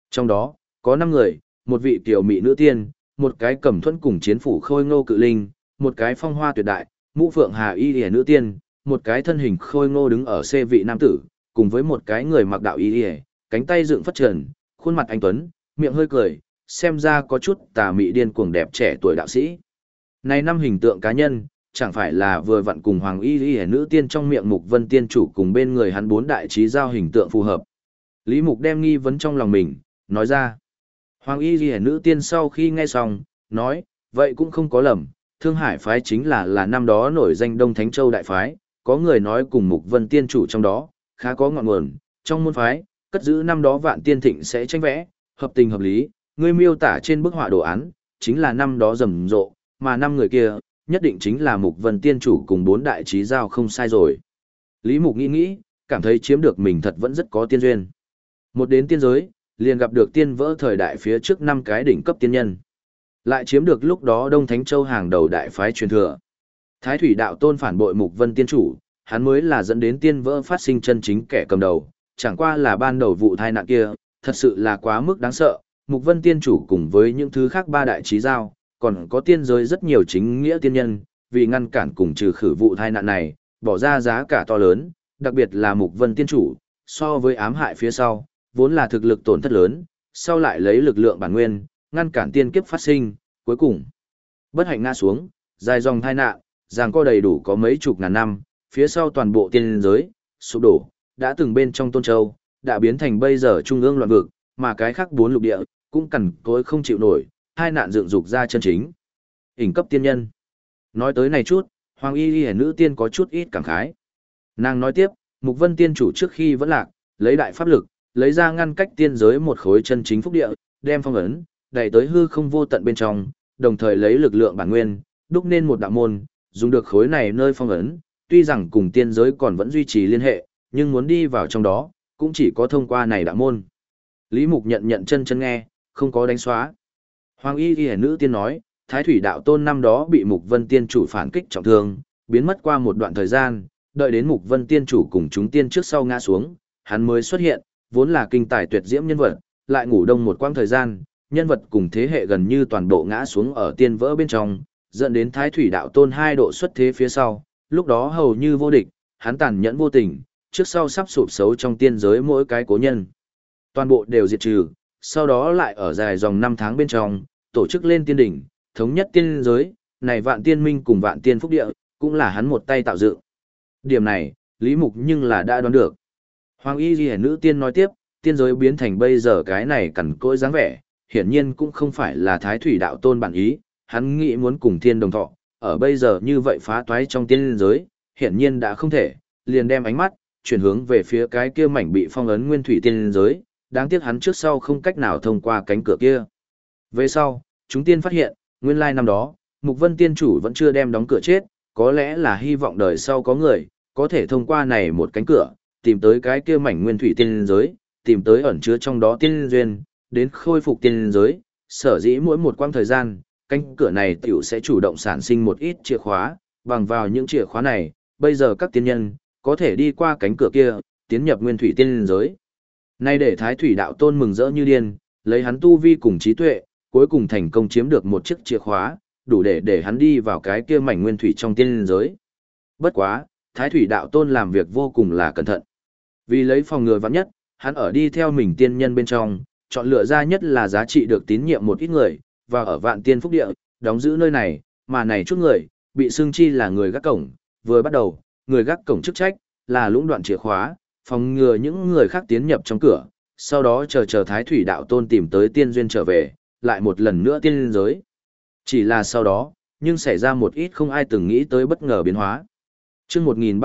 Trong đó, có 5 người, một vị tiểu mỹ nữ tiên, một cái cẩm thuẫn cùng chiến phủ khôi ngô cự linh, một cái phong hoa tuyệt đại, mũ phượng hà y lìa nữ tiên, một cái thân hình khôi ngô đứng ở xê vị nam tử, cùng với một cái người mặc đạo y lìa, cánh tay dựng phất trần, khuôn mặt anh tuấn, miệng hơi cười, xem ra có chút tà mị điên cuồng đẹp trẻ tuổi đạo sĩ. Này 5 hình tượng cá nhân, chẳng phải là vừa vặn cùng hoàng y lìa nữ tiên trong miệng Mục Vân tiên chủ cùng bên người hắn 4 đại trí giao hình tượng phù hợp. Lý Mục đem nghi vấn trong lòng mình, nói ra. Hoàng y ghi nữ tiên sau khi nghe xong, nói, vậy cũng không có lầm, Thương Hải phái chính là năm đó nổi danh Đông Thánh Châu đại phái, có người nói cùng Mục Vân tiên chủ trong đó, khá có ngọn nguồn, trong môn phái, cất giữ năm đó Vạn Tiên Thịnh sẽ tranh vẽ, hợp tình hợp lý, ngươi miêu tả trên bức họa đồ án, chính là năm đó rầm rộ, mà 5 người kia, nhất định chính là Mục Vân tiên chủ cùng 4 đại trí giao không sai rồi. Lý Mục nghĩ, cảm thấy chiếm được mình thật vẫn rất có tiên duyên. Một đến tiên giới, liền gặp được tiên vỡ thời đại phía trước 5 cái đỉnh cấp tiên nhân. Lại chiếm được lúc đó Đông Thánh Châu hàng đầu đại phái truyền thừa. Thái Thủy Đạo Tôn phản bội Mục Vân tiên chủ, hắn mới là dẫn đến tiên vỡ phát sinh chân chính kẻ cầm đầu, chẳng qua là ban đầu vụ tai nạn kia, thật sự là quá mức đáng sợ. Mục Vân tiên chủ cùng với những thứ khác 3 đại trí giao, còn có tiên giới rất nhiều chính nghĩa tiên nhân, vì ngăn cản cùng trừ khử vụ tai nạn này, bỏ ra giá cả to lớn, đặc biệt là Mục Vân tiên chủ, so với ám hại phía sau, vốn là thực lực tổn thất lớn, sau lại lấy lực lượng bản nguyên, ngăn cản tiên kiếp phát sinh, cuối cùng bất hạnh ngã xuống, dài dòng tai nạn, giằng co đầy đủ có mấy chục ngàn năm, phía sau toàn bộ tiên giới sụp đổ, đã từng bên trong Tôn Châu, đã biến thành bây giờ trung ương loạn vực, mà cái khác 4 lục địa cũng cằn cỗi không chịu nổi, hai nạn dựng dục ra chân chính đỉnh cấp tiên nhân. Nói tới này chút, Hoàng y Liễu nữ tiên có chút ít cảm khái. Nàng nói tiếp, Mục Vân tiên chủ trước khi vẫn lạc, lấy đại pháp lực, lấy ra ngăn cách tiên giới một khối chân chính phúc địa, đem phong ấn, đẩy tới hư không vô tận bên trong, đồng thời lấy lực lượng bản nguyên, đúc nên một đạo môn, dùng được khối này nơi phong ấn, tuy rằng cùng tiên giới còn vẫn duy trì liên hệ, nhưng muốn đi vào trong đó, cũng chỉ có thông qua này đạo môn. Lý Mục nhận chân nghe, không có đánh xóa. Hoàng y Liễu nữ tiên nói, Thái Thủy Đạo Tôn năm đó bị Mục Vân tiên chủ phản kích trọng thương, biến mất qua một đoạn thời gian, đợi đến Mục Vân tiên chủ cùng chúng tiên trước sau ngã xuống, hắn mới xuất hiện, vốn là kinh tài tuyệt diễm nhân vật, lại ngủ đông một quãng thời gian, nhân vật cùng thế hệ gần như toàn bộ ngã xuống ở tiên vỡ bên trong, dẫn đến Thái Thủy Đạo Tôn 2 độ xuất thế phía sau, lúc đó hầu như vô địch, hắn tàn nhẫn vô tình, trước sau sắp sụp xấu trong tiên giới mỗi cái cố nhân. Toàn bộ đều diệt trừ, sau đó lại ở dài dòng 5 tháng bên trong, tổ chức lên tiên đỉnh, thống nhất tiên giới, này Vạn Tiên Minh cùng Vạn Tiên Phúc Địa, cũng là hắn một tay tạo dựng. Điểm này, Lý Mục nhưng là đã đoán được. Hoàng y Liễu nữ tiên nói tiếp, tiên giới biến thành bây giờ cái này cằn cỗi dáng vẻ, hiển nhiên cũng không phải là Thái Thủy Đạo Tôn bản ý, hắn nghĩ muốn cùng thiên đồng thọ, ở bây giờ như vậy phá toái trong tiên giới, hiển nhiên đã không thể, liền đem ánh mắt chuyển hướng về phía cái kia mảnh bị phong ấn nguyên thủy tiên giới, đáng tiếc hắn trước sau không cách nào thông qua cánh cửa kia. Về sau, chúng tiên phát hiện, nguyên lai năm đó, Mục Vân tiên chủ vẫn chưa đem đóng cửa chết, có lẽ là hy vọng đời sau có người có thể thông qua này một cánh cửa, tìm tới cái kia mảnh nguyên thủy tiên giới, tìm tới ẩn chứa trong đó tiên duyên, đến khôi phục tiên giới, sở dĩ mỗi một quãng thời gian, cánh cửa này tiểu sẽ chủ động sản sinh một ít chìa khóa, bằng vào những chìa khóa này, bây giờ các tiên nhân có thể đi qua cánh cửa kia, tiến nhập nguyên thủy tiên giới. Nay để Thái Thủy Đạo Tôn mừng rỡ như điên, lấy hắn tu vi cùng trí tuệ, cuối cùng thành công chiếm được một chiếc chìa khóa, đủ để hắn đi vào cái kia mảnh nguyên thủy trong tiên giới. Bất quá, Thái Thủy Đạo Tôn làm việc vô cùng là cẩn thận. Vì lấy phòng ngừa vạn nhất, hắn ở đi theo mình tiên nhân bên trong, chọn lựa ra nhất là giá trị được tín nhiệm một ít người, và ở Vạn Tiên Phúc Địa, đóng giữ nơi này, mà này chút người, bị xưng chi là người gác cổng, vừa bắt đầu, người gác cổng chức trách, là lũng đoạn chìa khóa, phòng ngừa những người khác tiến nhập trong cửa, sau đó chờ Thái Thủy Đạo Tôn tìm tới tiên duyên trở về, lại một lần nữa tiên giới. Chỉ là sau đó, nhưng xảy ra một ít không ai từng nghĩ tới bất ngờ biến hóa. Chương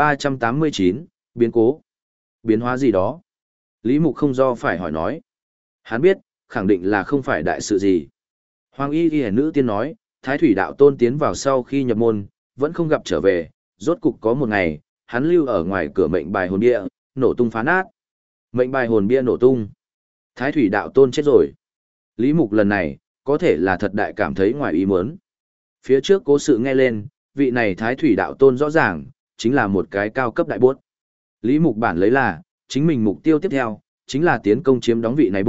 1389, biến cố. Biến hóa gì đó? Lý Mục không do phải hỏi nói. Hắn biết, khẳng định là không phải đại sự gì. Hoàng y Liễu nữ tiên nói, Thái Thủy Đạo Tôn tiến vào sau khi nhập môn, vẫn không gặp trở về, rốt cục có một ngày, hắn lưu ở ngoài cửa mệnh bài hồn bia, nổ tung phá nát. Mệnh bài hồn bia nổ tung. Thái Thủy Đạo Tôn chết rồi. Lý Mục lần này, có thể là thật đại cảm thấy ngoài ý muốn. Phía trước cố sự nghe lên, vị này Thái Thủy Đạo Tôn rõ ràng, chính là một cái cao cấp đại bốt. Lý Mục bản lấy là, chính mình mục tiêu tiếp theo, chính là tiến công chiếm đóng vị này bốt,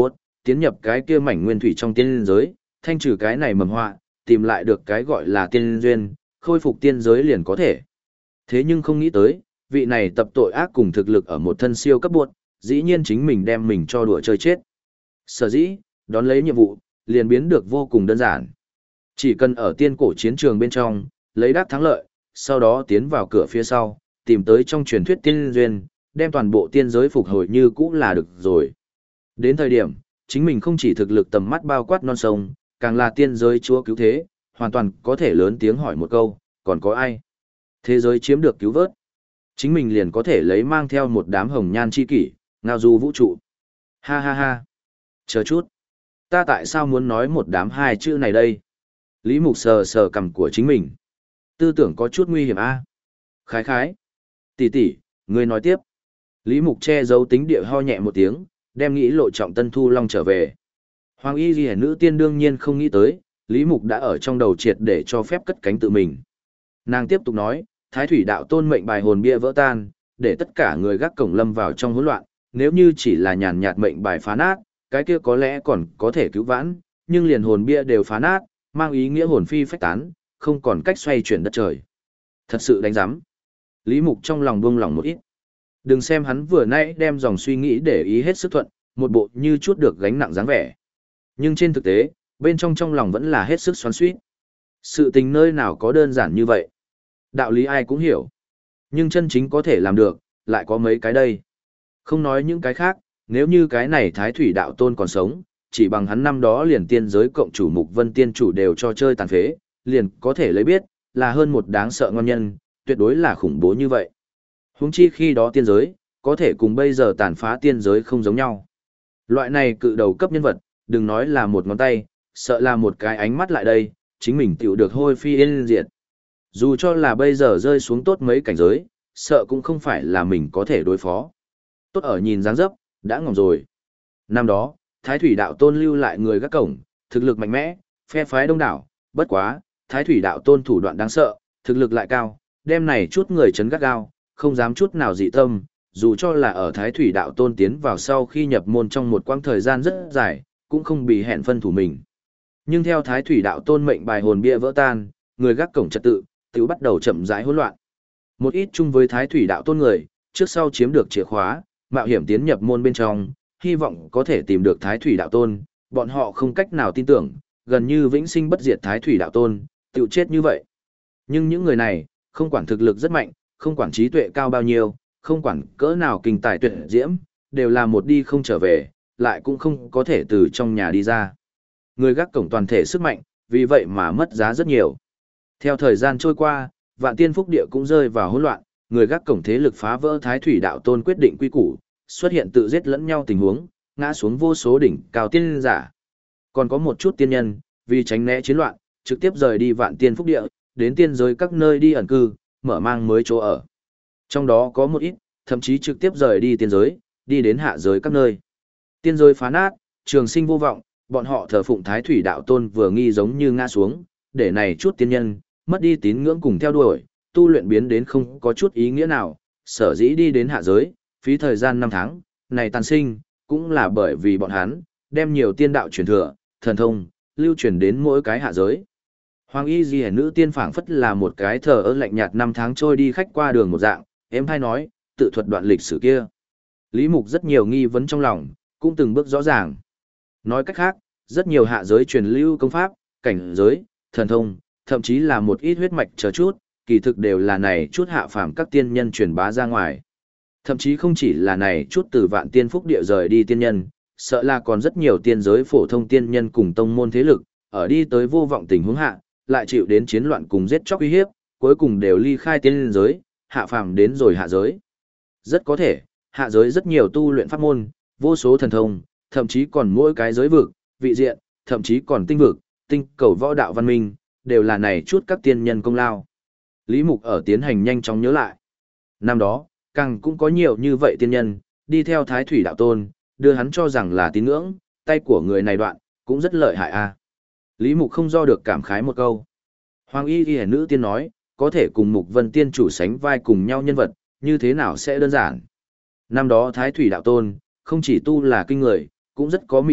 tiến nhập cái kia mảnh nguyên thủy trong tiên giới, thanh trừ cái này mầm họa, tìm lại được cái gọi là tiên duyên, khôi phục tiên giới liền có thể. Thế nhưng không nghĩ tới, vị này tập tội ác cùng thực lực ở một thân siêu cấp buộc, dĩ nhiên chính mình đem mình cho đùa chơi chết. Sở dĩ, đón lấy nhiệm vụ, liền biến được vô cùng đơn giản. Chỉ cần ở tiên cổ chiến trường bên trong, lấy đắc thắng lợi, sau đó tiến vào cửa phía sau, tìm tới trong truyền thuyết tiên duyên, đem toàn bộ tiên giới phục hồi như cũ là được rồi. Đến thời điểm, chính mình không chỉ thực lực tầm mắt bao quát non sông, càng là tiên giới chúa cứu thế, hoàn toàn có thể lớn tiếng hỏi một câu, còn có ai? Thế giới chiếm được cứu vớt. Chính mình liền có thể lấy mang theo một đám hồng nhan chi kỷ, ngao du vũ trụ. Ha ha ha. Chờ chút. Ta tại sao muốn nói một đám hai chữ này đây? Lý Mục sờ sờ cằm của chính mình. Tư tưởng có chút nguy hiểm a. Khái khái. Tỷ tỷ, ngươi nói tiếp. Lý Mục che giấu tính địa ho nhẹ một tiếng, đem nghĩ lộ trọng Tân Thu Long trở về. Hoàng y ghi nữ tiên đương nhiên không nghĩ tới, Lý Mục đã ở trong đầu triệt để cho phép cất cánh tự mình. Nàng tiếp tục nói, Thái Thủy Đạo Tôn mệnh bài hồn bia vỡ tan, để tất cả người gác cổng lâm vào trong hỗn loạn, nếu như chỉ là nhàn nhạt mệnh bài phá nát, cái kia có lẽ còn có thể cứu vãn, nhưng liền hồn bia đều phá nát, mang ý nghĩa hồn phi phách tán, không còn cách xoay chuyển đất trời. Thật sự đánh giám. Lý Mục trong lòng buông lỏng một ít. Đừng xem hắn vừa nãy đem dòng suy nghĩ để ý hết sức thuận, một bộ như chút được gánh nặng dáng vẻ. Nhưng trên thực tế, bên trong lòng vẫn là hết sức xoắn xuýt. Sự tình nơi nào có đơn giản như vậy. Đạo lý ai cũng hiểu. Nhưng chân chính có thể làm được, lại có mấy cái đây. Không nói những cái khác, nếu như cái này Thái Thủy Đạo Tôn còn sống, chỉ bằng hắn năm đó liền tiên giới cộng chủ Mục Vân Tiên chủ đều cho chơi tàn phế, liền có thể lấy biết, là hơn một đáng sợ ngon nhân, tuyệt đối là khủng bố như vậy. Huống chi khi đó tiên giới, có thể cùng bây giờ tàn phá tiên giới không giống nhau. Loại này cự đầu cấp nhân vật, đừng nói là một ngón tay, sợ là một cái ánh mắt lại đây, chính mình tiểu được hôi phi yên diệt. Dù cho là bây giờ rơi xuống tốt mấy cảnh giới, sợ cũng không phải là mình có thể đối phó. Tốt ở nhìn dáng dấp, đã ngỏm rồi. Năm đó, Thái Thủy Đạo Tôn lưu lại người gác cổng, thực lực mạnh mẽ, phe phái đông đảo, bất quá, Thái Thủy Đạo Tôn thủ đoạn đáng sợ, thực lực lại cao, đem này chút người chấn gắt gao, không dám chút nào dị tâm, dù cho là ở Thái Thủy Đạo Tôn tiến vào sau khi nhập môn trong một quãng thời gian rất dài, cũng không bị hẹn phân thủ mình. Nhưng theo Thái Thủy Đạo Tôn mệnh bài hồn bia vỡ tan, người gác cổng trật tự, tự bắt đầu chậm rãi hỗn loạn. Một ít chung với Thái Thủy Đạo Tôn người, trước sau chiếm được chìa khóa, mạo hiểm tiến nhập môn bên trong, hy vọng có thể tìm được Thái Thủy Đạo Tôn, bọn họ không cách nào tin tưởng, gần như vĩnh sinh bất diệt Thái Thủy Đạo Tôn, tự chết như vậy. Nhưng những người này, không quản thực lực rất mạnh, không quản trí tuệ cao bao nhiêu, không quản cỡ nào kinh tài tuyệt diễm, đều là một đi không trở về, lại cũng không có thể từ trong nhà đi ra. Người gác cổng toàn thể sức mạnh, vì vậy mà mất giá rất nhiều. Theo thời gian trôi qua, Vạn Tiên Phúc Địa cũng rơi vào hỗn loạn, người gác cổng thế lực phá vỡ Thái Thủy Đạo Tôn quyết định quy củ, xuất hiện tự giết lẫn nhau tình huống, ngã xuống vô số đỉnh cao tiên giả. Còn có một chút tiên nhân, vì tránh né chiến loạn, trực tiếp rời đi Vạn Tiên Phúc Địa, đến tiên giới các nơi đi ẩn cư, mở mang mới chỗ ở. Trong đó có một ít, thậm chí trực tiếp rời đi tiên giới, đi đến hạ giới các nơi. Tiên giới phá nát, trường sinh vô vọng, bọn họ thờ phụng Thái Thủy Đạo Tôn vừa nghi giống như ngã xuống, để này chút tiên nhân, mất đi tín ngưỡng cùng theo đuổi, tu luyện biến đến không có chút ý nghĩa nào, sở dĩ đi đến hạ giới, phí thời gian 5 tháng, này tàn sinh, cũng là bởi vì bọn hắn, đem nhiều tiên đạo truyền thừa, thần thông, lưu truyền đến mỗi cái hạ giới. Hoàng y ghi nữ tiên phảng phất là một cái thờ ơ lạnh nhạt 5 tháng trôi đi khách qua đường một dạng, em hay nói, tự thuật đoạn lịch sử kia. Lý Mục rất nhiều nghi vấn trong lòng, cũng từng bước rõ ràng. Nói cách khác, rất nhiều hạ giới truyền lưu công pháp, cảnh giới, thần thông, thậm chí là một ít huyết mạch chờ chút, kỳ thực đều là này chút hạ phàm các tiên nhân truyền bá ra ngoài. Thậm chí không chỉ là này chút từ Vạn Tiên Phúc Địa rời đi tiên nhân, sợ là còn rất nhiều tiên giới phổ thông tiên nhân cùng tông môn thế lực, ở đi tới vô vọng tình huống hạ, lại chịu đến chiến loạn cùng giết chóc uy hiếp, cuối cùng đều ly khai tiên giới, hạ phàm đến rồi hạ giới. Rất có thể, hạ giới rất nhiều tu luyện pháp môn, vô số thần thông, thậm chí còn mỗi cái giới vực, vị diện, thậm chí còn tinh vực, tinh cầu võ đạo văn minh, đều là này chút các tiên nhân công lao. Lý Mục ở tiến hành nhanh chóng nhớ lại. Năm đó, càng cũng có nhiều như vậy tiên nhân, đi theo Thái Thủy Đạo Tôn, đưa hắn cho rằng là tín ngưỡng, tay của người này đoạn, cũng rất lợi hại a. Lý Mục không do được cảm khái một câu. Hoàng y ghi nữ tiên nói, có thể cùng Mục Vân Tiên chủ sánh vai cùng nhau nhân vật, như thế nào sẽ đơn giản. Năm đó Thái Thủy Đạo Tôn, không chỉ tu là kinh người, cũng rất có mị lực,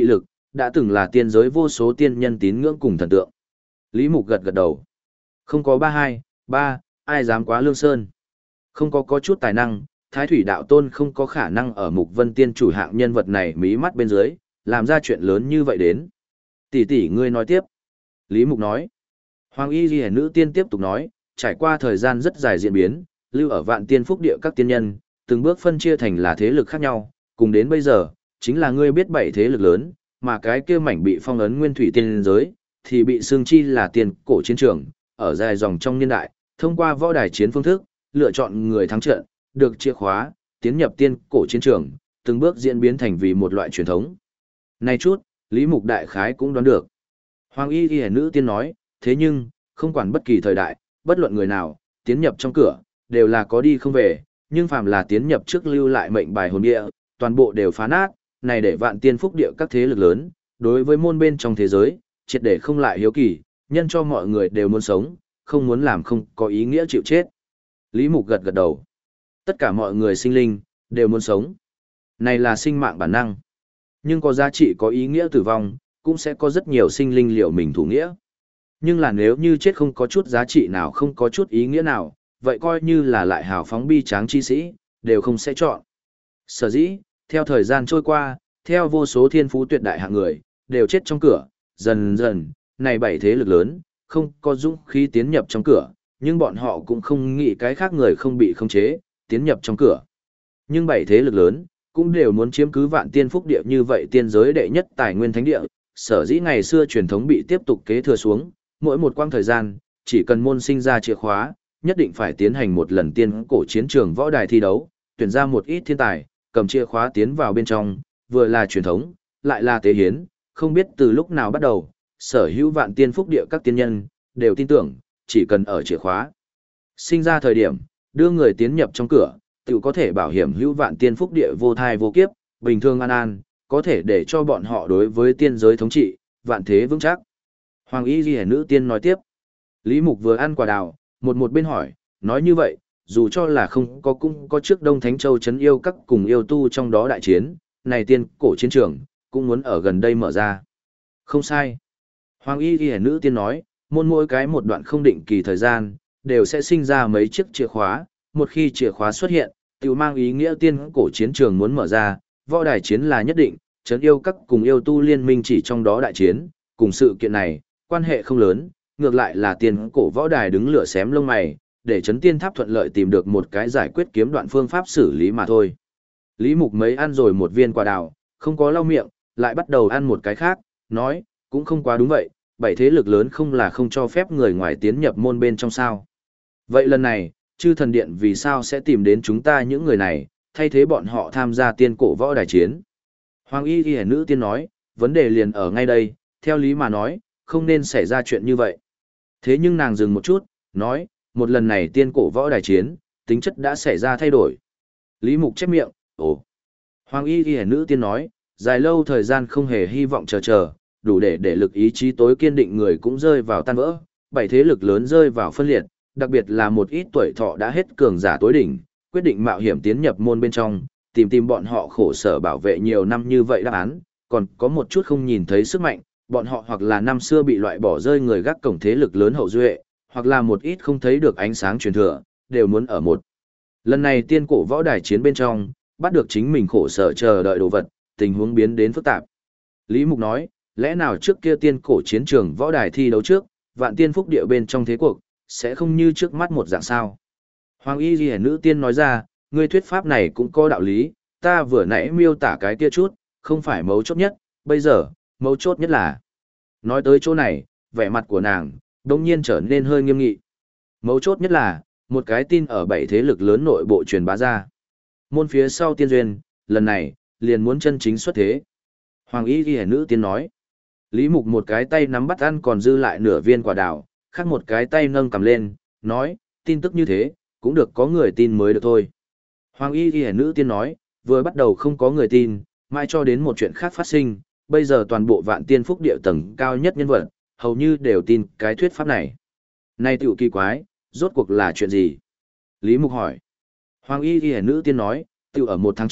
đã từng là tiên giới vô số tiên nhân tín ngưỡng cùng thần tượng. Lý Mục gật gật đầu. Không có ba, ai dám quá Lương Sơn. Không có chút tài năng, Thái Thủy Đạo Tôn không có khả năng ở Mục Vân Tiên chủ hạng nhân vật này mí mắt bên dưới, làm ra chuyện lớn như vậy đến. Tỷ tỷ ngươi nói tiếp. Lý Mục nói. Hoàng Y Ghi Nữ Tiên tiếp tục nói, trải qua thời gian rất dài diễn biến, lưu ở Vạn Tiên Phúc Địa các tiên nhân, từng bước phân chia thành là thế lực khác nhau, cùng đến bây giờ, chính là ngươi biết 7 thế lực lớn, mà cái kia mảnh bị phong ấn nguyên thủy tiên giới, thì bị xương chi là tiền cổ chiến trường, ở dài dòng trong niên đại, thông qua võ đài chiến phương thức, lựa chọn người thắng trận, được chìa khóa, tiến nhập tiên cổ chiến trường, từng bước diễn biến thành vì một loại truyền thống. Này chút, Lý Mục đại khái cũng đoán được. Hoàng Y Ghi Nữ Tiên nói, thế nhưng, không quản bất kỳ thời đại, bất luận người nào, tiến nhập trong cửa, đều là có đi không về, nhưng phàm là tiến nhập trước lưu lại mệnh bài hồn địa, toàn bộ đều phá nát, này để Vạn Tiên Phúc Địa các thế lực lớn, đối với môn bên trong thế giới, triệt để không lại hiếu kỳ, nhân cho mọi người đều muốn sống, không muốn làm không có ý nghĩa chịu chết. Lý Mục gật gật đầu. Tất cả mọi người sinh linh, đều muốn sống. Này là sinh mạng bản năng. Nhưng có giá trị có ý nghĩa tử vong, cũng sẽ có rất nhiều sinh linh liệu mình thủ nghĩa. Nhưng là nếu như chết không có chút giá trị nào, không có chút ý nghĩa nào, vậy coi như là lại hào phóng bi tráng chi sĩ, đều không sẽ chọn. Sở dĩ, theo thời gian trôi qua, theo vô số thiên phú tuyệt đại hạng người, đều chết trong cửa, dần dần, này 7 thế lực lớn, không có dũng khí tiến nhập trong cửa, nhưng bọn họ cũng không nghĩ cái khác người không bị khống chế, tiến nhập trong cửa. Nhưng 7 thế lực lớn, cũng đều muốn chiếm cứ Vạn Tiên Phúc Địa như vậy tiên giới đệ nhất tài nguyên thánh địa, sở dĩ ngày xưa truyền thống bị tiếp tục kế thừa xuống, mỗi một quãng thời gian, chỉ cần môn sinh ra chìa khóa, nhất định phải tiến hành một lần tiên cổ chiến trường võ đài thi đấu, tuyển ra một ít thiên tài, cầm chìa khóa tiến vào bên trong, vừa là truyền thống, lại là tế hiến, không biết từ lúc nào bắt đầu, sở hữu Vạn Tiên Phúc Địa các tiên nhân, đều tin tưởng, chỉ cần ở chìa khóa. Sinh ra thời điểm, đưa người tiến nhập trong cửa, tự có thể bảo hiểm hữu Vạn Tiên Phúc Địa vô thai vô kiếp, bình thường an an, có thể để cho bọn họ đối với tiên giới thống trị, vạn thế vững chắc. Hoàng Y Ghi Nữ Tiên nói tiếp. Lý Mục vừa ăn quả đào, một bên hỏi, nói như vậy, dù cho là không có cũng có trước Đông Thánh Châu trấn yêu các cùng yêu tu trong đó đại chiến, này tiên cổ chiến trường, cũng muốn ở gần đây mở ra. Không sai. Hoàng Y Ghi Nữ Tiên nói, môn mỗi cái một đoạn không định kỳ thời gian, đều sẽ sinh ra mấy chiếc chìa khóa, một khi chìa khóa xuất hiện, tự mang ý nghĩa tiên cổ chiến trường muốn mở ra, võ đài chiến là nhất định, trấn yêu các cùng yêu tu liên minh chỉ trong đó đại chiến, cùng sự kiện này, quan hệ không lớn, ngược lại là tiên cổ võ đài đứng lửa xém lông mày, để trấn tiên tháp thuận lợi tìm được một cái giải quyết kiếm đoạn phương pháp xử lý mà thôi. Lý Mục mấy ăn rồi một viên quả đào, không có lau miệng, lại bắt đầu ăn một cái khác, nói, cũng không quá đúng vậy, 7 thế lực lớn không là không cho phép người ngoài tiến nhập môn bên trong sao. Vậy lần này, chư thần điện vì sao sẽ tìm đến chúng ta những người này, thay thế bọn họ tham gia tiên cổ võ đài chiến. Hoàng Y Ghi Nữ Tiên nói, vấn đề liền ở ngay đây, theo lý mà nói, không nên xảy ra chuyện như vậy. Thế nhưng nàng dừng một chút, nói, một lần này tiên cổ võ đài chiến, tính chất đã xảy ra thay đổi. Lý Mục chép miệng, ồ. Hoàng Y Ghi Nữ Tiên nói, dài lâu thời gian không hề hy vọng chờ, đủ để lực ý chí tối kiên định người cũng rơi vào tan vỡ, 7 thế lực lớn rơi vào phân liệt, đặc biệt là một ít tuổi thọ đã hết cường giả tối đỉnh, quyết định mạo hiểm tiến nhập môn bên trong, tìm bọn họ khổ sở bảo vệ nhiều năm như vậy đáp án, còn có một chút không nhìn thấy sức mạnh, bọn họ hoặc là năm xưa bị loại bỏ rơi người gác cổng thế lực lớn hậu duệ, hoặc là một ít không thấy được ánh sáng truyền thừa, đều muốn ở một. Lần này tiên cổ võ đài chiến bên trong, bắt được chính mình khổ sở chờ đợi đồ vật, tình huống biến đến phức tạp. Lý Mục nói, lẽ nào trước kia tiên cổ chiến trường võ đài thi đấu trước, Vạn Tiên Phúc Địa bên trong thế cuộc, sẽ không như trước mắt một dạng sao? Hoàng Y Ghi Nữ Tiên nói ra, ngươi thuyết pháp này cũng có đạo lý, ta vừa nãy miêu tả cái kia chút, không phải mấu chốt nhất, bây giờ, mấu chốt nhất là. Nói tới chỗ này, vẻ mặt của nàng, đông nhiên trở nên hơi nghiêm nghị. Mấu chốt nhất là, một cái tin ở 7 thế lực lớn nội bộ truyền bá ra. Môn phía sau tiên duyên, lần này, liền muốn chân chính xuất thế. Hoàng Y Ghi Nữ Tiên nói. Lý Mục một cái tay nắm bắt ăn còn dư lại nửa viên quả đào, khác một cái tay nâng cầm lên, nói, tin tức như thế, cũng được có người tin mới được thôi. Hoàng Y Ghi Nữ Tiên nói, vừa bắt đầu không có người tin, mãi cho đến một chuyện khác phát sinh, bây giờ toàn bộ Vạn Tiên Phúc Địa tầng cao nhất nhân vật, hầu như đều tin cái thuyết pháp này. Này tiểu kỳ quái, rốt cuộc là chuyện gì? Lý Mục hỏi. Hoàng Y Ghi Nữ Tiên nói, tiểu ở 1 tháng trước,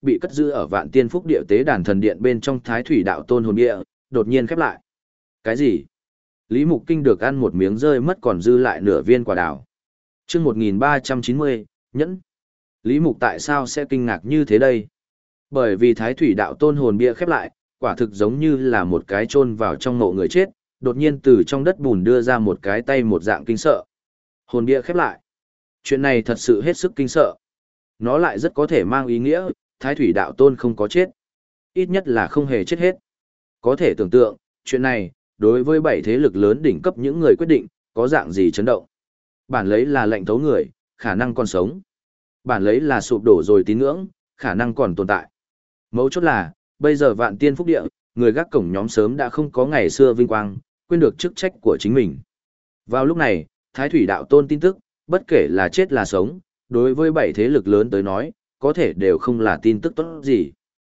bị cất giữ ở Vạn Tiên Phúc Địa tế đàn thần điện bên trong Thái Thủy Đạo Tôn hồn bia, đột nhiên khép lại. Cái gì? Lý Mục Kinh được ăn một miếng rơi mất còn dư lại nửa viên quả đào. Chương 1390, nhẫn. Lý Mục tại sao sẽ kinh ngạc như thế đây? Bởi vì Thái Thủy Đạo Tôn hồn bia khép lại, quả thực giống như là một cái chôn vào trong mộ người chết, đột nhiên từ trong đất bùn đưa ra một cái tay một dạng kinh sợ. Hồn bia khép lại. Chuyện này thật sự hết sức kinh sợ. Nó lại rất có thể mang ý nghĩa, Thái Thủy Đạo Tôn không có chết. Ít nhất là không hề chết hết. Có thể tưởng tượng, chuyện này, đối với 7 thế lực lớn đỉnh cấp những người quyết định, có dạng gì chấn động. Bản lấy là lệnh thấu người, khả năng còn sống. Bản lấy là sụp đổ rồi tín ngưỡng, khả năng còn tồn tại. Mấu chốt là, bây giờ Vạn Tiên Phúc Địa, người gác cổng nhóm sớm đã không có ngày xưa vinh quang, quên được chức trách của chính mình. Vào lúc này, Thái Thủy Đạo Tôn tin tức, bất kể là chết là sống, đối với 7 thế lực lớn tới nói, có thể đều không là tin tức tốt gì.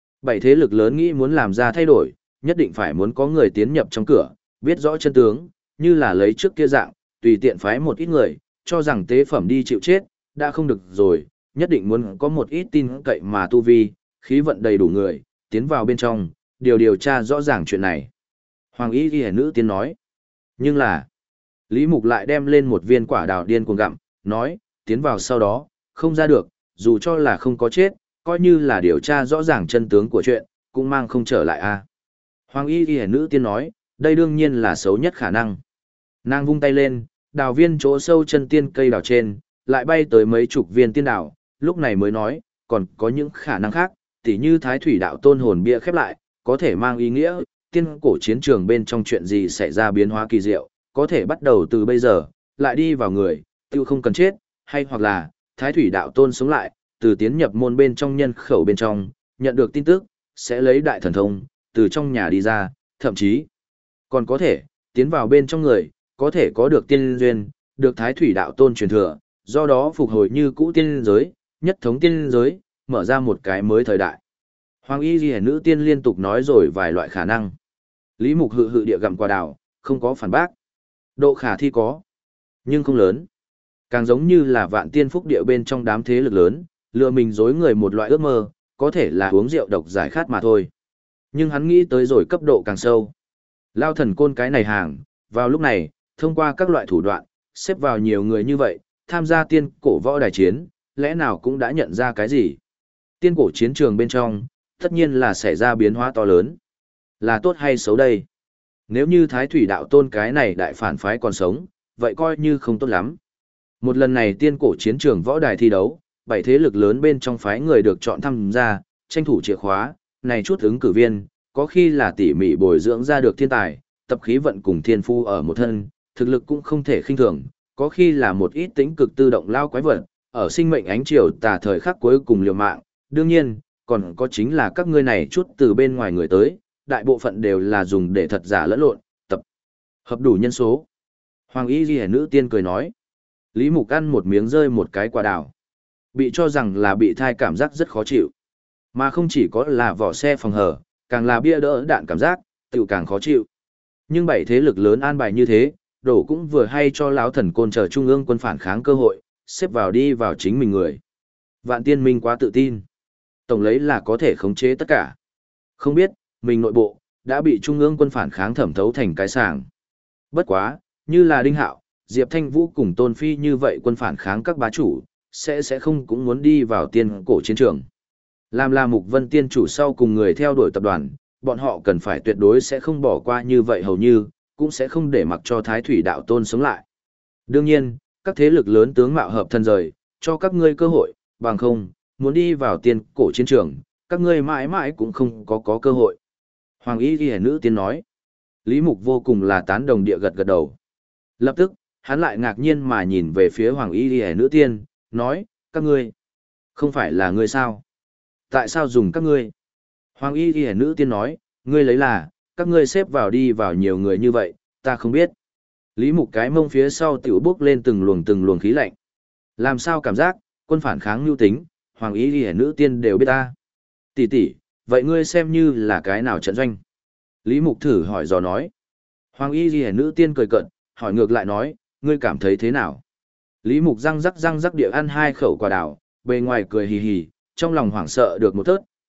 7 thế lực lớn nghĩ muốn làm ra thay đổi, nhất định phải muốn có người tiến nhập trong cửa, biết rõ chân tướng, như là lấy trước kia dạng, tùy tiện phái một ít người, cho rằng tế phẩm đi chịu chết, đã không được rồi, nhất định muốn có một ít tin cậy mà tu vi, khí vận đầy đủ người, tiến vào bên trong, điều tra rõ ràng chuyện này. Hoàng Y Ghi Nữ tiên nói. Nhưng là, Lý Mục lại đem lên một viên quả đào điên cuồng gặm, nói, tiến vào sau đó, không ra được, dù cho là không có chết, coi như là điều tra rõ ràng chân tướng của chuyện, cũng mang không trở lại a. Hoàng Y Ghi Nữ tiên nói, đây đương nhiên là xấu nhất khả năng. Nàng vung tay lên, đào viên chỗ sâu chân tiên cây đào trên, lại bay tới mấy chục viên tiên đào, lúc này mới nói, còn có những khả năng khác, tỉ như Thái Thủy Đạo Tôn hồn bia khép lại, có thể mang ý nghĩa, tiên cổ chiến trường bên trong chuyện gì xảy ra biến hóa kỳ diệu, có thể bắt đầu từ bây giờ, lại đi vào người, tiêu không cần chết, hay hoặc là, Thái Thủy Đạo Tôn sống lại, từ tiến nhập môn bên trong nhân khẩu bên trong, nhận được tin tức, sẽ lấy đại thần thông, từ trong nhà đi ra, thậm chí, còn có thể, tiến vào bên trong người, có thể có được tiên duyên, được Thái Thủy Đạo Tôn truyền thừa, do đó phục hồi như cũ tiên giới, nhất thống tiên giới, mở ra một cái mới thời đại. Hoàng Y Ghi Nữ tiên liên tục nói rồi vài loại khả năng. Lý Mục hự địa gặm quả đào, không có phản bác. Độ khả thi có, nhưng không lớn. Càng giống như là Vạn Tiên Phúc Địa bên trong đám thế lực lớn, lừa mình dối người một loại ước mơ, có thể là uống rượu độc giải khát mà thôi. Nhưng hắn nghĩ tới rồi cấp độ càng sâu. Lao thần côn cái này hàng, vào lúc này, thông qua các loại thủ đoạn, xếp vào nhiều người như vậy, tham gia tiên cổ võ đài chiến, lẽ nào cũng đã nhận ra cái gì. Tiên cổ chiến trường bên trong, tất nhiên là xảy ra biến hóa to lớn. Là tốt hay xấu đây? Nếu như Thái Thủy Đạo Tôn cái này đại phản phái còn sống, vậy coi như không tốt lắm. Một lần này tiên cổ chiến trường võ đài thi đấu, 7 thế lực lớn bên trong phái người được chọn tham gia, tranh thủ chìa khóa, này chút ứng cử viên, có khi là tỉ mỉ bồi dưỡng ra được thiên tài, tập khí vận cùng thiên phu ở một thân, thực lực cũng không thể khinh thường, có khi là một ít tính cực tự động lao quái vật, ở sinh mệnh ánh chiều tà thời khắc cuối cùng liều mạng, đương nhiên, còn có chính là các ngươi này chút từ bên ngoài người tới, đại bộ phận đều là dùng để thật giả lẫn lộn, tập hợp đủ nhân số. Hoàng Y Ghi Nữ tiên cười nói. Lý Mục ăn một miếng rơi một cái quả đào. Bị cho rằng là bị thai cảm giác rất khó chịu. Mà không chỉ có là vỏ xe phòng hở, càng là bia đỡ đạn cảm giác, tiểu càng khó chịu. Nhưng 7 thế lực lớn an bài như thế, đổ cũng vừa hay cho lão thần côn chờ trung ương quân phản kháng cơ hội, xếp vào đi vào chính mình người. Vạn Tiên Minh quá tự tin. Tổng lấy là có thể khống chế tất cả. Không biết, mình nội bộ, đã bị trung ương quân phản kháng thẩm thấu thành cái sàng. Bất quá, như là Đinh Hạo, Diệp Thanh Vũ cùng Tôn Phi như vậy quân phản kháng các bá chủ, sẽ không cũng muốn đi vào tiên cổ chiến trường. Làm là Mục Vân tiên chủ sau cùng người theo đuổi tập đoàn, bọn họ cần phải tuyệt đối sẽ không bỏ qua như vậy hầu như, cũng sẽ không để mặc cho Thái Thủy Đạo Tôn sống lại. Đương nhiên, các thế lực lớn tướng mạo hợp thân rời, cho các ngươi cơ hội, bằng không, muốn đi vào tiên cổ chiến trường, các ngươi mãi mãi cũng không có cơ hội. Hoàng Y Ghi Nữ tiên nói. Lý Mục vô cùng là tán đồng địa gật đầu. Lập tức, hắn lại ngạc nhiên mà nhìn về phía Hoàng Y Ghi Nữ tiên, nói, các ngươi, không phải là ngươi sao? Tại sao dùng các ngươi? Hoàng Y Ghi Nữ tiên nói, ngươi lấy là, các ngươi xếp vào đi vào nhiều người như vậy, ta không biết. Lý Mục cái mông phía sau tiểu bước lên từng luồng khí lạnh. Làm sao cảm giác, quân phản kháng nhu tính, Hoàng Y Ghi Nữ tiên đều biết ta. Tỷ tỷ, vậy ngươi xem như là cái nào trận doanh? Lý Mục thử hỏi dò nói. Hoàng Y Ghi Nữ tiên cười cợt, hỏi ngược lại nói, ngươi cảm thấy thế nào? Lý Mục răng rắc địa ăn 2 khẩu quả đào, bề ngoài cười hì hì, trong lòng hoảng sợ được một tớt,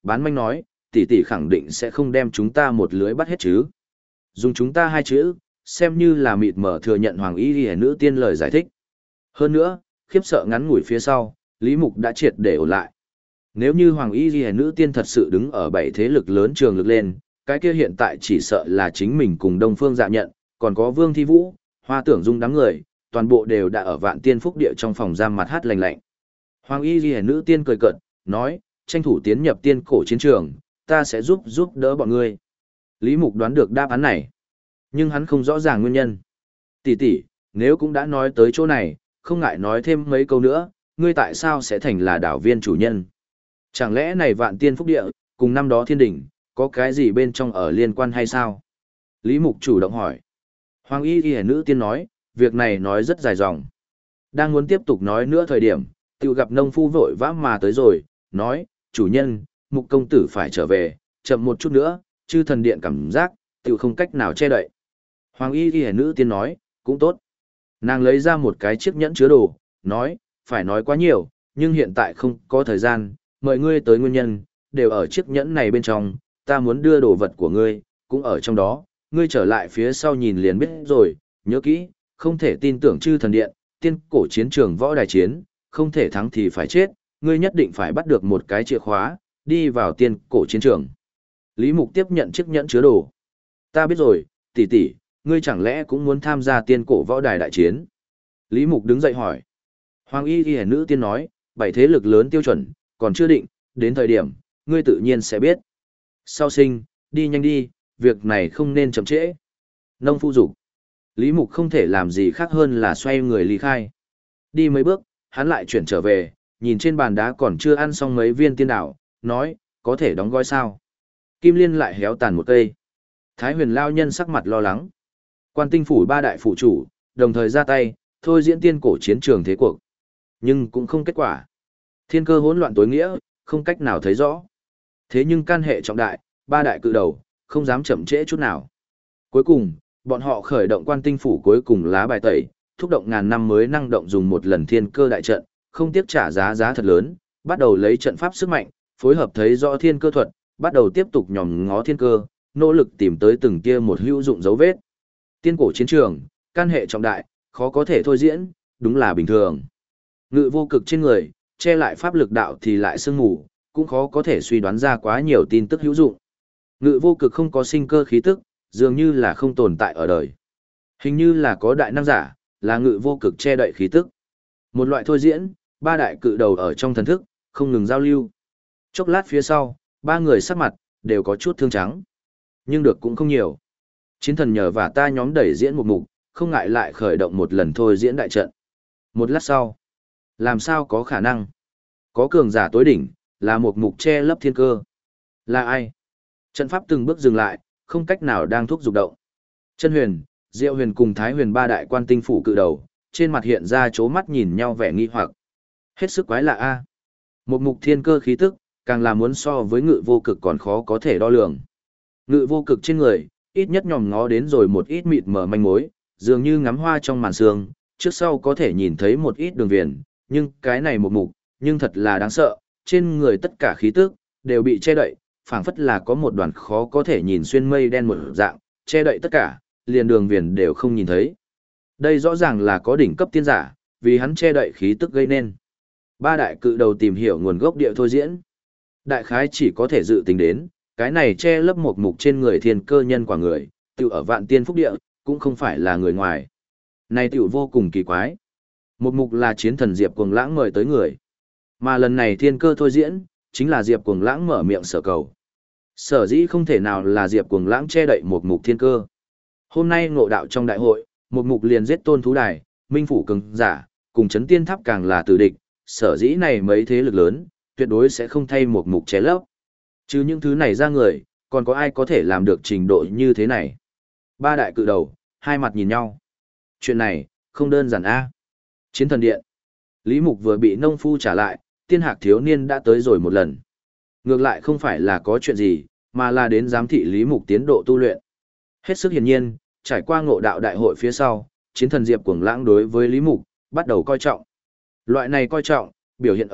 bán manh nói, tỷ tỷ khẳng định sẽ không đem chúng ta một lưới bắt hết chứ. Dùng chúng ta hai chữ, xem như là mịt mở thừa nhận Hoàng Y Ghi nữ tiên lời giải thích. Hơn nữa, khiếp sợ ngắn ngủi phía sau, Lý Mục đã triệt để ổn lại. Nếu như Hoàng Y Ghi nữ tiên thật sự đứng ở bảy thế lực lớn trường lực lên, cái kia hiện tại chỉ sợ là chính mình cùng Đông Phương Dạ Nhận, còn có Vương Thi Vũ, Hoa Tưởng Dung đám người, toàn bộ đều đã ở Vạn Tiên Phúc Địa trong phòng giam mặt hát lành lạnh. Hoàng Y Ghi nữ tiên cười cợt, nói, tranh thủ tiến nhập tiên cổ chiến trường, ta sẽ giúp đỡ bọn ngươi. Lý Mục đoán được đáp án này, nhưng hắn không rõ ràng nguyên nhân. Tỷ tỷ, nếu cũng đã nói tới chỗ này, không ngại nói thêm mấy câu nữa, ngươi tại sao sẽ thành là đảo viên chủ nhân? Chẳng lẽ này Vạn Tiên Phúc Địa, cùng năm đó thiên đỉnh, có cái gì bên trong ở liên quan hay sao? Lý Mục chủ động hỏi. Hoàng Y Ghi nữ tiên nói, việc này nói rất dài dòng. Đang muốn tiếp tục nói nữa thời điểm, tự gặp nông phu vội vã mà tới rồi, nói, chủ nhân, Mục công tử phải trở về, chậm một chút nữa, chư thần điện cảm giác, tự không cách nào che đậy. Hoàng Y Ghi nữ tiên nói, cũng tốt. Nàng lấy ra một cái chiếc nhẫn chứa đồ, nói, phải nói quá nhiều, nhưng hiện tại không có thời gian, mời ngươi tới nguyên nhân, đều ở chiếc nhẫn này bên trong, ta muốn đưa đồ vật của ngươi, cũng ở trong đó, ngươi trở lại phía sau nhìn liền biết rồi, nhớ kỹ, không thể tin tưởng chư thần điện, tiên cổ chiến trường võ đài chiến, không thể thắng thì phải chết, ngươi nhất định phải bắt được một cái chìa khóa, đi vào tiên cổ chiến trường. Lý Mục tiếp nhận chiếc nhẫn chứa đồ. Ta biết rồi, tỷ tỷ, ngươi chẳng lẽ cũng muốn tham gia tiên cổ võ đài đại chiến? Lý Mục đứng dậy hỏi. Hoàng Y Ghi nữ tiên nói, bảy thế lực lớn tiêu chuẩn, còn chưa định, đến thời điểm, ngươi tự nhiên sẽ biết. Sau sinh, đi nhanh đi, việc này không nên chậm trễ. Nông phu dục. Lý Mục không thể làm gì khác hơn là xoay người ly khai. Đi mấy bước, hắn lại chuyển trở về, nhìn trên bàn đá còn chưa ăn xong mấy viên tiên đảo, nói, có thể đóng gói sao? Kim Liên lại héo tàn một cây. Thái Huyền lao nhân sắc mặt lo lắng. Quan Tinh phủ ba đại phủ chủ, đồng thời ra tay, thôi diễn tiên cổ chiến trường thế cuộc. Nhưng cũng không kết quả. Thiên cơ hỗn loạn tối nghĩa, không cách nào thấy rõ. Thế nhưng can hệ trọng đại, ba đại cự đầu, không dám chậm trễ chút nào. Cuối cùng, bọn họ khởi động Quan Tinh phủ cuối cùng lá bài tẩy, thúc động ngàn năm mới năng động dùng một lần thiên cơ đại trận, không tiếc trả giá thật lớn, bắt đầu lấy trận pháp sức mạnh, phối hợp thấy rõ thiên cơ thuật, bắt đầu tiếp tục nhòm ngó thiên cơ, nỗ lực tìm tới từng kia một hữu dụng dấu vết. Tiên cổ chiến trường, can hệ trọng đại, khó có thể thôi diễn, đúng là bình thường. Ngự vô cực trên người, che lại pháp lực đạo thì lại sương mù, cũng khó có thể suy đoán ra quá nhiều tin tức hữu dụng. Ngự vô cực không có sinh cơ khí tức, dường như là không tồn tại ở đời. Hình như là có đại năng giả, là ngự vô cực che đậy khí tức. Một loại thôi diễn, ba đại cự đầu ở trong thần thức, không ngừng giao lưu. Chốc lát phía sau, ba người sắc mặt, đều có chút thương trắng. Nhưng được cũng không nhiều. Chiến thần nhờ và ta nhóm đẩy diễn một mục, không ngại lại khởi động một lần thôi diễn đại trận. Một lát sau, làm sao có khả năng? Có cường giả tối đỉnh, là một mục che lấp thiên cơ. Là ai? Trận pháp từng bước dừng lại, không cách nào đang thúc dục động. Chân huyền, Diệu huyền cùng Thái huyền ba đại quan tinh phủ cự đầu, trên mặt hiện ra chố mắt nhìn nhau vẻ nghi hoặc. Hết sức quái lạ a. Một mục thiên cơ khí tức, càng là muốn so với ngự vô cực còn khó có thể đo lường. Ngự vô cực trên người, ít nhất nhòm ngó đến rồi một ít mịt mờ manh mối, dường như ngắm hoa trong màn sương, trước sau có thể nhìn thấy một ít đường viền, nhưng cái này một mục, nhưng thật là đáng sợ, trên người tất cả khí tức, đều bị che đậy, phảng phất là có một đoàn khó có thể nhìn xuyên mây đen một dạng, che đậy tất cả, liền đường viền đều không nhìn thấy. Đây rõ ràng là có đỉnh cấp tiên giả, vì hắn che đậy khí tức gây nên. Ba đại cự đầu tìm hiểu nguồn gốc địa thôi diễn. Đại khái chỉ có thể dự tính đến, cái này che lấp một mục trên người thiên cơ nhân quả người, tự ở Vạn Tiên Phúc Địa, cũng không phải là người ngoài. Này tiểu vô cùng kỳ quái. Một mục là chiến thần Diệp Cuồng Lãng mời tới người. Mà lần này thiên cơ thôi diễn, chính là Diệp Cuồng Lãng mở miệng sở cầu. Sở dĩ không thể nào là Diệp Cuồng Lãng che đậy một mục thiên cơ. Hôm nay ngộ đạo trong đại hội, một mục liền giết tôn thú đài, minh phủ cường giả, cùng chấn tiên tháp càng là tử địch, sở dĩ này mấy thế lực lớn, tuyệt đối sẽ không thay một mục che lấp. Chứ những thứ này ra người, còn có ai có thể làm được trình độ như thế này? Ba đại cự đầu, hai mặt nhìn nhau. Chuyện này, không đơn giản a. Chiến thần điện. Lý Mục vừa bị nông phu trả lại, tiên hạc thiếu niên đã tới rồi một lần. Ngược lại không phải là có chuyện gì, mà là đến giám thị Lý Mục tiến độ tu luyện. Hết sức hiển nhiên, trải qua ngộ đạo đại hội phía sau, chiến thần Diệp Cuồng Lãng đối với Lý Mục, bắt đầu coi trọng. Loại này coi trọng, biểu hiện ở,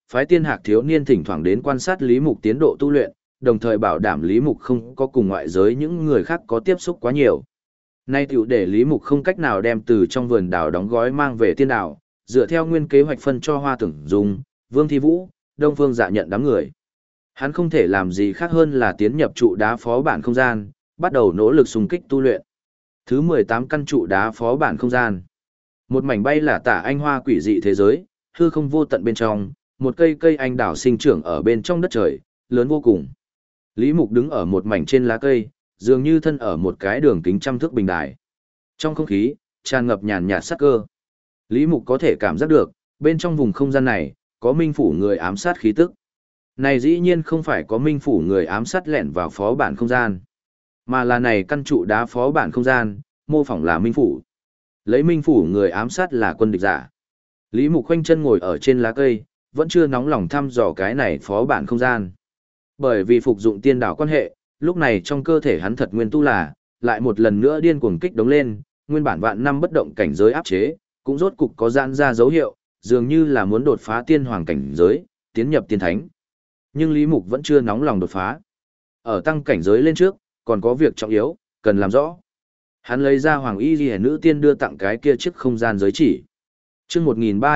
Phái Tiên Hạc thiếu niên thỉnh thoảng đến quan sát Lý Mục tiến độ tu luyện, đồng thời bảo đảm Lý Mục không có cùng ngoại giới những người khác có tiếp xúc quá nhiều. Nay tiểu để Lý Mục không cách nào đem từ trong vườn đào đóng gói mang về tiên đảo, dựa theo nguyên kế hoạch phân cho Hoa Tưởng Dung, Vương Thi Vũ, Đông Phương Dạ nhận đám người. Hắn không thể làm gì khác hơn là tiến nhập trụ đá phó bản không gian, bắt đầu nỗ lực xung kích tu luyện. Thứ 18 căn trụ đá phó bản không gian. Một mảnh bay là tả anh hoa quỷ dị thế giới, hư không vô tận bên trong, một cây cây anh đào sinh trưởng ở bên trong đất trời, lớn vô cùng. Lý Mục đứng ở một mảnh trên lá cây, dường như thân ở một cái đường kính trăm thước bình đài. Trong không khí, tràn ngập nhàn nhạt sát cơ. Lý Mục có thể cảm giác được, bên trong vùng không gian này, có minh phủ người ám sát khí tức. Này dĩ nhiên không phải có minh phủ người ám sát lẻn vào phó bản không gian, mà là này căn trụ đá phó bản không gian, mô phỏng là minh phủ. Lấy minh phủ người ám sát là quân địch giả. Lý Mục khoanh chân ngồi ở trên lá cây, vẫn chưa nóng lòng thăm dò cái này phó bản không gian. Bởi vì phục dụng tiên đảo quan hệ, lúc này trong cơ thể hắn thật nguyên tu là, lại một lần nữa điên cuồng kích đống lên, nguyên bản vạn năm bất động cảnh giới áp chế, cũng rốt cục có giãn ra dấu hiệu, dường như là muốn đột phá tiên hoàng cảnh giới, tiến nhập tiên thánh. Nhưng Lý Mục vẫn chưa nóng lòng đột phá. Ở tăng cảnh giới lên trước, còn có việc trọng yếu, cần làm rõ. Hắn lấy ra Hoàng Y Liễu nữ tiên đưa tặng cái kia chiếc không gian giới chỉ. Chương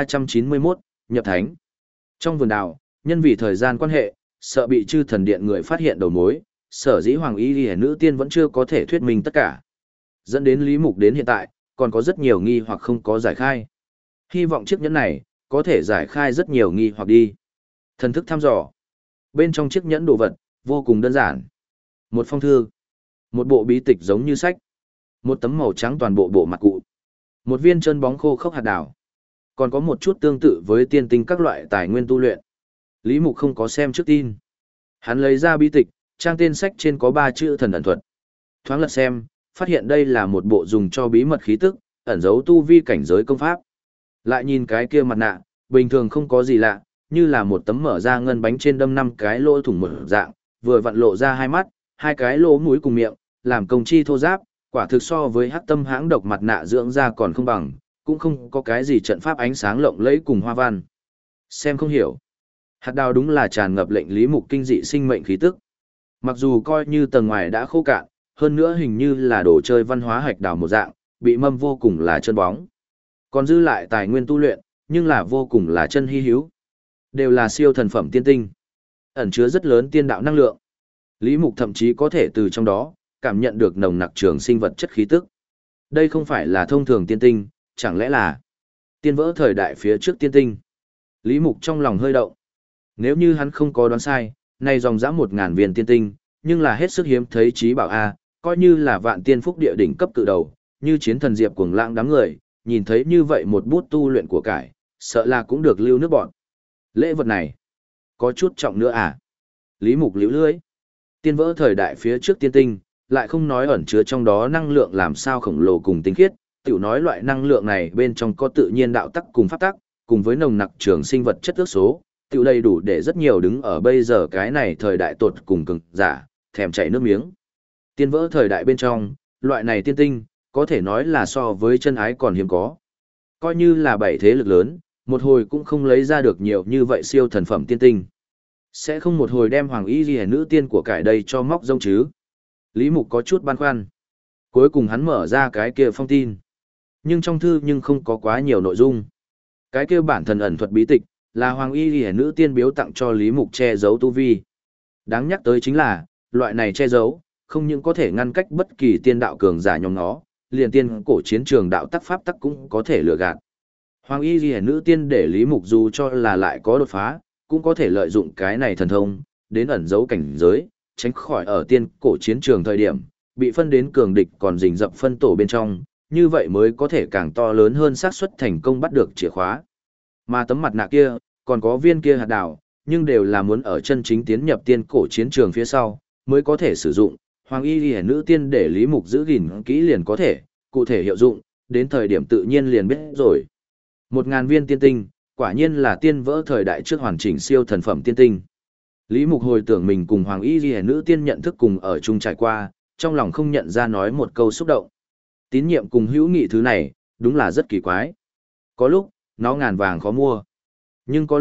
1391, nhập thánh. Trong vườn đào, nhân vì thời gian quan hệ, sợ bị chư thần điện người phát hiện đầu mối, sở dĩ Hoàng Y Liễu nữ tiên vẫn chưa có thể thuyết minh tất cả. Dẫn đến Lý Mục đến hiện tại, còn có rất nhiều nghi hoặc không có giải khai. Hy vọng chiếc nhẫn này, có thể giải khai rất nhiều nghi hoặc đi. Thần thức thăm dò. Bên trong chiếc nhẫn đồ vật, vô cùng đơn giản. Một phong thư. Một bộ bí tịch giống như sách. Một tấm màu trắng toàn bộ bộ mặt cụ. Một viên chân bóng khô khốc hạt đào. Còn có một chút tương tự với tiên tinh các loại tài nguyên tu luyện. Lý Mục không có xem trước tin. Hắn lấy ra bí tịch, trang tên sách trên có 3 chữ thần ẩn thuật. Thoáng lật xem, phát hiện đây là một bộ dùng cho bí mật khí tức, ẩn giấu tu vi cảnh giới công pháp. Lại nhìn cái kia mặt nạ, bình thường không có gì lạ, như là một tấm mở ra ngân bánh trên đâm 5 cái lỗ thủng mở dạng, vừa vặn lộ ra 2 mắt, 2 cái lỗ mũi cùng miệng, làm công chi thô giáp, quả thực so với hắc tâm hãng độc mặt nạ dưỡng ra còn không bằng, cũng không có cái gì trận pháp ánh sáng lộng lẫy cùng hoa văn. Xem không hiểu. Hạt đào đúng là tràn ngập lệnh Lý Mục kinh dị sinh mệnh khí tức. Mặc dù coi như tầng ngoài đã khô cạn, hơn nữa hình như là đồ chơi văn hóa hạch đào một dạng, bị mâm vô cùng là chân bóng. Còn dư lại tài nguyên tu luyện, nhưng là vô cùng là chân hy hữu. Đều là siêu thần phẩm tiên tinh, ẩn chứa rất lớn tiên đạo năng lượng. Lý Mục thậm chí có thể từ trong đó, cảm nhận được nồng nặc trường sinh vật chất khí tức. Đây không phải là thông thường tiên tinh, chẳng lẽ là tiên vỡ thời đại phía trước tiên tinh. Lý Mục trong lòng hơi động. Nếu như hắn không có đoán sai, này dòng dã 1000 viên tiên tinh, nhưng là hết sức hiếm thấy trí bảo A, coi như là vạn tiên phúc địa đỉnh cấp cự đầu, như chiến thần diệp cuồng lãng đám người, nhìn thấy như vậy một bút tu luyện của cải, sợ là cũng được lưu nước bọn. Lễ vật này, có chút trọng nữa à? Lý Mục liễu lưới. Tiên vỡ thời đại phía trước tiên tinh, lại không nói ẩn chứa trong đó năng lượng làm sao khổng lồ cùng tinh khiết, tiểu nói loại năng lượng này bên trong có tự nhiên đạo tắc cùng pháp tắc, cùng với nồng nặc trường sinh vật chất ước số, tiểu đầy đủ để rất nhiều đứng ở bây giờ cái này thời đại tột cùng cường giả, thèm chảy nước miếng. Tiên vỡ thời đại bên trong, loại này tiên tinh, có thể nói là so với chân ái còn hiếm có. Coi như là 7 thế lực lớn, một hồi cũng không lấy ra được nhiều như vậy siêu thần phẩm tiên tinh. Sẽ không một hồi đem Hoàng Y Liễu nữ tiên của cải đây cho móc rông chứ. Lý Mục có chút băn khoăn. Cuối cùng hắn mở ra cái kia phong tin. Nhưng trong thư nhưng không có quá nhiều nội dung. Cái kia bản thần ẩn thuật bí tịch, là Hoàng Y Liễu nữ tiên biếu tặng cho Lý Mục che giấu tu vi. Đáng nhắc tới chính là, loại này che giấu, không những có thể ngăn cách bất kỳ tiên đạo cường giả nhóm nó, liền tiên cổ chiến trường đạo tắc pháp tắc cũng có thể lừa gạt. Hoàng Y Liễu nữ tiên để Lý Mục dù cho là lại có đột phá, cũng có thể lợi dụng cái này thần thông, đến ẩn giấu cảnh giới, tránh khỏi ở tiên cổ chiến trường thời điểm, bị phân đến cường địch còn rình rập phân tổ bên trong, như vậy mới có thể càng to lớn hơn xác suất thành công bắt được chìa khóa. Mà tấm mặt nạ kia, còn có viên kia hạt đào, nhưng đều là muốn ở chân chính tiến nhập tiên cổ chiến trường phía sau, mới có thể sử dụng. Hoàng Y Liễu nữ tiên để Lý Mục giữ gìn kỹ liền có thể, cụ thể hiệu dụng, đến thời điểm tự nhiên liền biết rồi. 1000 viên tiên tinh, quả nhiên là tiên vỡ thời đại trước hoàn chỉnh siêu thần phẩm tiên tinh. Lý Mục hồi tưởng mình cùng Hoàng Y Liễu nữ tiên nhận thức cùng ở chung trải qua, trong lòng không nhận ra nói một câu xúc động. Tín nhiệm cùng hữu nghị thứ này, đúng là rất kỳ quái. Có lúc, nó ngàn vàng khó mua. Nhưng có lúc,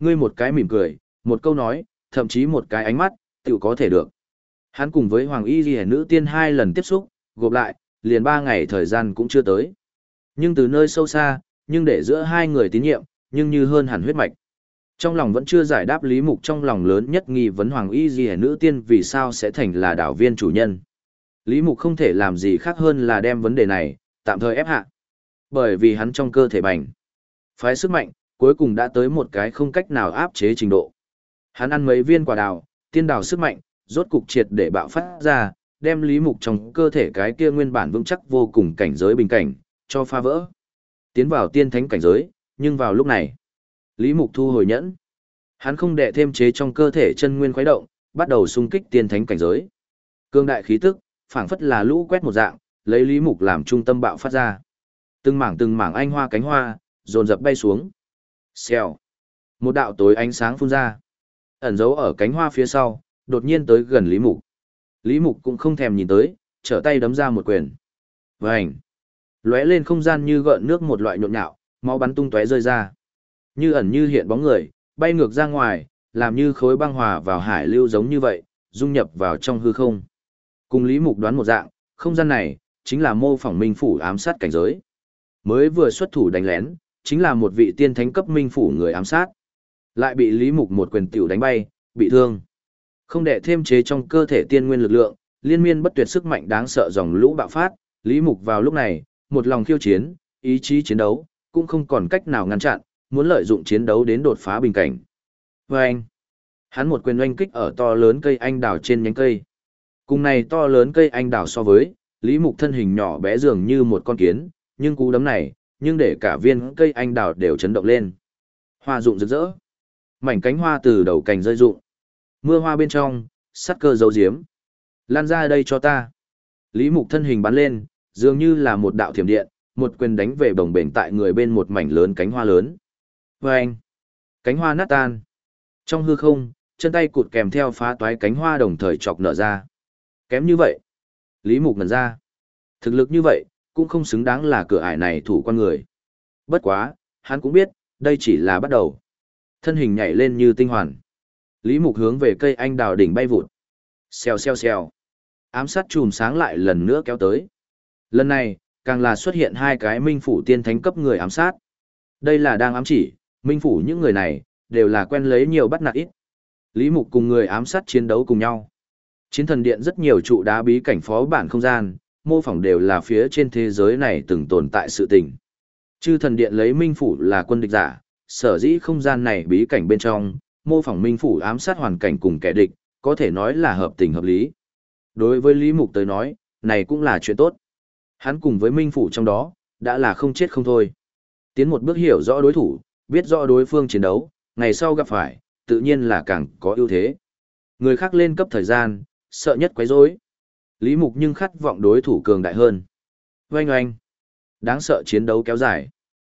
Ngươi một cái mỉm cười, một câu nói, thậm chí một cái ánh mắt, tự có thể được. Hắn cùng với Hoàng Y Ghi nữ tiên 2 lần tiếp xúc, gộp lại, liền 3 ngày thời gian cũng chưa tới. Nhưng từ nơi sâu xa, nhưng để giữa hai người tín nhiệm, nhưng như hơn hẳn huyết mạch. Trong lòng vẫn chưa giải đáp Lý Mục trong lòng lớn nhất nghi vấn Hoàng Y Ghi nữ tiên vì sao sẽ thành là đảo viên chủ nhân. Lý Mục không thể làm gì khác hơn là đem vấn đề này, tạm thời ép hạ. Bởi vì hắn trong cơ thể bành. Phái sức mạnh, cuối cùng đã tới một cái không cách nào áp chế trình độ. Hắn ăn mấy viên quả đào, tiên đào sức mạnh, rốt cục triệt để bạo phát ra, đem Lý Mục trong cơ thể cái kia nguyên bản vững chắc vô cùng cảnh giới bình cảnh, cho phá vỡ. Tiến vào tiên thánh cảnh giới, nhưng vào lúc này, Lý Mục thu hồi nhẫn. Hắn không đệ thêm chế trong cơ thể chân nguyên khuấy động, bắt đầu xung kích tiên thánh cảnh giới. Cương đại khí tức, phảng phất là lũ quét một dạng, lấy Lý Mục làm trung tâm bạo phát ra. Từng mảng anh hoa cánh hoa, dồn dập bay xuống. Xèo. Một đạo tối ánh sáng phun ra. Ẩn giấu ở cánh hoa phía sau, đột nhiên tới gần Lý Mục. Lý Mục cũng không thèm nhìn tới, trở tay đấm ra một quyền. Vành. Lóe lên không gian như gợn nước một loại nhộn nhạo, máu bắn tung tóe rơi ra. Như ẩn như hiện bóng người, bay ngược ra ngoài, làm như khối băng hòa vào hải lưu giống như vậy, dung nhập vào trong hư không. Cùng Lý Mục đoán một dạng, không gian này, chính là mô phỏng minh phủ ám sát cảnh giới. Mới vừa xuất thủ đánh lén, chính là một vị tiên thánh cấp minh phủ người ám sát. Lại bị Lý Mục một quyền tiểu đánh bay, bị thương. Không để thêm chế trong cơ thể tiên nguyên lực lượng, liên miên bất tuyệt sức mạnh đáng sợ dòng lũ bạo phát, Lý Mục vào lúc này, một lòng khiêu chiến, ý chí chiến đấu, cũng không còn cách nào ngăn chặn, muốn lợi dụng chiến đấu đến đột phá bình cảnh. Vâng! Hắn một quyền oanh kích ở to lớn cây anh đào trên nhánh cây. Cùng này to lớn cây anh đào so với, Lý Mục thân hình nhỏ bé dường như một con kiến, nhưng cú đấm này, nhưng để cả viên cây anh đào đều chấn động lên. Hoa rụng rực rỡ. Mảnh cánh hoa từ đầu cành rơi rụng. Mưa hoa bên trong, sắt cơ giấu giếm. Lan ra đây cho ta. Lý Mục thân hình bắn lên, dường như là một đạo thiểm điện, một quyền đánh về bồng bềnh tại người bên một mảnh lớn cánh hoa lớn. Vâng! Cánh hoa nát tan. Trong hư không, chân tay cụt kèm theo phá toái cánh hoa đồng thời chọc nở ra. Kém như vậy. Lý Mục ngẩn ra. Thực lực như vậy, cũng không xứng đáng là cửa ải này thủ con người. Bất quá, hắn cũng biết, đây chỉ là bắt đầu. Thân hình nhảy lên như tinh hoàn. Lý Mục hướng về cây anh đào đỉnh bay vụt. Xèo xèo xèo. Ám sát chùm sáng lại lần nữa kéo tới. Lần này, càng là xuất hiện hai cái minh phủ tiên thánh cấp người ám sát. Đây là đang ám chỉ, minh phủ những người này, đều là quen lấy nhiều bắt nạt ít. Lý Mục cùng người ám sát chiến đấu cùng nhau. Chiến thần điện rất nhiều trụ đá bí cảnh phó bản không gian, mô phỏng đều là phía trên thế giới này từng tồn tại sự tình. Chư thần điện lấy minh phủ là quân địch giả, sở dĩ không gian này bí cảnh bên trong, mô phỏng minh phủ ám sát hoàn cảnh cùng kẻ địch, có thể nói là hợp tình hợp lý. Đối với Lý Mục tới nói, này cũng là chuyện tốt. Hắn cùng với minh phủ trong đó, đã là không chết không thôi. Tiến một bước hiểu rõ đối thủ, biết rõ đối phương chiến đấu, ngày sau gặp phải, tự nhiên là càng có ưu thế. Người khác lên cấp thời gian, sợ nhất quấy rối. Lý Mục nhưng khát vọng đối thủ cường đại hơn. Oanh oanh. Đáng sợ chiến đấu kéo dài.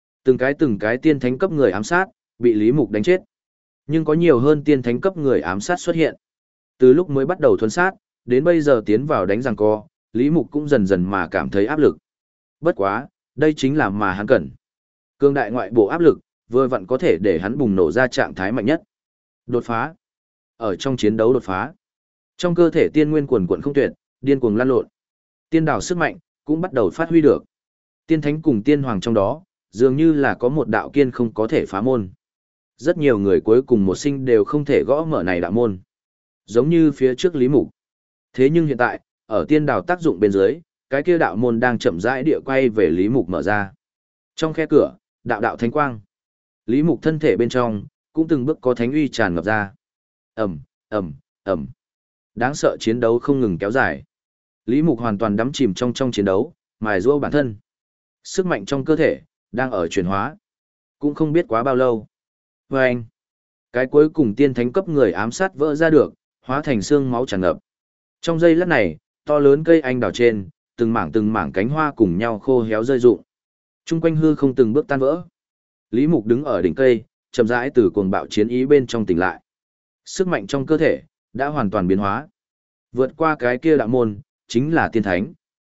Từng cái tiên thánh cấp người ám sát, bị Lý Mục đánh chết. Nhưng có nhiều hơn tiên thánh cấp người ám sát xuất hiện. Từ lúc mới bắt đầu thuần sát, đến bây giờ tiến vào đánh giằng co, Lý Mục cũng dần dần mà cảm thấy áp lực. Bất quá, đây chính là mà hắn cần. Cương đại ngoại bộ áp lực, vừa vặn có thể để hắn bùng nổ ra trạng thái mạnh nhất. Đột phá. Ở trong chiến đấu đột phá. Trong cơ thể tiên nguyên quần quần không tuyệt, điên cuồng lan lộn. Tiên đảo sức mạnh, cũng bắt đầu phát huy được. Tiên thánh cùng tiên hoàng trong đó, dường như là có một đạo kiên không có thể phá môn. Rất nhiều người cuối cùng một sinh đều không thể gõ mở này đạo môn. Giống như phía trước Lý Mục. Thế nhưng hiện tại, ở tiên đảo tác dụng bên dưới, cái kia đạo môn đang chậm rãi địa quay về Lý Mục mở ra. Trong khe cửa, đạo đạo thánh quang. Lý Mục thân thể bên trong, cũng từng bước có thánh uy tràn ngập ra. Ầm, ầm, ầm. Đáng sợ chiến đấu không ngừng kéo dài. Lý Mục hoàn toàn đắm chìm trong chiến đấu, mài giũa bản thân. Sức mạnh trong cơ thể đang ở chuyển hóa. Cũng không biết quá bao lâu. Và anh, cái cuối cùng tiên thánh cấp người ám sát vỡ ra được, hóa thành xương máu tràn ngập. Trong giây lát này, to lớn cây anh đào trên, từng mảng cánh hoa cùng nhau khô héo rơi rụng. Trung quanh hư không từng bước tan vỡ. Lý Mục đứng ở đỉnh cây, chậm rãi từ cuồng bạo chiến ý bên trong tỉnh lại. Sức mạnh trong cơ thể đã hoàn toàn biến hóa. Vượt qua cái kia đạo môn, chính là tiên thánh.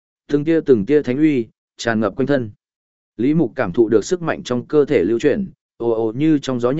Từng tia thánh uy tràn ngập quanh thân. Lý Mục cảm thụ được sức mạnh trong cơ thể lưu chuyển, ồ ồ như trong gió nhẹ,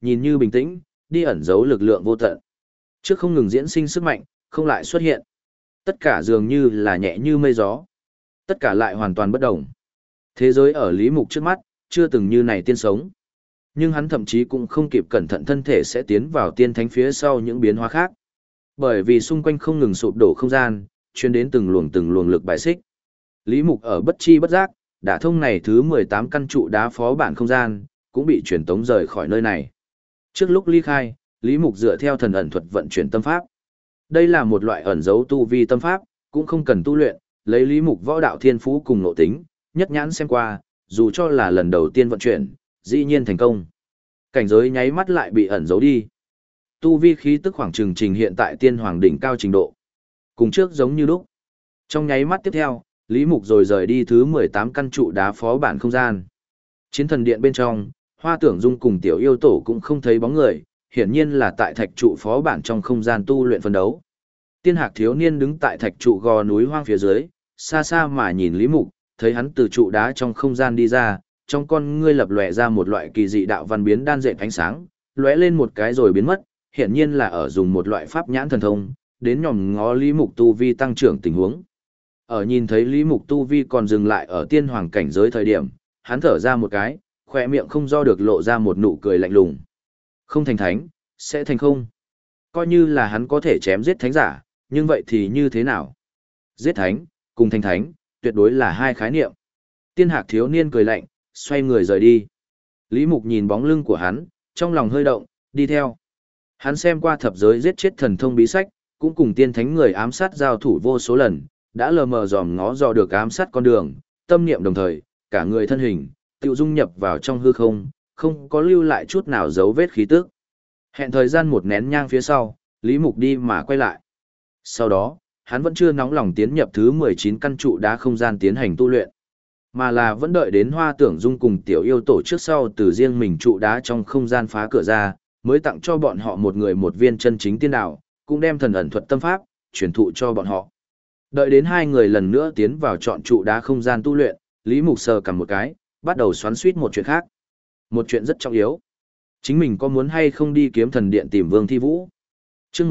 nhìn như bình tĩnh, đi ẩn giấu lực lượng vô tận. Trước không ngừng diễn sinh sức mạnh, không lại xuất hiện. Tất cả dường như là nhẹ như mây gió. Tất cả lại hoàn toàn bất động. Thế giới ở Lý Mục trước mắt, chưa từng như này tiên sống. Nhưng hắn thậm chí cũng không kịp cẩn thận thân thể sẽ tiến vào tiên thánh phía sau những biến hóa khác. Bởi vì xung quanh không ngừng sụp đổ không gian, chuyên đến từng luồng lực bài xích. Lý Mục ở bất chi bất giác, đả thông này thứ 18 căn trụ đá phó bản không gian, cũng bị truyền tống rời khỏi nơi này. Trước lúc ly khai, Lý Mục dựa theo thần ẩn thuật vận chuyển tâm pháp. Đây là một loại ẩn dấu tu vi tâm pháp, cũng không cần tu luyện, lấy Lý Mục võ đạo thiên phú cùng nội tính, nhất nhãn xem qua, dù cho là lần đầu tiên vận chuyển, dĩ nhiên thành công. Cảnh giới nháy mắt lại bị ẩn giấu đi. Tu vi khí tức khoảng chừng trình hiện tại tiên hoàng đỉnh cao trình độ. Cùng trước giống như lúc. Trong nháy mắt tiếp theo, Lý Mục rồi rời đi thứ 18 căn trụ đá phó bản không gian. Chiến thần điện bên trong, Hoa Tưởng Dung cùng Tiểu Yêu Tổ cũng không thấy bóng người, hiển nhiên là tại thạch trụ phó bản trong không gian tu luyện phân đấu. Tiên Hạc thiếu niên đứng tại thạch trụ gò núi hoang phía dưới, xa xa mà nhìn Lý Mục, thấy hắn từ trụ đá trong không gian đi ra, trong con ngươi lập lòe ra một loại kỳ dị đạo văn biến đan dệt ánh sáng, lóe lên một cái rồi biến mất, hiển nhiên là ở dùng một loại pháp nhãn thần thông, đến nhòm ngó Lý Mục tu vi tăng trưởng tình huống. Ở nhìn thấy Lý Mục tu vi còn dừng lại ở tiên hoàng cảnh giới thời điểm, hắn thở ra một cái, khỏe miệng không do được lộ ra một nụ cười lạnh lùng. Không thành thánh, sẽ thành không. Coi như là hắn có thể chém giết thánh giả, nhưng vậy thì như thế nào? Giết thánh, cùng thành thánh, tuyệt đối là hai khái niệm. Tiên Hạc thiếu niên cười lạnh, xoay người rời đi. Lý Mục nhìn bóng lưng của hắn, trong lòng hơi động, đi theo. Hắn xem qua thập giới giết chết thần thông bí sách, cũng cùng tiên thánh người ám sát giao thủ vô số lần, đã lờ mờ dòm ngó dò được ám sát con đường, tâm niệm đồng thời, cả người thân hình, tự dung nhập vào trong hư không, không có lưu lại chút nào dấu vết khí tức. Hẹn thời gian một nén nhang phía sau, Lý Mục đi mà quay lại. Sau đó, hắn vẫn chưa nóng lòng tiến nhập thứ 19 căn trụ đá không gian tiến hành tu luyện, mà là vẫn đợi đến Hoa Tưởng Dung cùng Tiểu Yêu Tổ trước sau từ riêng mình trụ đá trong không gian phá cửa ra, mới tặng cho bọn họ một người một viên chân chính tiên đạo, cũng đem thần ẩn thuật tâm pháp truyền thụ cho bọn họ. Đợi đến hai người lần nữa tiến vào chọn trụ đá không gian tu luyện, Lý Mục sờ cầm một cái, bắt đầu xoắn xuýt một chuyện khác. Một chuyện rất trọng yếu. Chính mình có muốn hay không đi kiếm thần điện tìm Vương Thi Vũ? Chương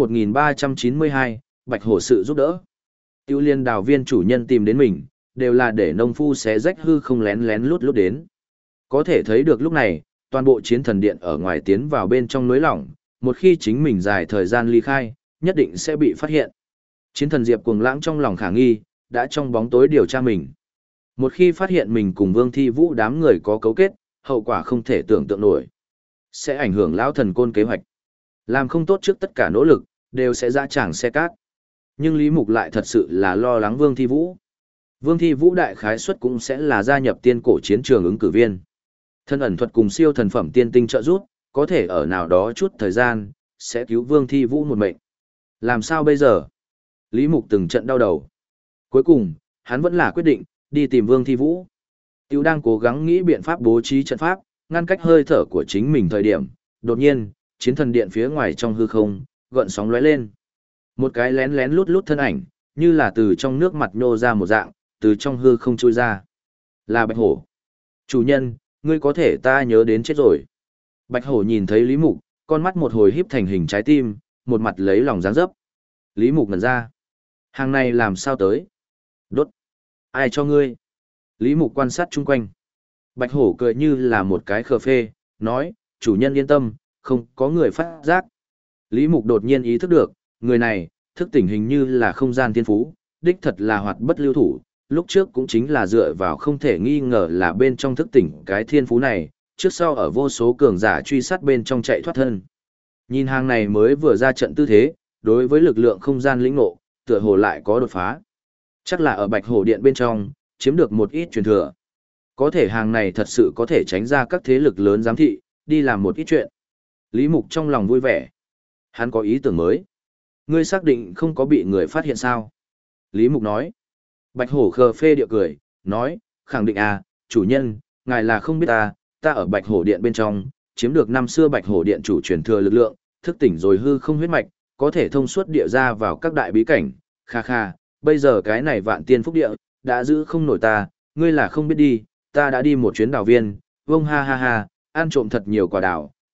1392, Bạch Hổ sự giúp đỡ. Tiêu Liên đào viên chủ nhân tìm đến mình, đều là để nông phu xé rách hư không lén lén lút lút đến. Có thể thấy được lúc này, toàn bộ chiến thần điện ở ngoài tiến vào bên trong núi lỏng, một khi chính mình dài thời gian ly khai, nhất định sẽ bị phát hiện. Chiến thần Diệp cuồng lãng trong lòng khả nghi, đã trong bóng tối điều tra mình. Một khi phát hiện mình cùng Vương Thi Vũ đám người có cấu kết, hậu quả không thể tưởng tượng nổi. Sẽ ảnh hưởng lão thần côn kế hoạch. Làm không tốt trước tất cả nỗ lực, đều sẽ dã tràng xe cát. Nhưng Lý Mục lại thật sự là lo lắng Vương Thi Vũ. Vương Thi Vũ đại khái suất cũng sẽ là gia nhập tiên cổ chiến trường ứng cử viên. Thân ẩn thuật cùng siêu thần phẩm tiên tinh trợ giúp, có thể ở nào đó chút thời gian, sẽ cứu Vương Thi Vũ một mệnh. Làm sao bây giờ? Lý Mục từng trận đau đầu. Cuối cùng, hắn vẫn là quyết định, đi tìm Vương Thi Vũ. Tiêu đang cố gắng nghĩ biện pháp bố trí trận pháp, ngăn cách hơi thở của chính mình thời điểm. Đột nhiên, chiến thần điện phía ngoài trong hư không, gợn sóng lóe lên. Một cái lén lén lút lút thân ảnh, như là từ trong nước mặt nhô ra một dạng, từ trong hư không trôi ra. Là Bạch Hổ. Chủ nhân, ngươi có thể ta nhớ đến chết rồi. Bạch Hổ nhìn thấy Lý Mục, con mắt một hồi híp thành hình trái tim, một mặt lấy lòng dáng dấp. Lý Mục ngẩn ra. Hàng này làm sao tới? Đốt. Ai cho ngươi? Lý Mục quan sát chung quanh. Bạch Hổ cười như là một cái khờ phê, nói, chủ nhân yên tâm, không có người phát giác. Lý Mục đột nhiên ý thức được, người này, thức tỉnh hình như là không gian thiên phú, đích thật là hoạt bất lưu thủ, lúc trước cũng chính là dựa vào không thể nghi ngờ là bên trong thức tỉnh cái thiên phú này, trước sau ở vô số cường giả truy sát bên trong chạy thoát thân. Nhìn hàng này mới vừa ra trận tư thế, đối với lực lượng không gian lĩnh ngộ, tựa hồ lại có đột phá. Chắc là ở Bạch Hổ Điện bên trong, chiếm được một ít truyền thừa. Có thể hàng này thật sự có thể tránh ra các thế lực lớn giám thị, đi làm một ít chuyện. Lý Mục trong lòng vui vẻ. Hắn có ý tưởng mới. Ngươi xác định không có bị người phát hiện sao? Lý Mục nói. Bạch Hổ khờ phê điệu cười, nói, khẳng định à, chủ nhân, ngài là không biết ta ở Bạch Hổ Điện bên trong, chiếm được năm xưa Bạch Hổ Điện chủ truyền thừa lực lượng, thức tỉnh rồi hư không huyết mạch, có thể thông suốt địa ra vào các đại bí cảnh, kha kha, bây giờ cái này vạn tiên phúc địa, đã giữ không nổi ta, ngươi là không biết đi, ta đã đi một chuyến đào viên, vông ha ha ha, ăn trộm thật nhiều quả đào,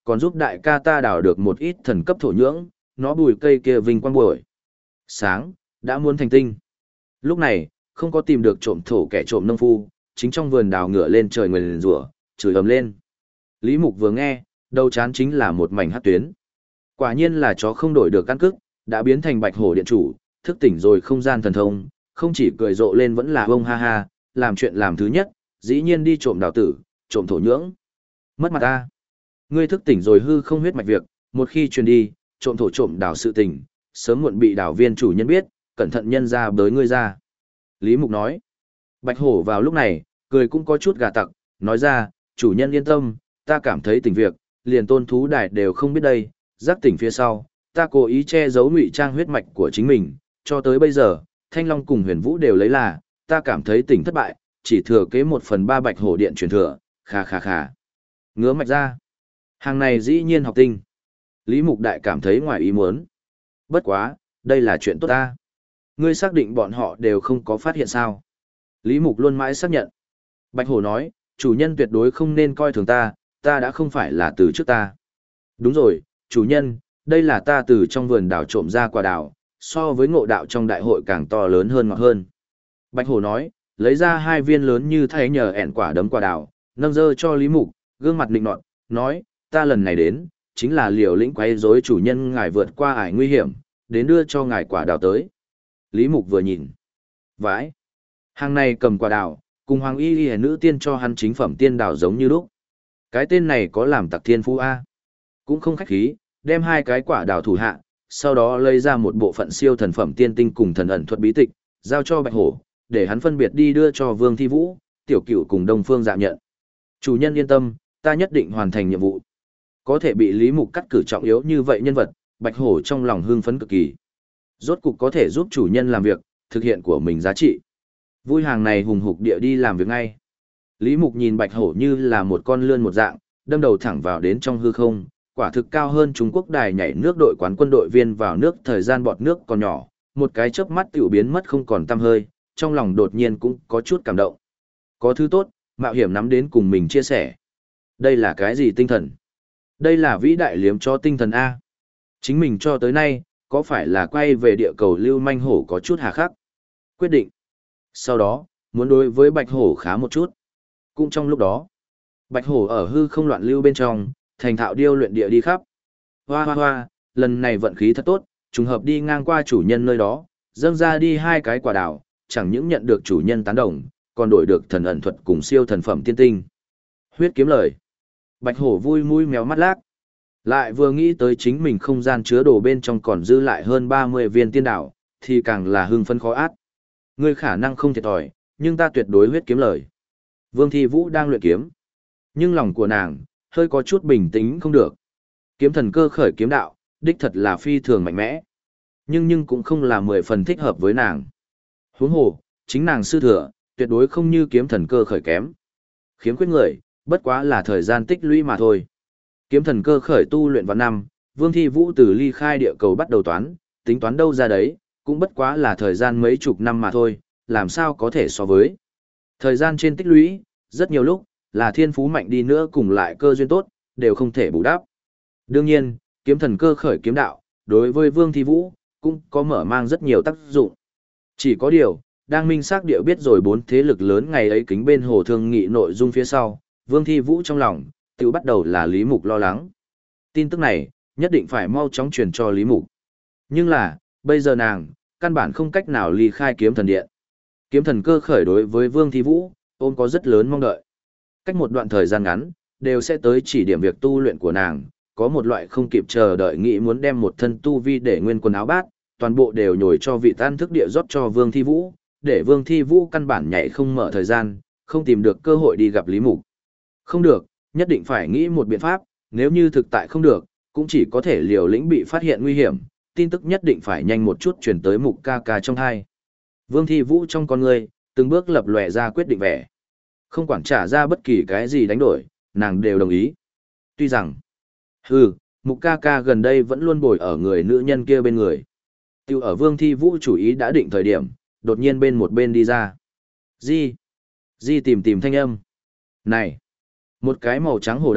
còn giúp đại ca ta đào được một ít thần cấp thổ nhưỡng, nó bùi cây kia vinh quang buổi. Sáng, đã muốn thành tinh. Lúc này, không có tìm được trộm thổ kẻ trộm nông phu, chính trong vườn đào ngửa lên trời nguyền rủa, chửi ầm lên. Lý Mục vừa nghe, đầu chán chính là một mảnh hắc tuyến. Quả nhiên là chó không đổi được căn cước, đã biến thành bạch hổ điện chủ, thức tỉnh rồi không gian thần thông, không chỉ cười rộ lên vẫn là bông ha ha, làm chuyện làm thứ nhất, dĩ nhiên đi trộm đào tử, trộm thổ nhưỡng. Mất mặt ta. Ngươi thức tỉnh rồi hư không huyết mạch việc, một khi truyền đi, trộm thổ trộm đào sự tình, sớm muộn bị đào viên chủ nhân biết, cẩn thận nhân ra bới ngươi ra. Lý Mục nói. Bạch hổ vào lúc này, cười cũng có chút gà tặc, nói ra, chủ nhân yên tâm, ta cảm thấy tỉnh việc, liền tôn thú đài đều không biết đây, giác tỉnh phía sau, ta cố ý che giấu ngụy trang huyết mạch của chính mình, cho tới bây giờ, Thanh Long cùng Huyền Vũ đều lấy là, ta cảm thấy tỉnh thất bại, chỉ thừa kế 1/3 bạch hổ điện truyền thừa, khà khà khà. Ngứa mạch ra. Hàng này dĩ nhiên học tinh. Lý Mục Đại cảm thấy ngoài ý muốn. Bất quá, đây là chuyện tốt ta. Ngươi xác định bọn họ đều không có phát hiện sao. Lý Mục luôn mãi xác nhận. Bạch hổ nói, chủ nhân tuyệt đối không nên coi thường ta, ta đã không phải là từ trước ta. Đúng rồi, chủ nhân, đây là ta từ trong vườn đào trộm ra quả đào, so với ngộ đạo trong đại hội càng to lớn hơn ngọt hơn. Bạch hổ nói, lấy ra 2 viên lớn như thay nhờ ẹn quả đấm quả đào, nâng dơ cho Lý Mục, gương mặt định nọt, nói, ta lần này đến, chính là liều lĩnh quấy rối chủ nhân ngài vượt qua ải nguy hiểm, đến đưa cho ngài quả đào tới. Lý Mục vừa nhìn, vãi, hàng này cầm quả đào, cùng hoàng y nữ tiên cho hắn chính phẩm tiên đào giống như lúc. Cái tên này có làm tặc thiên phú A. Cũng không khách khí, đem 2 cái quả đào thủ hạ, sau đó lấy ra một bộ phận siêu thần phẩm tiên tinh cùng thần ẩn thuật bí tịch, giao cho Bạch Hổ, để hắn phân biệt đi đưa cho Vương Thi Vũ, Tiểu Cửu cùng Đông Phương Dạ nhận. Chủ nhân yên tâm, ta nhất định hoàn thành nhiệm vụ. Có thể bị Lý Mục cắt cử trọng yếu như vậy nhân vật, Bạch Hổ trong lòng hưng phấn cực kỳ. Rốt cục có thể giúp chủ nhân làm việc, thực hiện của mình giá trị. Vui hàng này hùng hục địa đi làm việc ngay. Lý Mục nhìn Bạch Hổ như là một con lươn một dạng, đâm đầu thẳng vào đến trong hư không, quả thực cao hơn Trung Quốc đài nhảy nước đội quán quân đội viên vào nước thời gian bọt nước còn nhỏ, một cái chớp mắt tiểu biến mất không còn tăm hơi, trong lòng đột nhiên cũng có chút cảm động. Có thứ tốt, mạo hiểm nắm đến cùng mình chia sẻ. Đây là cái gì tinh thần? Đây là vĩ đại liếm cho tinh thần A. Chính mình cho tới nay, có phải là quay về địa cầu lưu manh hổ có chút hà khắc? Quyết định. Sau đó, muốn đối với Bạch Hổ khá một chút. Cũng trong lúc đó, Bạch Hổ ở hư không loạn lưu bên trong, thành thạo điêu luyện địa đi khắp. Hoa hoa hoa, lần này vận khí thật tốt, trùng hợp đi ngang qua chủ nhân nơi đó, dâng ra đi 2 cái quả đào, chẳng những nhận được chủ nhân tán đồng, còn đổi được thần ẩn thuật cùng siêu thần phẩm tiên tinh. Huyết kiếm lời. Bạch Hổ vui mũi méo mắt lác. Lại vừa nghĩ tới chính mình không gian chứa đồ bên trong còn dư lại hơn 30 viên tiên đảo, thì càng là hưng phấn khó át. Ngươi khả năng không thiệt thòi, nhưng ta tuyệt đối huyết kiếm lời. Vương Thi Vũ đang luyện kiếm, nhưng lòng của nàng hơi có chút bình tĩnh không được. Kiếm thần cơ khởi kiếm đạo, đích thật là phi thường mạnh mẽ, nhưng cũng không là 10 phần thích hợp với nàng. Huống hồ, chính nàng sư thừa, tuyệt đối không như kiếm thần cơ khởi kém. Khiếm khuyết người, bất quá là thời gian tích lũy mà thôi. Kiếm thần cơ khởi tu luyện vào năm, Vương Thi Vũ từ ly khai địa cầu bắt đầu toán, tính toán đâu ra đấy, cũng bất quá là thời gian mấy chục năm mà thôi, làm sao có thể so với. Thời gian trên tích lũy, rất nhiều lúc, là thiên phú mạnh đi nữa cùng lại cơ duyên tốt, đều không thể bù đắp. Đương nhiên, kiếm thần cơ khởi kiếm đạo, đối với Vương Thi Vũ, cũng có mở mang rất nhiều tác dụng. Chỉ có điều, đang minh xác địa biết rồi 4 thế lực lớn ngày ấy kính bên hồ thương nghị nội dung phía sau, Vương Thi Vũ trong lòng, tự bắt đầu là Lý Mục lo lắng. Tin tức này, nhất định phải mau chóng truyền cho Lý Mục. Nhưng là, bây giờ nàng, căn bản không cách nào ly khai kiếm thần điện. Kiếm thần cơ khởi đối với Vương Thi Vũ, ôm có rất lớn mong đợi. Cách một đoạn thời gian ngắn, đều sẽ tới chỉ điểm việc tu luyện của nàng, có một loại không kịp chờ đợi nghĩ muốn đem một thân tu vi để nguyên quần áo bát, toàn bộ đều nhồi cho vị tan thức địa rót cho Vương Thi Vũ, để Vương Thi Vũ căn bản nhảy không mở thời gian, không tìm được cơ hội đi gặp Lý Mục. Không được, nhất định phải nghĩ một biện pháp, nếu như thực tại không được, cũng chỉ có thể liều lĩnh bị phát hiện nguy hiểm, tin tức nhất định phải nhanh một chút chuyển tới Mục ca ca trong hai. Vương Thi Vũ trong con người, từng bước lập lòe ra quyết định vẻ. Không quản trả ra bất kỳ cái gì đánh đổi, nàng đều đồng ý. Tuy rằng, Mục ca ca gần đây vẫn luôn bồi ở người nữ nhân kia bên người. Tiêu ở Vương Thi Vũ chủ ý đã định thời điểm, đột nhiên bên một bên đi ra. Di tìm thanh âm. Này! Một cái màu trắng hổ đầu,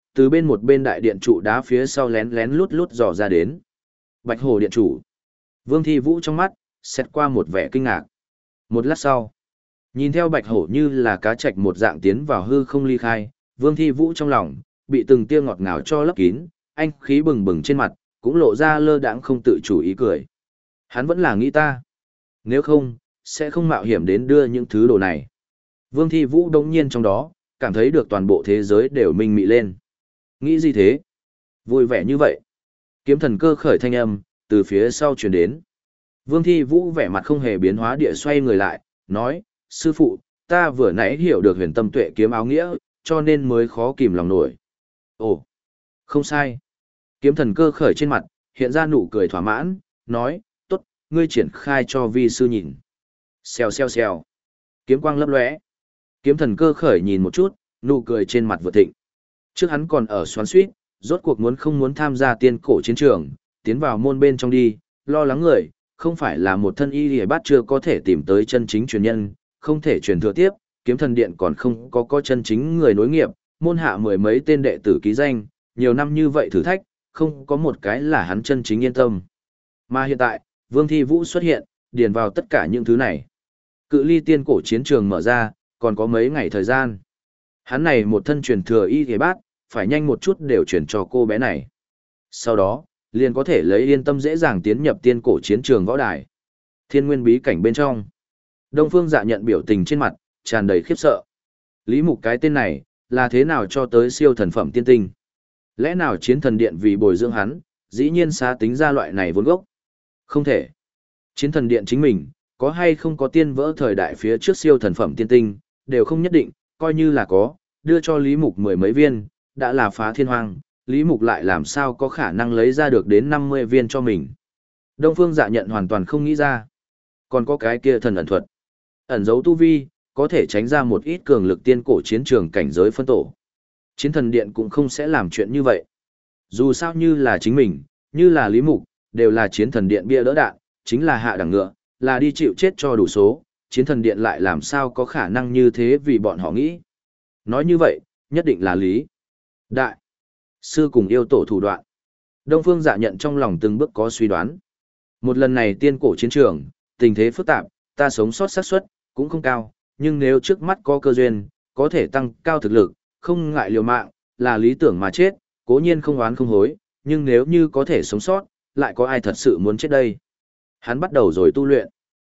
từ một bên đại điện trụ đá phía sau lén lén lút lút dò ra đến. Bạch Hổ điện chủ. Vương Thi Vũ trong mắt, xét qua một vẻ kinh ngạc. Một lát sau, nhìn theo Bạch Hổ như là cá trạch một dạng tiến vào hư không ly khai, Vương Thi Vũ trong lòng, bị từng tia ngọt ngào cho lấp kín, anh khí bừng bừng trên mặt, cũng lộ ra lơ đãng không tự chủ ý cười. Hắn vẫn là nghĩ ta. Nếu không, sẽ không mạo hiểm đến đưa những thứ đồ này. Vương Thi Vũ đống nhiên trong đó, cảm thấy được toàn bộ thế giới đều minh mị lên. Nghĩ gì thế? Vui vẻ như vậy. Kiếm thần cơ khởi thanh âm, từ phía sau truyền đến. Vương Thi Vũ vẻ mặt không hề biến hóa địa xoay người lại, nói, sư phụ, ta vừa nãy hiểu được huyền tâm tuệ kiếm áo nghĩa, cho nên mới khó kìm lòng nổi. Ồ, không sai. Kiếm thần cơ khởi trên mặt, hiện ra nụ cười thỏa mãn, nói, tốt, ngươi triển khai cho vi sư nhìn. Xèo xèo xèo. Kiếm quang lấp lóe. Kiếm thần cơ khởi nhìn một chút, nụ cười trên mặt vừa thịnh. Trước hắn còn ở xoắn xuýt, rốt cuộc muốn không muốn tham gia tiên cổ chiến trường, tiến vào môn bên trong đi, lo lắng người, không phải là một thân y lìa bát chưa có thể tìm tới chân chính truyền nhân, không thể truyền thừa tiếp, kiếm thần điện còn không có chân chính người nối nghiệp, môn hạ mười mấy tên đệ tử ký danh, nhiều năm như vậy thử thách, không có một cái là hắn chân chính yên tâm. Mà hiện tại, Vương Thi Vũ xuất hiện, điền vào tất cả những thứ này. Cự ly tiên cổ chiến trường mở ra, còn có mấy ngày thời gian. Hắn này một thân truyền thừa y thế bát, phải nhanh một chút đều chuyển cho cô bé này. Sau đó, liền có thể lấy yên tâm dễ dàng tiến nhập tiên cổ chiến trường võ đài. Thiên nguyên bí cảnh bên trong. Đông Phương Dạ nhận biểu tình trên mặt, tràn đầy khiếp sợ. Lý Mục cái tên này, là thế nào cho tới siêu thần phẩm tiên tinh? Lẽ nào chiến thần điện vì bồi dưỡng hắn, dĩ nhiên xá tính ra loại này vốn gốc? Không thể. Chiến thần điện chính mình, có hay không có tiên vỡ thời đại phía trước siêu thần phẩm tiên tinh, đều không nhất định, coi như là có, đưa cho Lý Mục mười mấy viên, đã là phá thiên hoang, Lý Mục lại làm sao có khả năng lấy ra được đến 50 viên cho mình. Đông Phương Dạ nhận hoàn toàn không nghĩ ra. Còn có cái kia thần ẩn thuật. Ẩn dấu tu vi, có thể tránh ra một ít cường lực tiên cổ chiến trường cảnh giới phân tổ. Chiến thần điện cũng không sẽ làm chuyện như vậy. Dù sao như là chính mình, như là Lý Mục, đều là chiến thần điện bia đỡ đạn, chính là hạ đẳng ngựa, là đi chịu chết cho đủ số, chiến thần điện lại làm sao có khả năng như thế vì bọn họ nghĩ. Nói như vậy, nhất định là Lý Đại Sư cùng yêu tổ thủ đoạn. Đông Phương Dạ nhận trong lòng từng bước có suy đoán. Một lần này tiên cổ chiến trường, tình thế phức tạp, ta sống sót xác suất cũng không cao, nhưng nếu trước mắt có cơ duyên, có thể tăng cao thực lực, không ngại liều mạng, là lý tưởng mà chết, cố nhiên không oán không hối, nhưng nếu như có thể sống sót, lại có ai thật sự muốn chết đây? Hắn bắt đầu rồi tu luyện.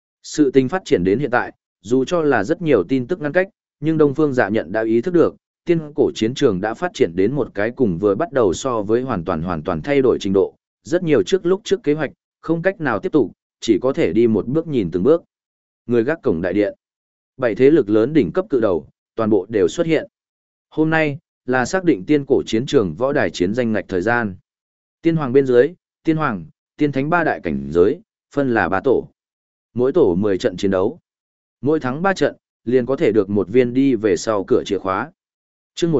Sự tình phát triển đến hiện tại, dù cho là rất nhiều tin tức ngăn cách, nhưng Đông Phương Dạ nhận đã ý thức được, tiên cổ chiến trường đã phát triển đến một cái cùng vừa bắt đầu so với hoàn toàn thay đổi trình độ, rất nhiều lúc trước kế hoạch, không cách nào tiếp tục, chỉ có thể đi một bước nhìn từng bước. Người gác cổng đại điện, 7 thế lực lớn đỉnh cấp cự đầu, toàn bộ đều xuất hiện. Hôm nay, là xác định tiên cổ chiến trường võ đài chiến danh ngạch thời gian. Tiên hoàng bên dưới, tiên hoàng, tiên thánh ba đại cảnh giới, phân là 3 tổ. Mỗi tổ 10 trận chiến đấu. Mỗi thắng 3 trận, liền có thể được một viên đi về sau cửa chìa khóa. Chương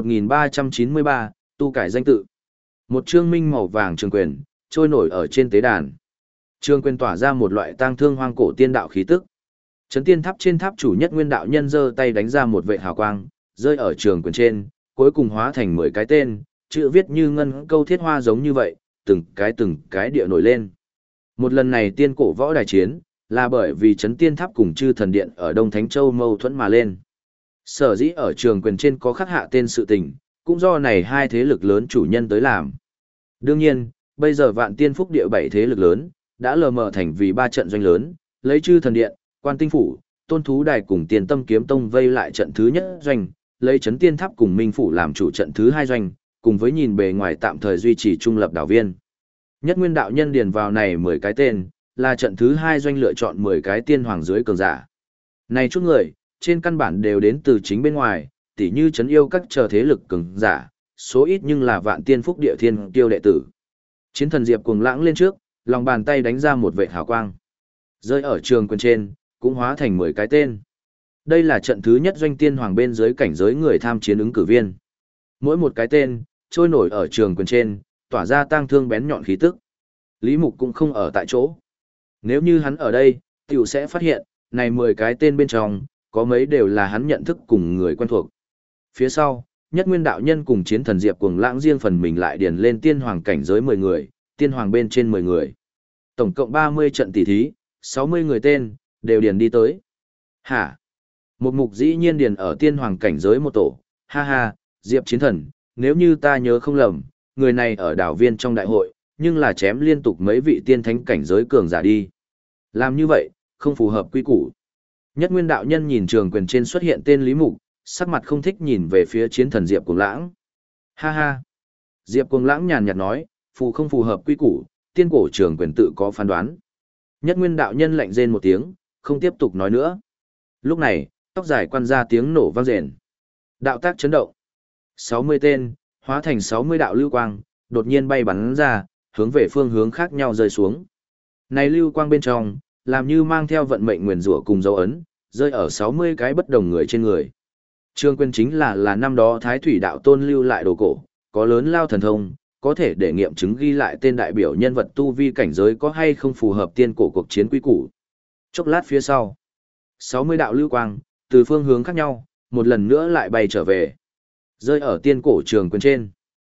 1393, tu cải danh tự. Một chương minh màu vàng trường quyền, trôi nổi ở trên tế đàn. Trường quyền tỏa ra một loại tang thương hoang cổ tiên đạo khí tức. Chấn tiên tháp trên tháp chủ nhất nguyên đạo nhân giơ tay đánh ra một vệ hào quang, rơi ở trường quyền trên, cuối cùng hóa thành 10 cái tên, chữ viết như ngân câu thiết hoa giống như vậy, từng cái địa nổi lên. Một lần này tiên cổ võ đài chiến, là bởi vì chấn tiên tháp cùng chư thần điện ở Đông Thánh Châu mâu thuẫn mà lên. Sở dĩ ở trường quyền trên có khắc hạ tên sự tình, cũng do này hai thế lực lớn chủ nhân tới làm. Đương nhiên, bây giờ vạn tiên phúc địa 7 thế lực lớn, đã lờ mờ thành vì 3 trận doanh lớn, lấy chư thần điện, quan tinh phủ, tôn thú đài cùng tiền tâm kiếm tông vây lại trận thứ nhất doanh, lấy chấn tiên tháp cùng minh phủ làm chủ trận thứ hai doanh, cùng với nhìn bề ngoài tạm thời duy trì trung lập đảo viên. Nhất nguyên đạo nhân điền vào này 10 cái tên, là trận thứ hai doanh lựa chọn 10 cái tiên hoàng dưới cường giả. Này chút người, trên căn bản đều đến từ chính bên ngoài, tỉ như chấn yêu các chờ thế lực cường giả, số ít nhưng là vạn tiên phúc địa thiên tiêu đệ tử. Chiến thần Diệp cuồng lãng lên trước, lòng bàn tay đánh ra một vệt hào quang. Rơi ở trường quyền trên, cũng hóa thành 10 cái tên. Đây là trận thứ nhất doanh tiên hoàng bên dưới cảnh giới người tham chiến ứng cử viên. Mỗi một cái tên, trôi nổi ở trường quyền trên, tỏa ra tang thương bén nhọn khí tức. Lý Mục cũng không ở tại chỗ. Nếu như hắn ở đây, tiểu sẽ phát hiện, này 10 cái tên bên trong, có mấy đều là hắn nhận thức cùng người quen thuộc. Phía sau, Nhất Nguyên đạo nhân cùng Chiến Thần Diệp Cuồng Lãng riêng phần mình lại điền lên tiên hoàng cảnh giới 10 người, tiên hoàng bên trên 10 người. Tổng cộng 30 trận tỷ thí, 60 người tên, đều điền đi tới. Hả? Một mục dĩ nhiên điền ở tiên hoàng cảnh giới một tổ, ha ha, Diệp Chiến Thần, nếu như ta nhớ không lầm, người này ở đảo viên trong đại hội, nhưng là chém liên tục mấy vị tiên thánh cảnh giới cường giả đi. Làm như vậy, không phù hợp quy củ. Nhất Nguyên đạo nhân nhìn trường quyền trên xuất hiện tên Lý Mục, sắc mặt không thích nhìn về phía Chiến Thần Diệp Cuồng Lãng. Ha ha. Diệp Cuồng Lãng nhàn nhạt nói, phù không phù hợp quy củ, tiên cổ trường quyền tự có phán đoán. Nhất Nguyên đạo nhân lạnh rên một tiếng, không tiếp tục nói nữa. Lúc này, tóc dài quan ra tiếng nổ vang rền. Đạo tác chấn động. 60 tên, hóa thành 60 đạo lưu quang, đột nhiên bay bắn ra, hướng về phương hướng khác nhau rơi xuống. Này lưu quang bên trong, làm như mang theo vận mệnh nguyền rủa cùng dấu ấn, rơi ở 60 cái bất đồng người trên người. Trường quyền chính là năm đó Thái Thủy đạo tôn lưu lại đồ cổ, có lớn lao thần thông, có thể để nghiệm chứng ghi lại tên đại biểu nhân vật tu vi cảnh giới có hay không phù hợp tiên cổ cuộc chiến quy củ. Chốc lát phía sau, 60 đạo lưu quang, từ phương hướng khác nhau, một lần nữa lại bay trở về. Rơi ở tiên cổ trường quyền trên.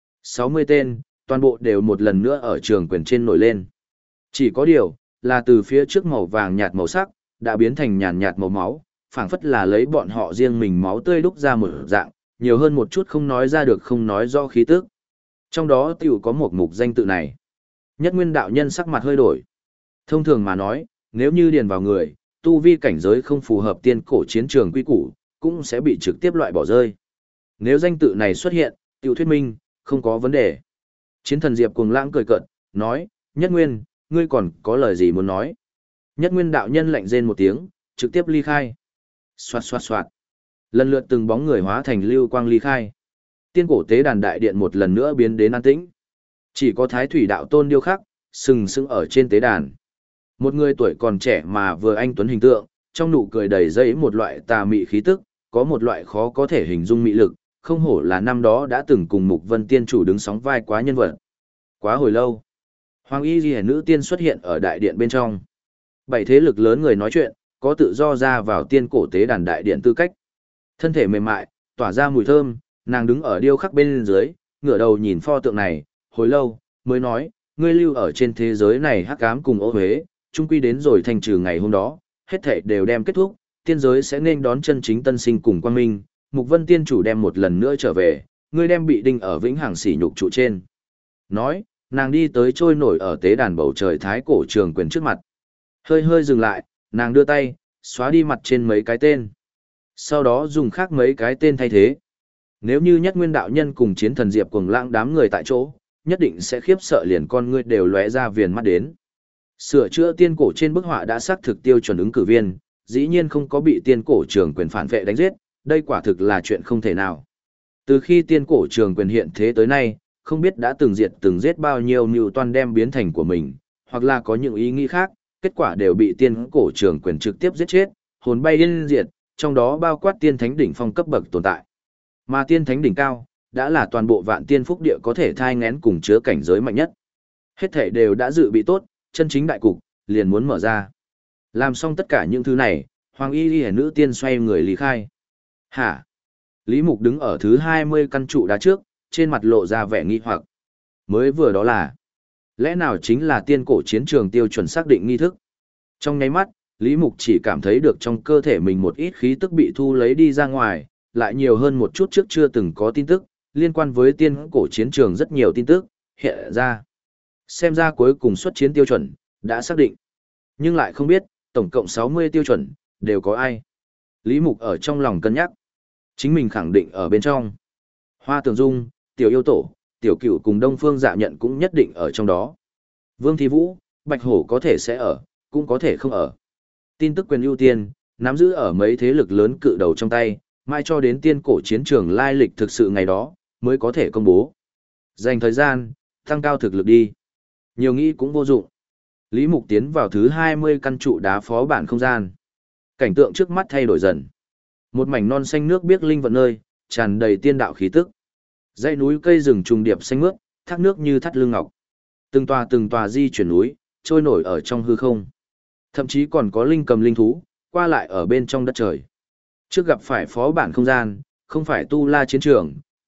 60 tên, toàn bộ đều một lần nữa ở trường quyền trên nổi lên. Chỉ có điều, là từ phía trước màu vàng nhạt màu sắc, đã biến thành nhàn nhạt màu máu, phảng phất là lấy bọn họ riêng mình máu tươi đúc ra một dạng, nhiều hơn một chút không nói ra được không nói do khí tức. Trong đó tiểu có một mục danh tự này. Nhất Nguyên đạo nhân sắc mặt hơi đổi. Thông thường mà nói, nếu như điền vào người, tu vi cảnh giới không phù hợp tiên cổ chiến trường quy củ, cũng sẽ bị trực tiếp loại bỏ rơi. Nếu danh tự này xuất hiện, tiểu thuyết minh, không có vấn đề. Chiến Thần Diệp Cuồng Lãng cười cợt, nói, Nhất Nguyên, ngươi còn có lời gì muốn nói? Nhất Nguyên đạo nhân lạnh rên một tiếng, trực tiếp ly khai. Xoạt xoạt xoạt. Lần lượt từng bóng người hóa thành lưu quang ly khai. Tiên cổ tế đàn đại điện một lần nữa biến đến an tĩnh. Chỉ có Thái Thủy đạo tôn điêu khắc, sừng sững ở trên tế đàn. Một người tuổi còn trẻ mà vừa anh tuấn hình tượng, trong nụ cười đầy dẫy một loại tà mị khí tức, có một loại khó có thể hình dung mị lực, không hổ là năm đó đã từng cùng Mục Vân Tiên chủ đứng sóng vai quá nhân vật. Quá hồi lâu, Hoàng Y Liễu nữ tiên xuất hiện ở đại điện bên trong. 7 thế lực lớn người nói chuyện, có tự do ra vào tiên cổ tế đàn đại điện tư cách. Thân thể mềm mại, tỏa ra mùi thơm, nàng đứng ở điêu khắc bên dưới, ngửa đầu nhìn pho tượng này, hồi lâu, mới nói, ngươi lưu ở trên thế giới này hắc ám cùng ô huế, chung quy đến rồi thành trừ ngày hôm đó, hết thảy đều đem kết thúc, tiên giới sẽ nên đón chân chính tân sinh cùng quang minh, Mục Vân Tiên chủ đem một lần nữa trở về, ngươi đem bị đinh ở vĩnh hằng sỉ nhục trụ trên. Nói, nàng đi tới trôi nổi ở tế đàn bầu trời thái cổ trường quyền trước mặt. Hơi hơi dừng lại, nàng đưa tay, xóa đi mặt trên mấy cái tên. Sau đó dùng khác mấy cái tên thay thế. Nếu như Nhất Nguyên đạo nhân cùng Chiến Thần Diệp Cuồng Lãng đám người tại chỗ, nhất định sẽ khiếp sợ liền con ngươi đều lóe ra viền mắt đến. Sửa chữa tiên cổ trên bức họa đã xác thực tiêu chuẩn ứng cử viên, dĩ nhiên không có bị tiên cổ trường quyền phản vệ đánh giết, đây quả thực là chuyện không thể nào. Từ khi tiên cổ trường quyền hiện thế tới nay, không biết đã từng diệt từng giết bao nhiêu mưu toan đem biến thành của mình, hoặc là có những ý nghĩ khác, kết quả đều bị tiên cổ trường quyền trực tiếp giết chết, hồn bay điên diệt, trong đó bao quát tiên thánh đỉnh phong cấp bậc tồn tại. Mà tiên thánh đỉnh cao, đã là toàn bộ vạn tiên phúc địa có thể thai ngén cùng chứa cảnh giới mạnh nhất. Hết thể đều đã dự bị tốt, chân chính đại cục, liền muốn mở ra. Làm xong tất cả những thứ này, Hoàng Y Liễu nữ tiên xoay người lý khai. Hả? Lý Mục đứng ở thứ 20 căn trụ đá trước, trên mặt lộ ra vẻ nghi hoặc. Mới vừa đó là, lẽ nào chính là tiên cổ chiến trường tiêu chuẩn xác định nghi thức? Trong nháy mắt, Lý Mục chỉ cảm thấy được trong cơ thể mình một ít khí tức bị thu lấy đi ra ngoài, lại nhiều hơn một chút trước chưa từng có tin tức, liên quan với tiên cổ chiến trường rất nhiều tin tức, hiện ra. Xem ra cuối cùng xuất chiến tiêu chuẩn, đã xác định. Nhưng lại không biết, tổng cộng 60 tiêu chuẩn, đều có ai. Lý Mục ở trong lòng cân nhắc. Chính mình khẳng định ở bên trong. Hoa Tường Dung, Tiểu Yêu Tổ, Tiểu Cửu cùng Đông Phương Dạ Nhận cũng nhất định ở trong đó. Vương Thi Vũ, Bạch Hổ có thể sẽ ở, cũng có thể không ở. Tin tức quyền ưu tiên, nắm giữ ở mấy thế lực lớn cự đầu trong tay, mai cho đến tiên cổ chiến trường lai lịch thực sự ngày đó, mới có thể công bố. Dành thời gian, tăng cao thực lực đi. Nhiều nghĩ cũng vô dụng. Lý Mục tiến vào thứ 20 căn trụ đá phó bản không gian. Cảnh tượng trước mắt thay đổi dần. Một mảnh non xanh nước biếc linh vận nơi, tràn đầy tiên đạo khí tức. Dãy núi cây rừng trùng điệp xanh mướt, thác nước như thắt lưng ngọc. Từng tòa di chuyển núi, trôi nổi ở trong hư không. Thậm chí còn có linh cầm linh thú, qua lại ở bên trong đất trời. Trước gặp phải phó bản không gian, không phải tu la chiến trường,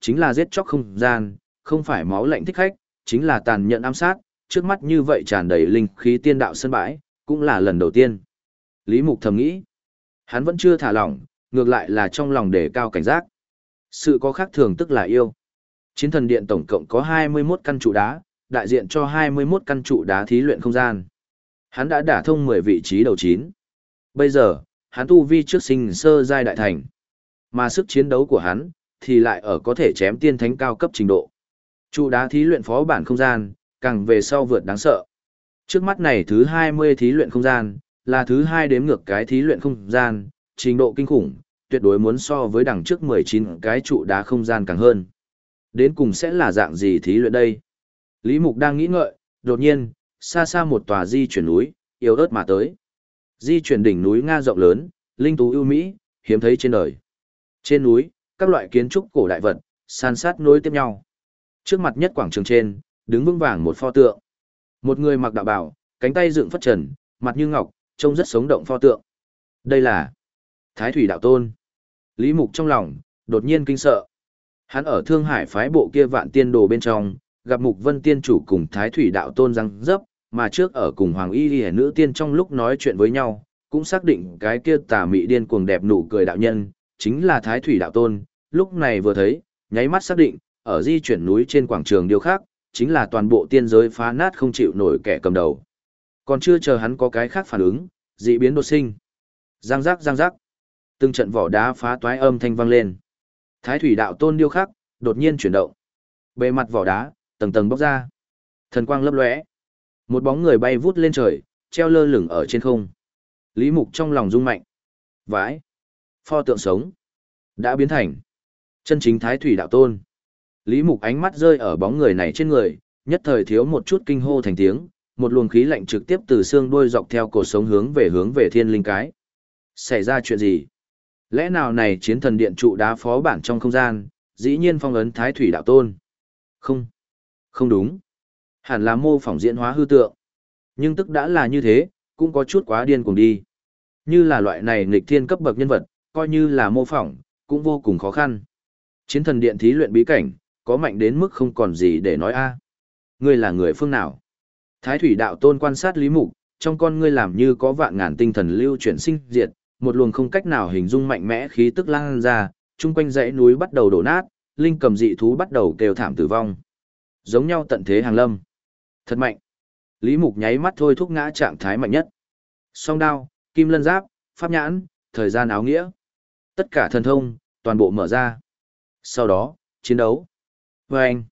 chính là giết chóc không gian, không phải máu lạnh thích khách, chính là tàn nhẫn ám sát, trước mắt như vậy tràn đầy linh khí tiên đạo sân bãi, cũng là lần đầu tiên. Lý Mục thầm nghĩ, hắn vẫn chưa thả lỏng, ngược lại là trong lòng đề cao cảnh giác. Sự có khác thường tức là yêu. Chiến thần điện tổng cộng có 21 căn trụ đá, đại diện cho 21 căn trụ đá thí luyện không gian. Hắn đã đả thông 10 vị trí đầu 9. Bây giờ, hắn tu vi trước sinh sơ giai đại thành. Mà sức chiến đấu của hắn, thì lại ở có thể chém tiên thánh cao cấp trình độ. Trụ đá thí luyện phó bản không gian, càng về sau vượt đáng sợ. Trước mắt này thứ 20 thí luyện không gian, là thứ 2 đếm ngược cái thí luyện không gian, trình độ kinh khủng, tuyệt đối muốn so với đằng trước 19 cái trụ đá không gian càng hơn. Đến cùng sẽ là dạng gì thí luyện đây? Lý Mục đang nghĩ ngợi, đột nhiên, xa xa một tòa di chuyển núi, yếu ớt mà tới. Di chuyển đỉnh núi Nga rộng lớn, linh tú ưu mỹ, hiếm thấy trên đời. Trên núi, các loại kiến trúc cổ đại vật, san sát nối tiếp nhau. Trước mặt nhất quảng trường trên, đứng vững vàng một pho tượng. Một người mặc đạo bào, cánh tay dựng phất trần, mặt như ngọc, trông rất sống động pho tượng. Đây là Thái Thủy Đạo Tôn. Lý Mục trong lòng, đột nhiên kinh sợ. Hắn ở Thương Hải phái bộ kia Vạn Tiên Đồ bên trong, gặp Mục Vân Tiên chủ cùng Thái Thủy Đạo Tôn răng dấp, mà trước ở cùng Hoàng Y Liễu nữ tiên trong lúc nói chuyện với nhau, cũng xác định cái kia tà mị điên cuồng đẹp nụ cười đạo nhân, chính là Thái Thủy Đạo Tôn. Lúc này vừa thấy, nháy mắt xác định, ở di chuyển núi trên quảng trường điêu khắc, chính là toàn bộ tiên giới phá nát không chịu nổi kẻ cầm đầu. Còn chưa chờ hắn có cái khác phản ứng, dị biến đột sinh. Giang giác giang giác. Từng trận vỏ đá phá toái âm thanh vang lên. Thái Thủy Đạo Tôn điêu khắc, đột nhiên chuyển động. Bề mặt vỏ đá, tầng tầng bốc ra. Thần quang lấp lóe. Một bóng người bay vút lên trời, treo lơ lửng ở trên không. Lý Mục trong lòng rung mạnh. Vãi. Pho tượng sống. Đã biến thành chân chính Thái Thủy Đạo Tôn. Lý Mục ánh mắt rơi ở bóng người này trên người, nhất thời thiếu một chút kinh hô thành tiếng, một luồng khí lạnh trực tiếp từ xương đuôi dọc theo cổ sống hướng về thiên linh cái. Xảy ra chuyện gì? Lẽ nào này chiến thần điện trụ đá phó bản trong không gian, dĩ nhiên phong ấn Thái Thủy Đạo Tôn? Không, không đúng. Hẳn là mô phỏng diễn hóa hư tượng. Nhưng tức đã là như thế, cũng có chút quá điên cuồng đi. Như là loại này nghịch thiên cấp bậc nhân vật, coi như là mô phỏng, cũng vô cùng khó khăn. Chiến thần điện thí luyện bí cảnh, có mạnh đến mức không còn gì để nói a. Ngươi là người phương nào? Thái Thủy Đạo Tôn quan sát Lý Mục, trong con ngươi làm như có vạn ngàn tinh thần lưu chuyển sinh diệt, một luồng không cách nào hình dung mạnh mẽ khí tức lan ra, chung quanh dãy núi bắt đầu đổ nát, linh cầm dị thú bắt đầu kêu thảm tử vong. Giống nhau tận thế hàng lâm. Thật mạnh. Lý Mục nháy mắt thôi thúc ngã trạng thái mạnh nhất. Song đao, kim lân giáp, pháp nhãn, thời gian áo nghĩa. Tất cả thần thông, toàn bộ mở ra. Sau đó, chiến đấu. Vâng.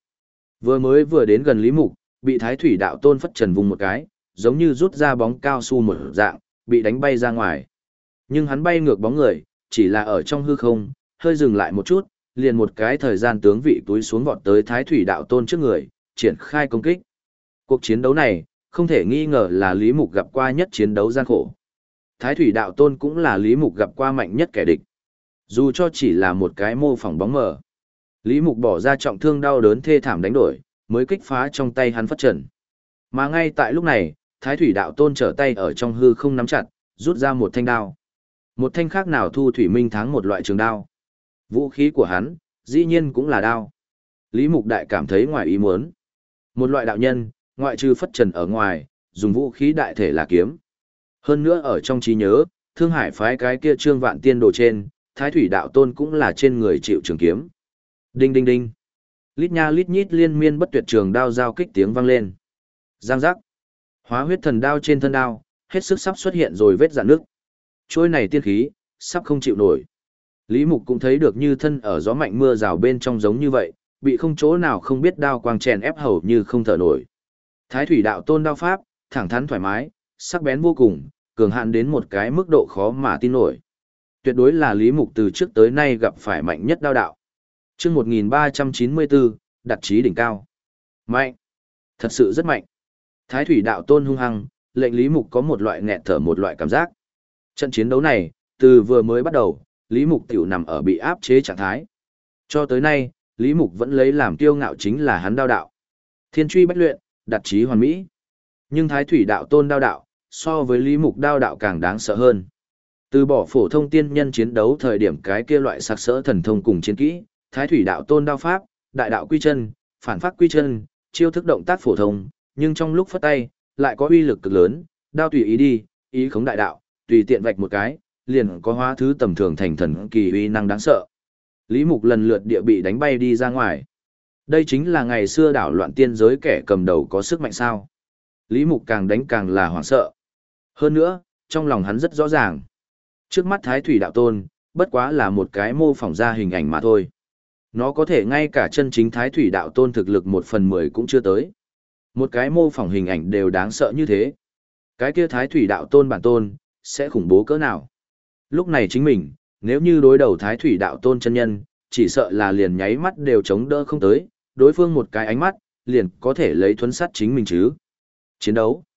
Vừa đến gần Lý Mục, bị Thái Thủy Đạo Tôn phất trần vùng một cái, giống như rút ra bóng cao su một dạng, bị đánh bay ra ngoài. Nhưng hắn bay ngược bóng người, chỉ là ở trong hư không, hơi dừng lại một chút, liền một cái thời gian tướng vị túi xuống vọt tới Thái Thủy Đạo Tôn trước người, triển khai công kích. Cuộc chiến đấu này, không thể nghi ngờ là Lý Mục gặp qua nhất chiến đấu gian khổ. Thái Thủy Đạo Tôn cũng là Lý Mục gặp qua mạnh nhất kẻ địch. Dù cho chỉ là một cái mô phỏng bóng mờ. Lý Mục bỏ ra trọng thương đau đớn thê thảm đánh đổi, mới kích phá trong tay hắn phất trần. Mà ngay tại lúc này, Thái Thủy Đạo Tôn trở tay ở trong hư không nắm chặt, rút ra một thanh đao. Một thanh khác nào thu thủy minh thắng một loại trường đao. Vũ khí của hắn, dĩ nhiên cũng là đao. Lý Mục Đại cảm thấy ngoài ý muốn. Một loại đạo nhân, ngoại trừ phất trần ở ngoài, dùng vũ khí đại thể là kiếm. Hơn nữa ở trong trí nhớ, Thương Hải phái cái kia Trương Vạn Tiên Đồ trên, Thái Thủy Đạo Tôn cũng là trên người chịu trường kiếm. Đinh đinh đinh. Lít nha lít nhít liên miên bất tuyệt trường đao giao kích tiếng vang lên. Giang giác. Hóa huyết thần đao trên thân đao, hết sức sắp xuất hiện rồi vết rạn nước. Trôi này tiên khí, sắp không chịu nổi. Lý Mục cũng thấy được như thân ở gió mạnh mưa rào bên trong giống như vậy, bị không chỗ nào không biết đao quang chèn ép hầu như không thở nổi. Thái Thủy Đạo Tôn đao pháp, thẳng thắn thoải mái, sắc bén vô cùng, cường hạn đến một cái mức độ khó mà tin nổi. Tuyệt đối là Lý Mục từ trước tới nay gặp phải mạnh nhất đao đạo. Chương 1394, đặt chí đỉnh cao. Mạnh. Thật sự rất mạnh. Thái Thủy Đạo Tôn hung hăng, lệnh Lý Mục có một loại nghẹt thở một loại cảm giác. Trận chiến đấu này, từ vừa mới bắt đầu, Lý Mục tiểu nằm ở bị áp chế trạng thái. Cho tới nay, Lý Mục vẫn lấy làm kiêu ngạo chính là hắn đao đạo. Thiên truy bách luyện, đặt chí hoàn mỹ. Nhưng Thái Thủy Đạo Tôn đao đạo, so với Lý Mục đao đạo càng đáng sợ hơn. Từ bỏ phổ thông tiên nhân chiến đấu thời điểm cái kia loại sặc sỡ thần thông cùng chiến kỹ, Thái Thủy Đạo Tôn đao pháp, đại đạo quy chân, phản phát quy chân, chiêu thức động tác phổ thông, nhưng trong lúc phất tay, lại có uy lực cực lớn, đao tùy ý đi, ý khống đại đạo, tùy tiện vạch một cái, liền có hóa thứ tầm thường thành thần kỳ uy năng đáng sợ. Lý Mục lần lượt địa bị đánh bay đi ra ngoài. Đây chính là ngày xưa đảo loạn tiên giới kẻ cầm đầu có sức mạnh sao. Lý Mục càng đánh càng là hoảng sợ. Hơn nữa, trong lòng hắn rất rõ ràng. Trước mắt Thái Thủy Đạo Tôn, bất quá là một cái mô phỏng ra hình ảnh mà thôi. Nó có thể ngay cả chân chính Thái Thủy Đạo Tôn thực lực 1/10 cũng chưa tới. Một cái mô phỏng hình ảnh đều đáng sợ như thế. Cái kia Thái Thủy Đạo Tôn bản tôn, sẽ khủng bố cỡ nào? Lúc này chính mình, nếu như đối đầu Thái Thủy Đạo Tôn chân nhân, chỉ sợ là liền nháy mắt đều chống đỡ không tới, đối phương một cái ánh mắt, liền có thể lấy thuấn sát chính mình chứ. Chiến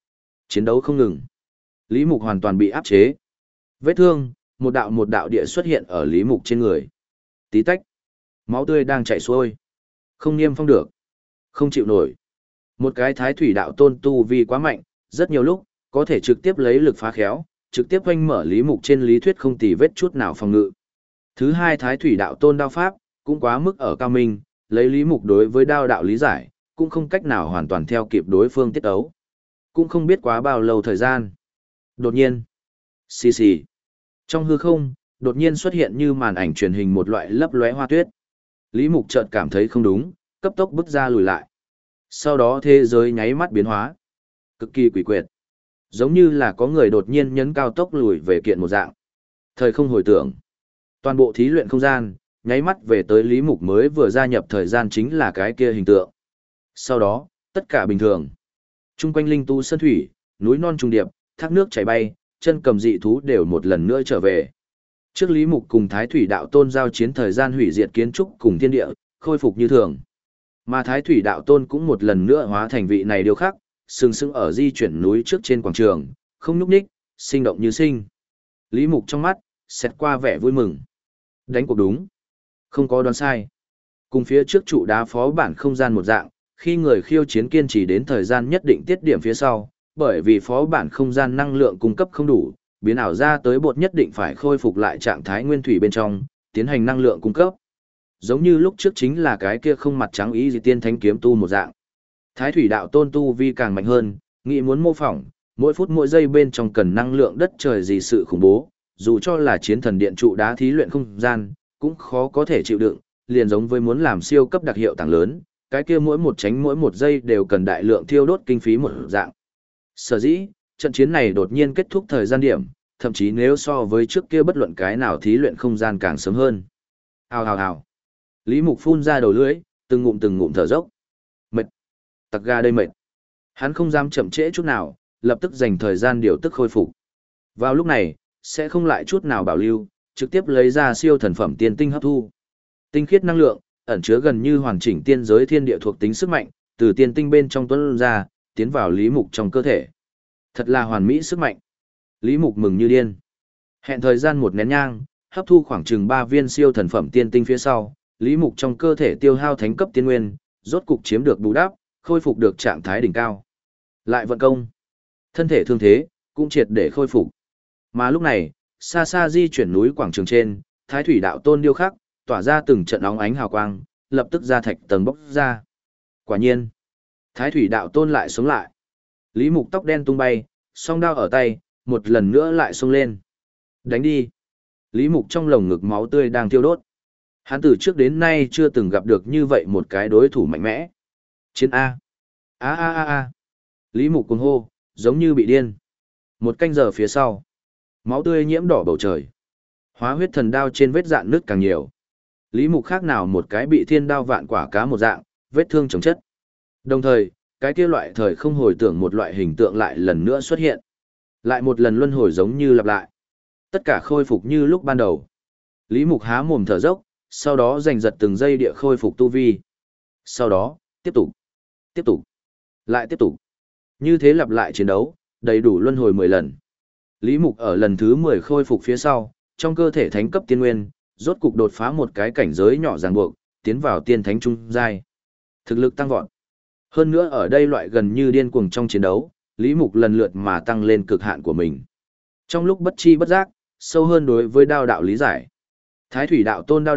đấu không ngừng. Lý Mục hoàn toàn bị áp chế. Vết thương, một đạo địa xuất hiện ở Lý Mục trên người. Tí tách. Máu tươi đang chảy xuôi. Không niêm phong được. Không chịu nổi. Một cái Thái Thủy Đạo Tôn tu vi quá mạnh, rất nhiều lúc, có thể trực tiếp lấy lực phá khéo, trực tiếp quanh mở Lý Mục trên lý thuyết không tì vết chút nào phòng ngự. Thứ hai Thái Thủy Đạo Tôn đao pháp, cũng quá mức ở cao minh, lấy Lý Mục đối với đao đạo lý giải, cũng không cách nào hoàn toàn theo kịp đối phương tiết ấu. Cũng không biết quá bao lâu thời gian. Đột nhiên, xì xì, trong hư không, đột nhiên xuất hiện như màn ảnh truyền hình một loại lấp lóe hoa tuyết. Lý Mục chợt cảm thấy không đúng, cấp tốc bước ra lùi lại. Sau đó thế giới nháy mắt biến hóa. Cực kỳ quỷ quyệt. Giống như là có người đột nhiên nhấn cao tốc lùi về kiện một dạng. Thời không hồi tưởng. Toàn bộ thí luyện không gian, nháy mắt về tới Lý Mục mới vừa gia nhập thời gian chính là cái kia hình tượng. Sau đó, tất cả bình thường. Trung quanh linh tu sơn thủy, núi non trùng điệp, thác nước chảy bay, chân cầm dị thú đều một lần nữa trở về. Trước Lý Mục cùng Thái Thủy Đạo Tôn giao chiến thời gian hủy diệt kiến trúc cùng thiên địa, khôi phục như thường. Mà Thái Thủy Đạo Tôn cũng một lần nữa hóa thành vị này điều khác, sừng sững ở di chuyển núi trước trên quảng trường, không nhúc nhích, sinh động như sinh. Lý Mục trong mắt, xẹt qua vẻ vui mừng. Đánh cuộc đúng. Không có đoán sai. Cùng phía trước trụ đá phó bản không gian một dạng, khi người khiêu chiến kiên trì đến thời gian nhất định tiết điểm phía sau, bởi vì phó bản không gian năng lượng cung cấp không đủ, biến ảo ra tới bột nhất định phải khôi phục lại trạng thái nguyên thủy bên trong, tiến hành năng lượng cung cấp. Giống như lúc trước chính là cái kia không mặt trắng ý gì tiên thánh kiếm tu một dạng. Thái Thủy Đạo Tôn tu vi càng mạnh hơn, nghĩ muốn mô phỏng, mỗi phút mỗi giây bên trong cần năng lượng đất trời gì sự khủng bố, dù cho là chiến thần điện trụ đá thí luyện không gian, cũng khó có thể chịu đựng, liền giống với muốn làm siêu cấp đặc hiệu tàng lớn, cái kia mỗi một tránh mỗi một giây đều cần đại lượng thiêu đốt kinh phí một dạng. Sở dĩ, trận chiến này đột nhiên kết thúc thời gian điểm, thậm chí nếu so với trước kia bất luận cái nào thí luyện không gian càng sớm hơn. Hào hào hào. Lý Mục phun ra đầu lưỡi, từng ngụm thở dốc. Mệt. Tặc ga đây mệt. Hắn không dám chậm trễ chút nào, lập tức dành thời gian điều tức khôi phục. Vào lúc này, sẽ không lại chút nào bảo lưu, trực tiếp lấy ra siêu thần phẩm tiên tinh hấp thu. Tinh khiết năng lượng, ẩn chứa gần như hoàn chỉnh tiên giới thiên địa thuộc tính sức mạnh, từ tiên tinh bên trong tuôn ra, tiến vào Lý Mục trong cơ thể. Thật là hoàn mỹ sức mạnh. Lý Mục mừng như điên. Hẹn thời gian một nén nhang, hấp thu khoảng chừng 3 viên siêu thần phẩm tiên tinh phía sau, Lý Mục trong cơ thể tiêu hao thánh cấp tiên nguyên, rốt cục chiếm được bù đắp, khôi phục được trạng thái đỉnh cao. Lại vận công. Thân thể thương thế, cũng triệt để khôi phục. Mà lúc này, xa xa di chuyển núi quảng trường trên, Thái Thủy Đạo Tôn điêu khắc, tỏa ra từng trận óng ánh hào quang, lập tức ra thạch tầng bốc ra. Quả nhiên, Thái Thủy Đạo Tôn lại sống lại. Lý Mục tóc đen tung bay, song đao ở tay, một lần nữa lại xông lên. Đánh đi. Lý Mục trong lồng ngực máu tươi đang thiêu đốt. Hắn từ trước đến nay chưa từng gặp được như vậy một cái đối thủ mạnh mẽ. Chiến A. A. Lý Mục cuồng hô, giống như bị điên. Một canh giờ phía sau, máu tươi nhiễm đỏ bầu trời. Hóa huyết thần đao trên vết dạn nước càng nhiều. Lý Mục khác nào một cái bị thiên đao vạn quả cá một dạng, vết thương chồng chất. Đồng thời, cái kia loại thời không hồi tưởng một loại hình tượng lại lần nữa xuất hiện. Lại một lần luân hồi giống như lặp lại. Tất cả khôi phục như lúc ban đầu. Lý Mục há mồm thở dốc, sau đó giành giật từng giây địa khôi phục tu vi. Sau đó, tiếp tục, lại tiếp tục. Như thế lặp lại chiến đấu, đầy đủ luân hồi 10 lần. Lý Mục ở lần thứ 10 khôi phục phía sau, trong cơ thể thánh cấp tiên nguyên, rốt cục đột phá một cái cảnh giới nhỏ ràng buộc, tiến vào tiên thánh trung giai. Thực lực tăng vọt. Hơn nữa ở đây loại gần như điên cuồng trong chiến đấu, Lý Mục lần lượt mà tăng lên cực hạn của mình. Trong lúc bất chi bất giác, sâu hơn đối với đao đạo lý giải. Thái Thủy Đạo Tôn đao đạo,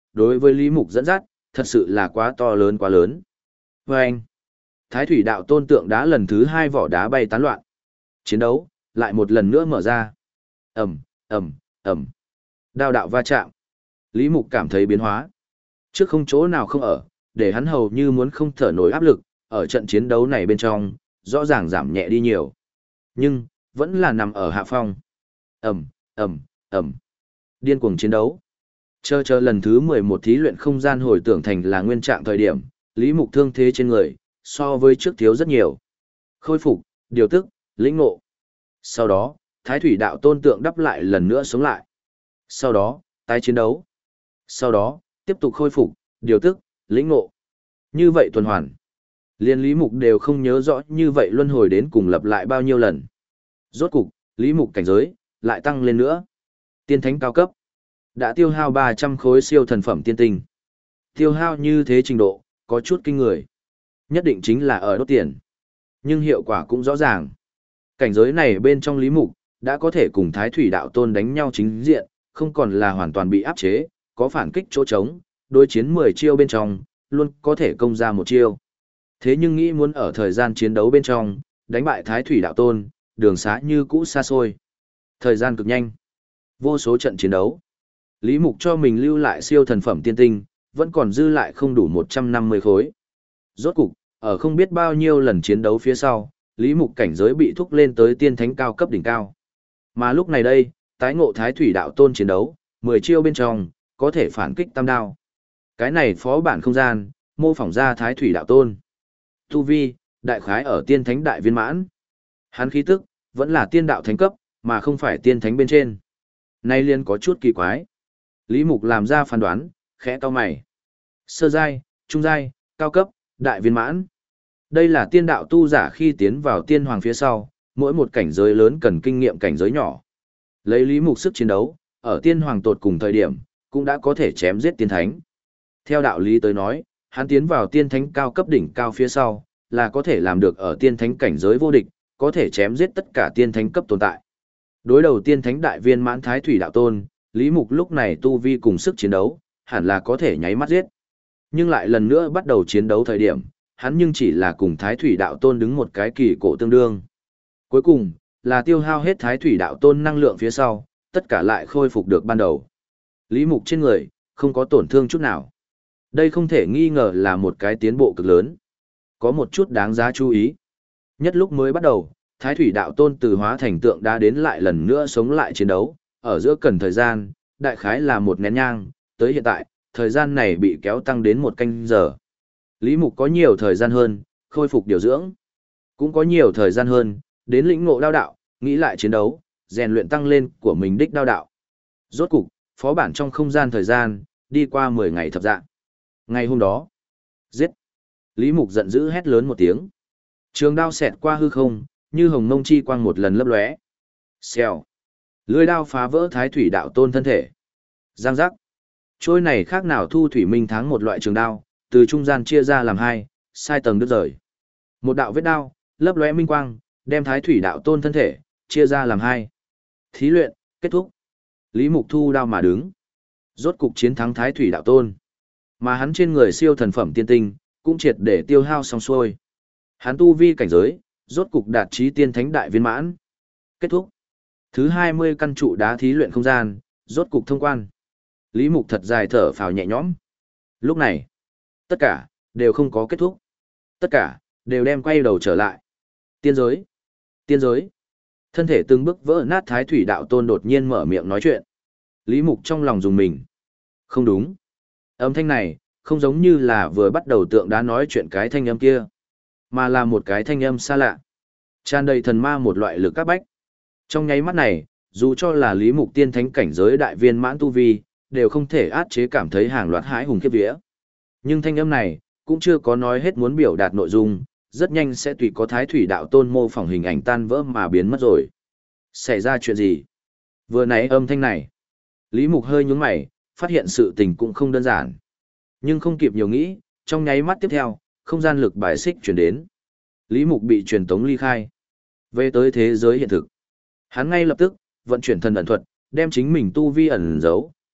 đối với Lý Mục dẫn dắt, thật sự là quá to lớn quá lớn. Và anh, Thái Thủy Đạo Tôn tượng đá lần thứ 2 vỏ đá bay tán loạn. Chiến đấu, lại một lần nữa mở ra. Ầm, ầm, ầm. Đao đạo va chạm. Lý Mục cảm thấy biến hóa. Trước không chỗ nào không ở, để hắn hầu như muốn không thở nổi áp lực, ở trận chiến đấu này bên trong, rõ ràng giảm nhẹ đi nhiều. Nhưng, vẫn là nằm ở hạ phong. Ầm, ầm, ầm. Điên cuồng chiến đấu. Chờ lần thứ 11 thí luyện không gian hồi tưởng thành là nguyên trạng thời điểm, Lý Mục thương thế trên người, so với trước thiếu rất nhiều. Khôi phục, điều tức, lĩnh ngộ. Sau đó, Thái Thủy Đạo Tôn tượng đắp lại lần nữa sống lại. Sau đó, tái chiến đấu. Sau đó, tiếp tục khôi phục, điều tức, lĩnh ngộ. Như vậy tuần hoàn. Liên Lý Mục đều không nhớ rõ như vậy luân hồi đến cùng lặp lại bao nhiêu lần. Rốt cục, Lý Mục cảnh giới, lại tăng lên nữa. Tiên thánh cao cấp. Đã tiêu hao 300 khối siêu thần phẩm tiên tinh. Tiêu hao như thế trình độ, có chút kinh người. Nhất định chính là ở đốt tiền. Nhưng hiệu quả cũng rõ ràng. Cảnh giới này bên trong Lý Mục, đã có thể cùng Thái Thủy Đạo Tôn đánh nhau chính diện, không còn là hoàn toàn bị áp chế, có phản kích chỗ trống, đối chiến 10 chiêu bên trong, luôn có thể công ra một chiêu. Thế nhưng nghĩ muốn ở thời gian chiến đấu bên trong, đánh bại Thái Thủy Đạo Tôn, đường xá như cũ xa xôi. Thời gian cực nhanh. Vô số trận chiến đấu. Lý Mục cho mình lưu lại siêu thần phẩm tiên tinh, vẫn còn dư lại không đủ 150 khối. Rốt cục, ở không biết bao nhiêu lần chiến đấu phía sau, Lý Mục cảnh giới bị thúc lên tới tiên thánh cao cấp đỉnh cao. Mà lúc này đây, tái ngộ Thái Thủy Đạo Tôn chiến đấu, 10 chiêu bên trong, có thể phản kích tam đao. Cái này phó bản không gian, mô phỏng ra Thái Thủy Đạo Tôn. Tu vi, đại khái ở tiên thánh đại viên mãn. Hắn khí tức, vẫn là tiên đạo thánh cấp, mà không phải tiên thánh bên trên. Nay liên có chút kỳ quái. Lý Mục làm ra phán đoán, khẽ cau mày. Sơ giai, trung giai, cao cấp, đại viên mãn. Đây là tiên đạo tu giả khi tiến vào tiên hoàng phía sau, mỗi một cảnh giới lớn cần kinh nghiệm cảnh giới nhỏ. Lấy Lý Mục sức chiến đấu, ở tiên hoàng tột cùng thời điểm, cũng đã có thể chém giết tiên thánh. Theo đạo lý tới nói, hắn tiến vào tiên thánh cao cấp đỉnh cao phía sau, là có thể làm được ở tiên thánh cảnh giới vô địch, có thể chém giết tất cả tiên thánh cấp tồn tại. Đối đầu tiên thánh đại viên mãn Thái Thủy Đạo Tôn, Lý Mục lúc này tu vi cùng sức chiến đấu, hẳn là có thể nháy mắt giết. Nhưng lại lần nữa bắt đầu chiến đấu thời điểm, hắn nhưng chỉ là cùng Thái Thủy Đạo Tôn đứng một cái kỳ cổ tương đương. Cuối cùng, là tiêu hao hết Thái Thủy Đạo Tôn năng lượng phía sau, tất cả lại khôi phục được ban đầu. Lý Mục trên người, không có tổn thương chút nào. Đây không thể nghi ngờ là một cái tiến bộ cực lớn. Có một chút đáng giá chú ý. Nhất lúc mới bắt đầu, Thái Thủy Đạo Tôn từ hóa thành tượng đá đến lại lần nữa sống lại chiến đấu, ở giữa cần thời gian, đại khái là một nén nhang, tới hiện tại, thời gian này bị kéo tăng đến 1 canh giờ. Lý Mục có nhiều thời gian hơn, khôi phục điều dưỡng. Cũng có nhiều thời gian hơn, đến lĩnh ngộ đao đạo, nghĩ lại chiến đấu, rèn luyện tăng lên của mình đích đao đạo. Rốt cục, phó bản trong không gian thời gian, đi qua 10 ngày thập dạng. Ngày hôm đó, giết. Lý Mục giận dữ hét lớn một tiếng. Trường đao xẹt qua hư không, như hồng mông chi quang một lần lấp lóe. Xèo. Lưỡi đao phá vỡ Thái Thủy Đạo Tôn thân thể. Giang giác. Trôi này khác nào thu thủy minh tháng một loại trường đao, từ trung gian chia ra làm hai, sai tầng đứt rời. Một đạo vết đao, lấp lóe minh quang, đem Thái Thủy Đạo Tôn thân thể, chia ra làm hai. Thí luyện, kết thúc. Lý Mục thu đao mà đứng. Rốt cục chiến thắng Thái Thủy Đạo Tôn. Mà hắn trên người siêu thần phẩm tiên tinh, cũng triệt để tiêu hao xong xuôi. Hắn tu vi cảnh giới, rốt cục đạt chí tiên thánh đại viên mãn. Kết thúc. Thứ 20 căn trụ đá thí luyện không gian, rốt cục thông quan. Lý Mục thật dài thở phào nhẹ nhõm. Lúc này, tất cả, đều không có kết thúc. Tất cả, đều đem quay đầu trở lại. Tiên giới. Tiên giới. Thân thể từng bước vỡ nát Thái Thủy Đạo Tôn đột nhiên mở miệng nói chuyện. Lý Mục trong lòng dùng mình. Không đúng. Âm thanh này, không giống như là vừa bắt đầu tượng đá nói chuyện cái thanh âm kia, mà là một cái thanh âm xa lạ. Tràn đầy thần ma một loại lực các bách. Trong nháy mắt này, dù cho là Lý Mục tiên thánh cảnh giới đại viên mãn tu vi, đều không thể át chế cảm thấy hàng loạt hãi hùng khiếp vía. Nhưng thanh âm này, cũng chưa có nói hết muốn biểu đạt nội dung, rất nhanh sẽ tùy có Thái Thủy Đạo Tôn mô phỏng hình ảnh tan vỡ mà biến mất rồi. Xảy ra chuyện gì? Vừa nãy âm thanh này, Lý Mục hơi nhướng mày, phát hiện sự tình cũng không đơn giản. Nhưng không kịp nhiều nghĩ, trong nháy mắt tiếp theo, không gian lực bài xích chuyển đến. Lý Mục bị truyền tống ly khai. Về tới thế giới hiện thực. Hắn ngay lập tức, vận chuyển thần ẩn thuật, đem chính mình tu vi ẩn giấu,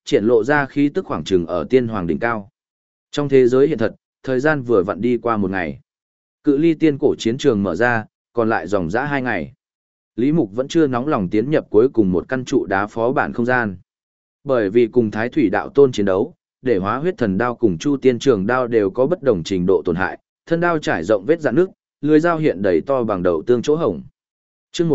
triển lộ ra khí tức khoảng chừng ở tiên hoàng đỉnh cao. Trong thế giới hiện thật, thời gian vừa vặn đi qua một ngày. Cự ly tiên cổ chiến trường mở ra, còn lại dòng dã 2 ngày. Lý Mục vẫn chưa nóng lòng tiến nhập cuối cùng một căn trụ đá phó bản không gian. Bởi vì cùng Thái Thủy Đạo Tôn chiến đấu, để Hóa Huyết Thần Đao cùng Chu Tiên Trường Đao đều có bất đồng trình độ tổn hại, thân đao trải rộng vết rạn nước, lưỡi dao hiện đầy to bằng đầu tương chỗ hổng. Chương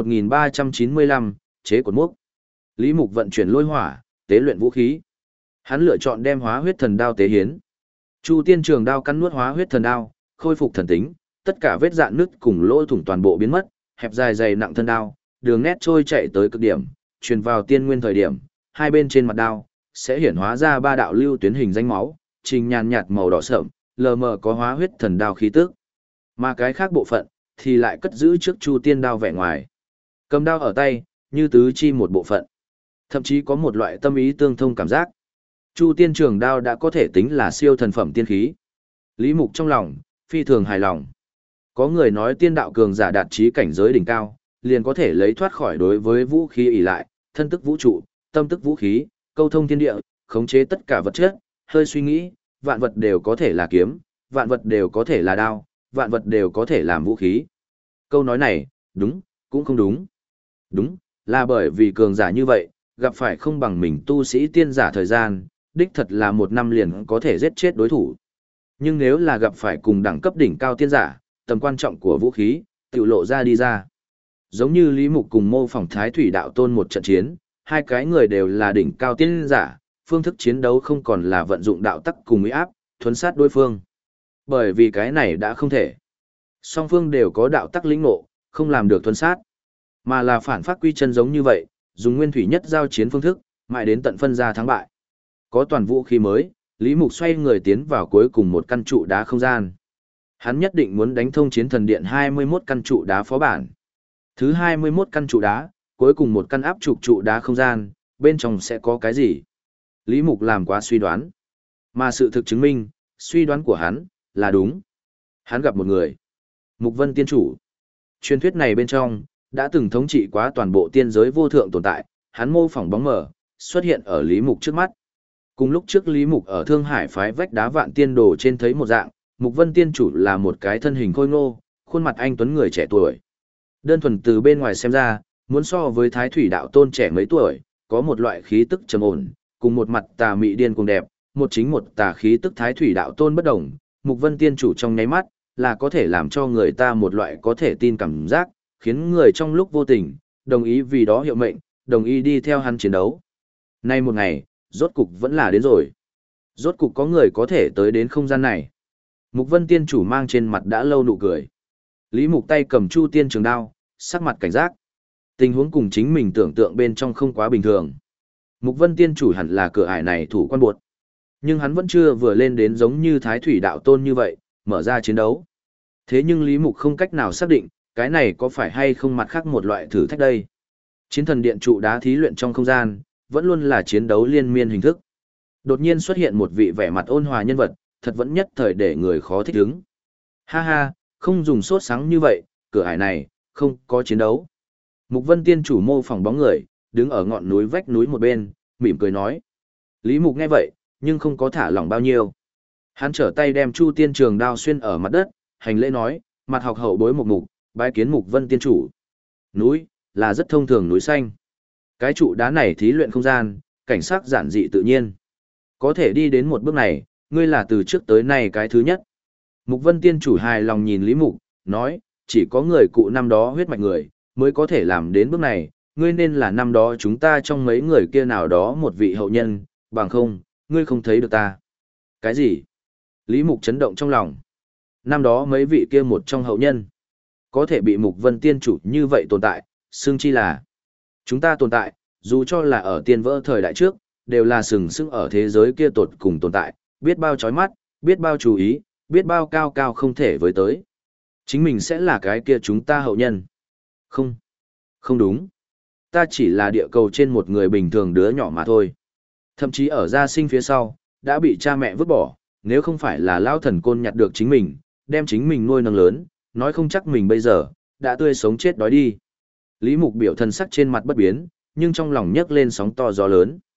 1395, chế cột mốc. Lý Mục vận chuyển lôi hỏa, tế luyện vũ khí. Hắn lựa chọn đem Hóa Huyết Thần Đao tế hiến. Chu Tiên Trường Đao cắn nuốt Hóa Huyết Thần Đao, khôi phục thần tính, tất cả vết rạn nứt cùng lỗ thủng toàn bộ biến mất, hẹp dài dày nặng thân đao, đường nét trôi chạy tới cực điểm, truyền vào tiên nguyên thời điểm, hai bên trên mặt đao sẽ hiển hóa ra 3 đạo lưu tuyến hình danh máu, trình nhàn nhạt màu đỏ sẫm, lờ mờ có Hóa Huyết Thần Đao khí tức. Mà cái khác bộ phận thì lại cất giữ trước Chu Tiên đao vẻ ngoài. Cầm đao ở tay, như tứ chi một bộ phận. Thậm chí có một loại tâm ý tương thông cảm giác. Chu Tiên Trường Đao đã có thể tính là siêu thần phẩm tiên khí. Lý Mục trong lòng phi thường hài lòng. Có người nói tiên đạo cường giả đạt chí cảnh giới đỉnh cao, liền có thể lấy thoát khỏi đối với vũ khí ỷ lại, thân tức vũ trụ, tâm tức vũ khí, câu thông thiên địa, khống chế tất cả vật chất, hơi suy nghĩ, vạn vật đều có thể là kiếm, vạn vật đều có thể là đao, vạn vật đều có thể làm vũ khí. Câu nói này, đúng, cũng không đúng. Đúng, là bởi vì cường giả như vậy, gặp phải không bằng mình tu sĩ tiên giả thời gian, đích thật là 1 năm liền có thể giết chết đối thủ. Nhưng nếu là gặp phải cùng đẳng cấp đỉnh cao tiên giả, tầm quan trọng của vũ khí, tự lộ ra đi ra. Giống như Lý Mục cùng mô phỏng Thái Thủy Đạo Tôn một trận chiến, hai cái người đều là đỉnh cao tiên giả, phương thức chiến đấu không còn là vận dụng đạo tắc cùng uy áp, thuấn sát đối phương. Bởi vì cái này đã không thể. Song phương đều có đạo tắc lĩnh ngộ, không làm được thuấn sát, mà là phản phát quy chân giống như vậy, dùng nguyên thủy nhất giao chiến phương thức, mãi đến tận phân ra thắng bại. Có toàn vũ khí mới, Lý Mục xoay người tiến vào cuối cùng một căn trụ đá không gian. Hắn nhất định muốn đánh thông chiến thần điện 21 căn trụ đá phó bản. Thứ 21 căn trụ đá, cuối cùng một căn áp trục trụ đá không gian, bên trong sẽ có cái gì? Lý Mục làm quá suy đoán. Mà sự thực chứng minh, suy đoán của hắn, là đúng. Hắn gặp một người. Mục Vân Tiên Chủ. Truyền thuyết này bên trong, đã từng thống trị quá toàn bộ tiên giới vô thượng tồn tại, hắn mô phỏng bóng mờ, xuất hiện ở Lý Mục trước mắt. Cùng lúc trước Lý Mục ở Thương Hải phái vách đá Vạn Tiên Đồ trên thấy một dạng, Mục Vân Tiên Chủ là một cái thân hình khôi ngô, khuôn mặt anh tuấn người trẻ tuổi. Đơn thuần từ bên ngoài xem ra, muốn so với Thái Thủy Đạo Tôn trẻ mấy tuổi, có một loại khí tức trầm ổn, cùng một mặt tà mị điên cuồng đẹp, một chính một tà khí tức Thái Thủy Đạo Tôn bất đồng, Mục Vân Tiên Chủ trong nháy mắt, là có thể làm cho người ta một loại có thể tin cảm giác, khiến người trong lúc vô tình, đồng ý vì đó hiệu mệnh, đồng ý đi theo hắn chiến đấu. Nay một ngày, rốt cục vẫn là đến rồi. Rốt cục có người có thể tới đến không gian này. Mục Vân Tiên Chủ mang trên mặt đã lâu nụ cười. Lý Mục tay cầm Chu Tiên Trường Đao, sắc mặt cảnh giác. Tình huống cùng chính mình tưởng tượng bên trong không quá bình thường. Mục Vân Tiên Chủ hẳn là cửa ải này thủ quan buộc. Nhưng hắn vẫn chưa vừa lên đến giống như Thái Thủy Đạo Tôn như vậy, mở ra chiến đấu. Thế nhưng Lý Mục không cách nào xác định, cái này có phải hay không mặt khác một loại thử thách đây. Chiến thần điện trụ đá thí luyện trong không gian, vẫn luôn là chiến đấu liên miên hình thức. Đột nhiên xuất hiện một vị vẻ mặt ôn hòa nhân vật, thật vẫn nhất thời để người khó thích ứng. Ha ha, không dùng sốt sáng như vậy, cửa ải này, không có chiến đấu. Mục Vân Tiên Chủ mô phỏng bóng người, đứng ở ngọn núi vách núi một bên, mỉm cười nói. Lý Mục nghe vậy, nhưng không có thả lỏng bao nhiêu. Hắn trở tay đem Chu Tiên Trường Đao xuyên ở mặt đất, hành lễ nói, mặt học hậu bối Mục, bái kiến Mục Vân Tiên Chủ. Núi, là rất thông thường núi xanh. Cái trụ đá này thí luyện không gian, cảnh sắc giản dị tự nhiên. Có thể đi đến một bước này, ngươi là từ trước tới nay cái thứ nhất. Mục Vân Tiên Chủ hài lòng nhìn Lý Mục, nói, chỉ có người cụ năm đó huyết mạch người, mới có thể làm đến bước này, ngươi nên là năm đó chúng ta trong mấy người kia nào đó một vị hậu nhân, bằng không, ngươi không thấy được ta. Cái gì? Lý Mục chấn động trong lòng. Năm đó mấy vị kia một trong hậu nhân, có thể bị Mục Vân Tiên Chủ như vậy tồn tại, xưng chi là. Chúng ta tồn tại, dù cho là ở tiên vỡ thời đại trước, đều là sừng sững ở thế giới kia tột cùng tồn tại, biết bao chói mắt, biết bao chú ý, biết bao cao cao không thể với tới. Chính mình sẽ là cái kia chúng ta hậu nhân. Không, không đúng. Ta chỉ là địa cầu trên một người bình thường đứa nhỏ mà thôi. Thậm chí ở gia sinh phía sau, đã bị cha mẹ vứt bỏ, nếu không phải là lão thần côn nhặt được chính mình, đem chính mình nuôi nấng lớn, nói không chắc mình bây giờ, đã tươi sống chết đói đi. Lý Mục biểu thần sắc trên mặt bất biến, nhưng trong lòng nhấc lên sóng to gió lớn.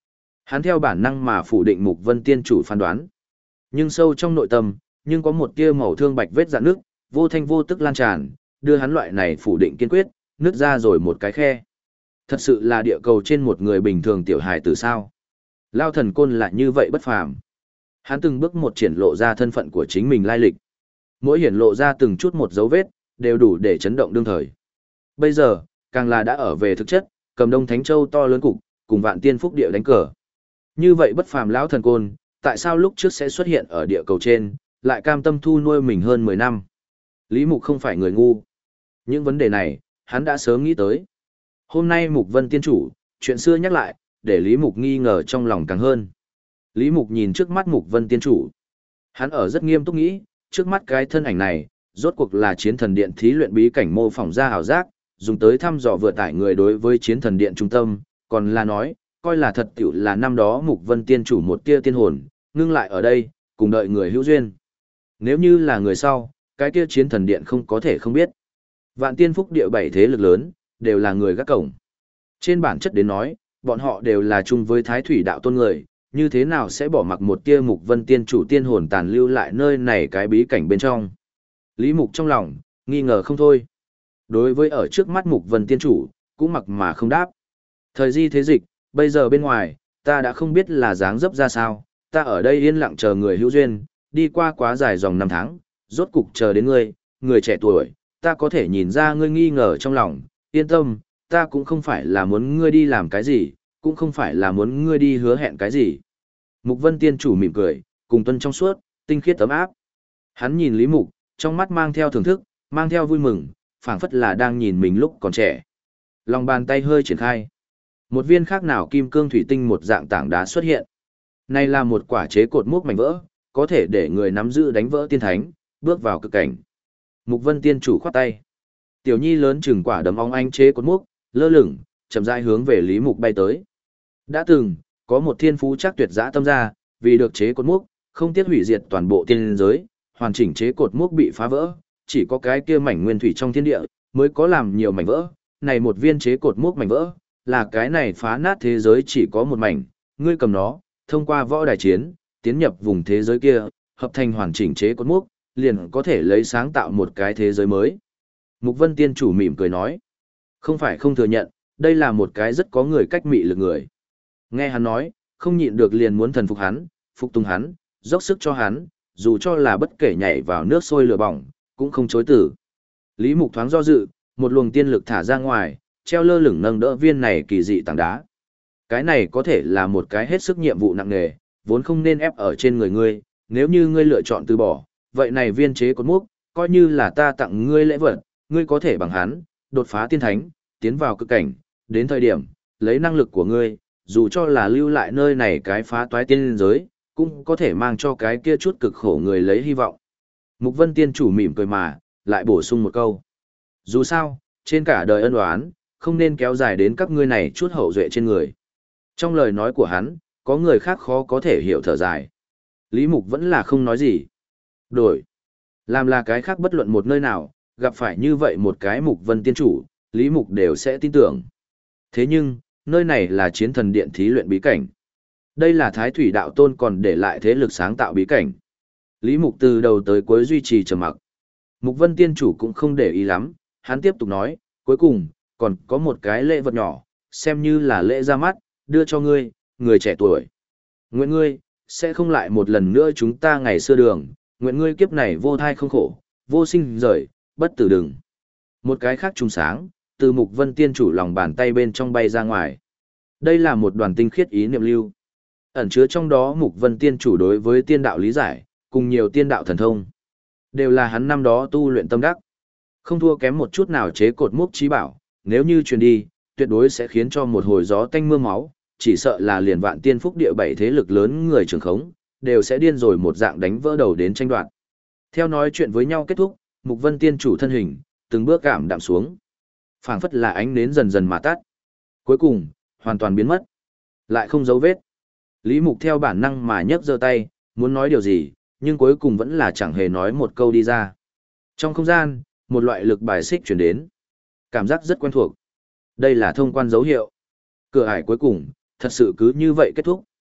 Hắn theo bản năng mà phủ định Mục Vân Tiên chủ phán đoán. Nhưng sâu trong nội tâm, nhưng có một tia màu thương bạch vết rạn nước, vô thanh vô tức lan tràn, đưa hắn loại này phủ định kiên quyết, nứt ra rồi một cái khe. Thật sự là địa cầu trên một người bình thường tiểu hài từ sao? Lao thần côn lại như vậy bất phàm. Hắn từng bước một triển lộ ra thân phận của chính mình lai lịch. Mỗi hiển lộ ra từng chút một dấu vết, đều đủ để chấn động đương thời. Bây giờ, càng là đã ở về thực chất, cầm Đông Thánh Châu to lớn cục, cùng Vạn Tiên Phúc Địa đánh cờ. Như vậy bất phàm lão thần côn, tại sao lúc trước sẽ xuất hiện ở địa cầu trên, lại cam tâm thu nuôi mình hơn 10 năm? Lý Mục không phải người ngu. Những vấn đề này, hắn đã sớm nghĩ tới. Hôm nay Mục Vân Tiên chủ, chuyện xưa nhắc lại, để Lý Mục nghi ngờ trong lòng càng hơn. Lý Mục nhìn trước mắt Mục Vân Tiên chủ. Hắn ở rất nghiêm túc nghĩ, trước mắt cái thân ảnh này, rốt cuộc là chiến thần điện thí luyện bí cảnh mô phỏng ra ảo giác, dùng tới thăm dò vừa tải người đối với chiến thần điện trung tâm, còn là nói, coi là thật tiểu là năm đó Mục Vân Tiên chủ một tia tiên hồn, ngưng lại ở đây, cùng đợi người hữu duyên. Nếu như là người sau, cái kia chiến thần điện không có thể không biết. Vạn Tiên Phúc Địa 7 thế lực lớn, đều là người gác cổng. Trên bản chất đến nói, bọn họ đều là chung với Thái Thủy đạo tôn người, như thế nào sẽ bỏ mặc một tia Mục Vân Tiên chủ tiên hồn tàn lưu lại nơi này cái bí cảnh bên trong. Lý Mục trong lòng, nghi ngờ không thôi. Đối với ở trước mắt Mục Vân Tiên chủ, cũng mặc mà không đáp. Thời di thế dịch, bây giờ bên ngoài, ta đã không biết là dáng dấp ra sao, ta ở đây yên lặng chờ người hữu duyên, đi qua quá dài dòng năm tháng, rốt cục chờ đến ngươi, người trẻ tuổi, ta có thể nhìn ra ngươi nghi ngờ trong lòng, yên tâm, ta cũng không phải là muốn ngươi đi làm cái gì, cũng không phải là muốn ngươi đi hứa hẹn cái gì. Mục Vân Tiên chủ mỉm cười, cùng tuân trong suốt, tinh khiết ấm áp. Hắn nhìn Lý Mục, trong mắt mang theo thưởng thức, mang theo vui mừng, phảng phất là đang nhìn mình lúc còn trẻ. Lòng bàn tay hơi triển khai. Một viên khác nào kim cương thủy tinh một dạng tảng đá xuất hiện. Này là một quả chế cột mốc mảnh vỡ, có thể để người nắm giữ đánh vỡ tiên thánh, bước vào cực cảnh. Mục Vân Tiên chủ khoát tay. Tiểu nhi lớn chừng quả đấm ong anh chế cột mốc, lơ lửng, chậm rãi hướng về Lý Mục bay tới. Đã từng, có một thiên phú chắc tuyệt dã tâm ra, vì được chế cột mốc, không tiếc hủy diệt toàn bộ tiên giới, hoàn chỉnh chế cột mốc bị phá vỡ, chỉ có cái kia mảnh nguyên thủy trong thiên địa, mới có làm nhiều mảnh vỡ. Này một viên chế cột mốc mảnh vỡ, là cái này phá nát thế giới chỉ có một mảnh, ngươi cầm nó, thông qua võ đài chiến, tiến nhập vùng thế giới kia, hợp thành hoàn chỉnh chế cột mốc, liền có thể lấy sáng tạo một cái thế giới mới. Mục Vân Tiên chủ mỉm cười nói, không phải không thừa nhận, đây là một cái rất có người cách mị lực người. Nghe hắn nói, không nhịn được liền muốn thần phục hắn, phục tùng hắn, dốc sức cho hắn, dù cho là bất kể nhảy vào nước sôi lửa bỏng, cũng không chối từ. Lý Mục thoáng do dự, một luồng tiên lực thả ra ngoài, treo lơ lửng nâng đỡ viên này kỳ dị tảng đá. Cái này có thể là một cái hết sức nhiệm vụ nặng nề, vốn không nên ép ở trên người ngươi, nếu như ngươi lựa chọn từ bỏ, vậy này viên chế cột mốc, coi như là ta tặng ngươi lễ vật, ngươi có thể bằng hắn, đột phá tiên thánh, tiến vào cực cảnh, đến thời điểm, lấy năng lực của ngươi, dù cho là lưu lại nơi này cái phá toái tiên giới, cũng có thể mang cho cái kia chút cực khổ người lấy hy vọng. Mục Vân Tiên chủ mỉm cười mà, lại bổ sung một câu. Dù sao, trên cả đời ân oán, không nên kéo dài đến các ngươi này chút hậu duệ trên người. Trong lời nói của hắn, có người khác khó có thể hiểu thở dài. Lý Mục vẫn là không nói gì. Đổi. Làm là cái khác bất luận một nơi nào, gặp phải như vậy một cái Mục Vân Tiên chủ, Lý Mục đều sẽ tin tưởng. Thế nhưng, nơi này là chiến thần điện thí luyện bí cảnh. Đây là Thái Thủy đạo tôn còn để lại thế lực sáng tạo bí cảnh. Lý Mục từ đầu tới cuối duy trì trầm mặc. Mục Vân Tiên chủ cũng không để ý lắm, hắn tiếp tục nói, cuối cùng, còn có một cái lễ vật nhỏ, xem như là lễ ra mắt, đưa cho ngươi, người trẻ tuổi. Nguyện ngươi, sẽ không lại một lần nữa chúng ta ngày xưa đường, nguyện ngươi kiếp này vô thai không khổ, vô sinh rời, bất tử đừng. Một cái khác trùng sáng, từ Mục Vân Tiên chủ lòng bàn tay bên trong bay ra ngoài. Đây là một đoàn tinh khiết ý niệm lưu. Ẩn chứa trong đó Mục Vân Tiên chủ đối với tiên đạo lý giải, cùng nhiều tiên đạo thần thông. Đều là hắn năm đó tu luyện tâm đắc. Không thua kém một chút nào chế cột mốc trí bảo, nếu như truyền đi, tuyệt đối sẽ khiến cho một hồi gió tanh mưa máu, chỉ sợ là liền Vạn Tiên Phúc Địa 7 thế lực lớn người trường khống, đều sẽ điên rồi một dạng đánh vỡ đầu đến tranh đoạt. Theo nói chuyện với nhau kết thúc, Mục Vân Tiên chủ thân hình, từng bước cảm đạm xuống. Phảng phất là ánh nến dần dần mà tắt. Cuối cùng, hoàn toàn biến mất. Lại không dấu vết. Lý Mục theo bản năng mà nhấc giơ tay, muốn nói điều gì, nhưng cuối cùng vẫn là chẳng hề nói một câu đi ra. Trong không gian, một loại lực bài xích chuyển đến. Cảm giác rất quen thuộc. Đây là thông quan dấu hiệu. Cửa ải cuối cùng, thật sự cứ như vậy kết thúc.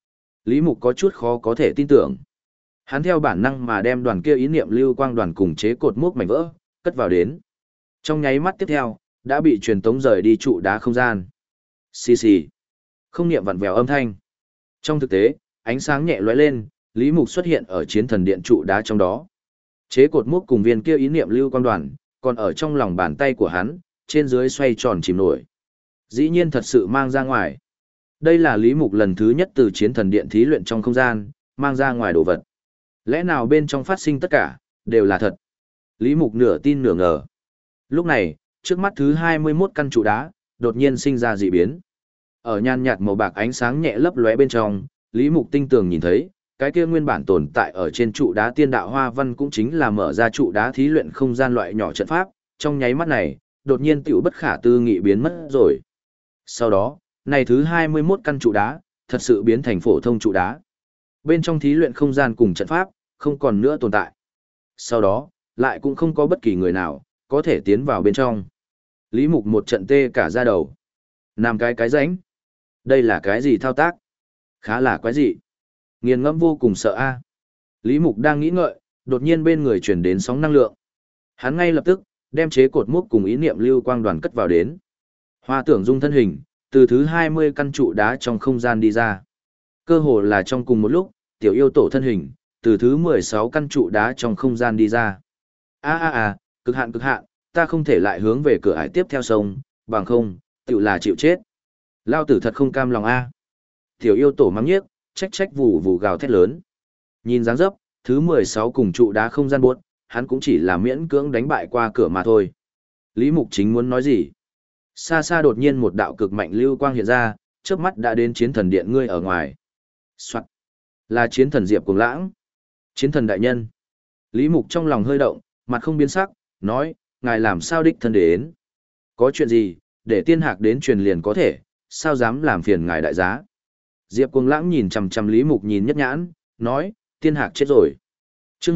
Lý Mục có chút khó có thể tin tưởng. Hắn theo bản năng mà đem đoàn kia ý niệm lưu quang đoàn cùng chế cột mốc mảnh vỡ, cất vào đến. Trong nháy mắt tiếp theo, đã bị truyền tống rời đi trụ đá không gian. Xì xì. Không niệm vặn vẹo âm thanh. Trong thực tế, ánh sáng nhẹ lóe lên, Lý Mục xuất hiện ở chiến thần điện trụ đá trong đó. Chế cột mốc cùng viên kia ý niệm lưu quang đoàn, còn ở trong lòng bàn tay của hắn, trên dưới xoay tròn chìm nổi. Dĩ nhiên thật sự mang ra ngoài. Đây là Lý Mục lần thứ nhất từ chiến thần điện thí luyện trong không gian, mang ra ngoài đồ vật. Lẽ nào bên trong phát sinh tất cả, đều là thật? Lý Mục nửa tin nửa ngờ. Lúc này, trước mắt thứ 21 căn trụ đá, đột nhiên sinh ra dị biến. Ở nhan nhạt màu bạc ánh sáng nhẹ lấp lóe bên trong, Lý Mục tinh tường nhìn thấy, cái kia nguyên bản tồn tại ở trên trụ đá tiên đạo hoa văn cũng chính là mở ra trụ đá thí luyện không gian loại nhỏ trận pháp, trong nháy mắt này, đột nhiên tiểu bất khả tư nghị biến mất rồi. Sau đó, này thứ 21 căn trụ đá, thật sự biến thành phổ thông trụ đá. Bên trong thí luyện không gian cùng trận pháp, không còn nữa tồn tại. Sau đó, lại cũng không có bất kỳ người nào, có thể tiến vào bên trong. Lý Mục một trận tê cả da đầu. Làm cái rãnh. Đây là cái gì thao tác? Khá là quái dị. Nghiền ngẫm vô cùng sợ a. Lý Mục đang nghĩ ngợi, đột nhiên bên người chuyển đến sóng năng lượng. Hắn ngay lập tức, đem chế cột mốc cùng ý niệm lưu quang đoàn cất vào đến. Hoa Tưởng Dung thân hình, từ thứ 20 căn trụ đá trong không gian đi ra. Cơ hồ là trong cùng một lúc, tiểu yêu tổ thân hình, từ thứ 16 căn trụ đá trong không gian đi ra. Cực hạn, ta không thể lại hướng về cửa ải tiếp theo sông, bằng không, tự là chịu chết. Lao tử thật không cam lòng a. Tiểu yêu tổ mắng nhiếc, trách vù vù gào thét lớn. Nhìn dáng dấp, thứ 16 cùng trụ đá không gian buốt, hắn cũng chỉ là miễn cưỡng đánh bại qua cửa mà thôi. Lý Mục chính muốn nói gì? Xa xa đột nhiên một đạo cực mạnh lưu quang hiện ra, chớp mắt đã đến chiến thần điện ngươi ở ngoài. Soạt. Là chiến thần Diệp Cuồng Lãng. Chiến thần đại nhân. Lý Mục trong lòng hơi động, mặt không biến sắc, nói, ngài làm sao đích thân đến? Có chuyện gì, để tiên hạc đến truyền liền có thể, sao dám làm phiền ngài đại giá? Diệp Cuồng Lãng nhìn chằm chằm Lý Mục nhìn nhất nhãn, nói, tiên hạc chết rồi. Chương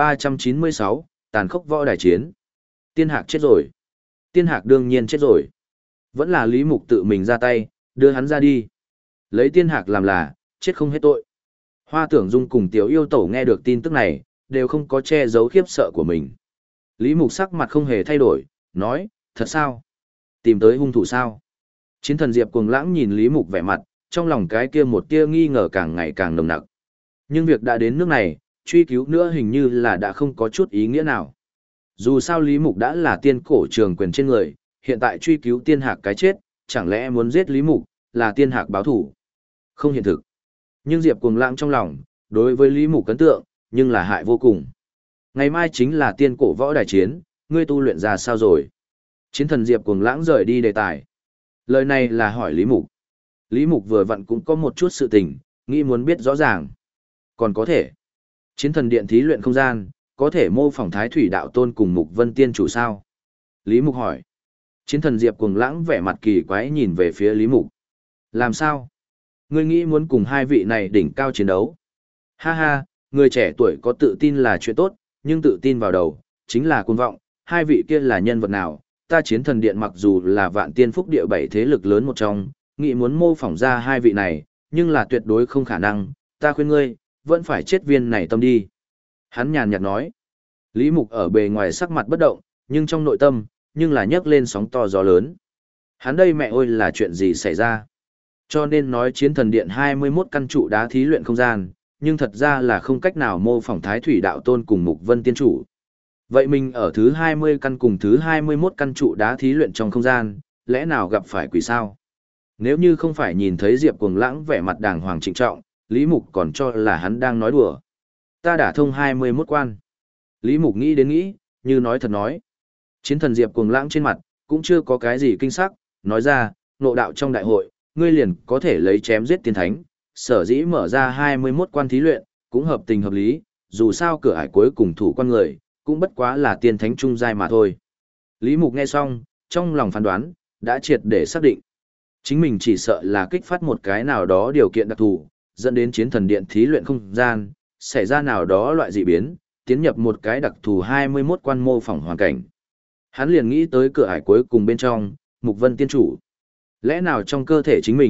1396, tàn khốc võ đài chiến. Tiên hạc chết rồi. Tiên hạc đương nhiên chết rồi. Vẫn là Lý Mục tự mình ra tay, đưa hắn ra đi. Lấy tiên hạc làm là, chết không hết tội. Hoa Tưởng Dung cùng Tiểu Yêu Tổ nghe được tin tức này, đều không có che giấu khiếp sợ của mình. Lý Mục sắc mặt không hề thay đổi, nói, thật sao? Tìm tới hung thủ sao? Chiến thần Diệp Cuồng Lãng nhìn Lý Mục vẻ mặt, trong lòng cái kia một tia nghi ngờ càng ngày càng nồng nặc. Nhưng việc đã đến nước này, truy cứu nữa hình như là đã không có chút ý nghĩa nào. Dù sao Lý Mục đã là tiên cổ trường quyền trên người, hiện tại truy cứu tiên hạc cái chết, chẳng lẽ muốn giết Lý Mục, là tiên hạc báo thủ? Không hiện thực. Nhưng Diệp Cuồng Lãng trong lòng, đối với Lý Mục ấn tượng, nhưng là hại vô cùng. Ngày mai chính là tiên cổ võ đài chiến, ngươi tu luyện ra sao rồi? Chiến thần Diệp Cuồng Lãng rời đi đề tài. Lời này là hỏi Lý Mục. Lý Mục vừa vặn cũng có một chút sự tình, nghĩ muốn biết rõ ràng. Còn có thể. Chiến thần điện thí luyện không gian, có thể mô phỏng Thái Thủy Đạo Tôn cùng Mục Vân Tiên chủ sao? Lý Mục hỏi. Chiến thần Diệp Cuồng Lãng vẻ mặt kỳ quái nhìn về phía Lý Mục. Làm sao? Ngươi nghĩ muốn cùng hai vị này đỉnh cao chiến đấu? Ha ha, người trẻ tuổi có tự tin là chuyện tốt, nhưng tự tin vào đầu, chính là cuồng vọng. Hai vị kia là nhân vật nào? Ta chiến thần điện mặc dù là vạn tiên phúc địa bảy thế lực lớn một trong, nghĩ muốn mô phỏng ra hai vị này, nhưng là tuyệt đối không khả năng. Ta khuyên ngươi, vẫn phải chết viên này tâm đi. Hắn nhàn nhạt nói. Lý Mục ở bề ngoài sắc mặt bất động, nhưng trong nội tâm, nhưng là nhấc lên sóng to gió lớn. Hắn đây mẹ ơi là chuyện gì xảy ra? Cho nên nói chiến thần điện 21 căn trụ đá thí luyện không gian, nhưng thật ra là không cách nào mô phỏng Thái Thủy Đạo Tôn cùng Mục Vân Tiên chủ. Vậy mình ở thứ 20 căn cùng thứ 21 căn trụ đá thí luyện trong không gian, lẽ nào gặp phải quỷ sao? Nếu như không phải nhìn thấy Diệp Cuồng Lãng vẻ mặt đàng hoàng trịnh trọng, Lý Mục còn cho là hắn đang nói đùa. Ta đã thông 21 quan. Lý Mục nghĩ đến nghĩ, như nói thật nói. Chiến thần Diệp Cuồng Lãng trên mặt, cũng chưa có cái gì kinh sắc, nói ra, ngộ đạo trong đại hội, ngươi liền có thể lấy chém giết tiên thánh, sở dĩ mở ra 21 quan thí luyện, cũng hợp tình hợp lý, dù sao cửa ải cuối cùng thủ quan người, cũng bất quá là tiên thánh trung giai mà thôi. Lý Mục nghe xong, trong lòng phán đoán, đã triệt để xác định. Chính mình chỉ sợ là kích phát một cái nào đó điều kiện đặc thù, dẫn đến chiến thần điện thí luyện không gian, xảy ra nào đó loại dị biến, tiến nhập một cái đặc thù 21 quan mô phỏng hoàn cảnh. Hắn liền nghĩ tới cửa ải cuối cùng bên trong, Mục Vân Tiên chủ. Lẽ nào trong cơ thể chính mình,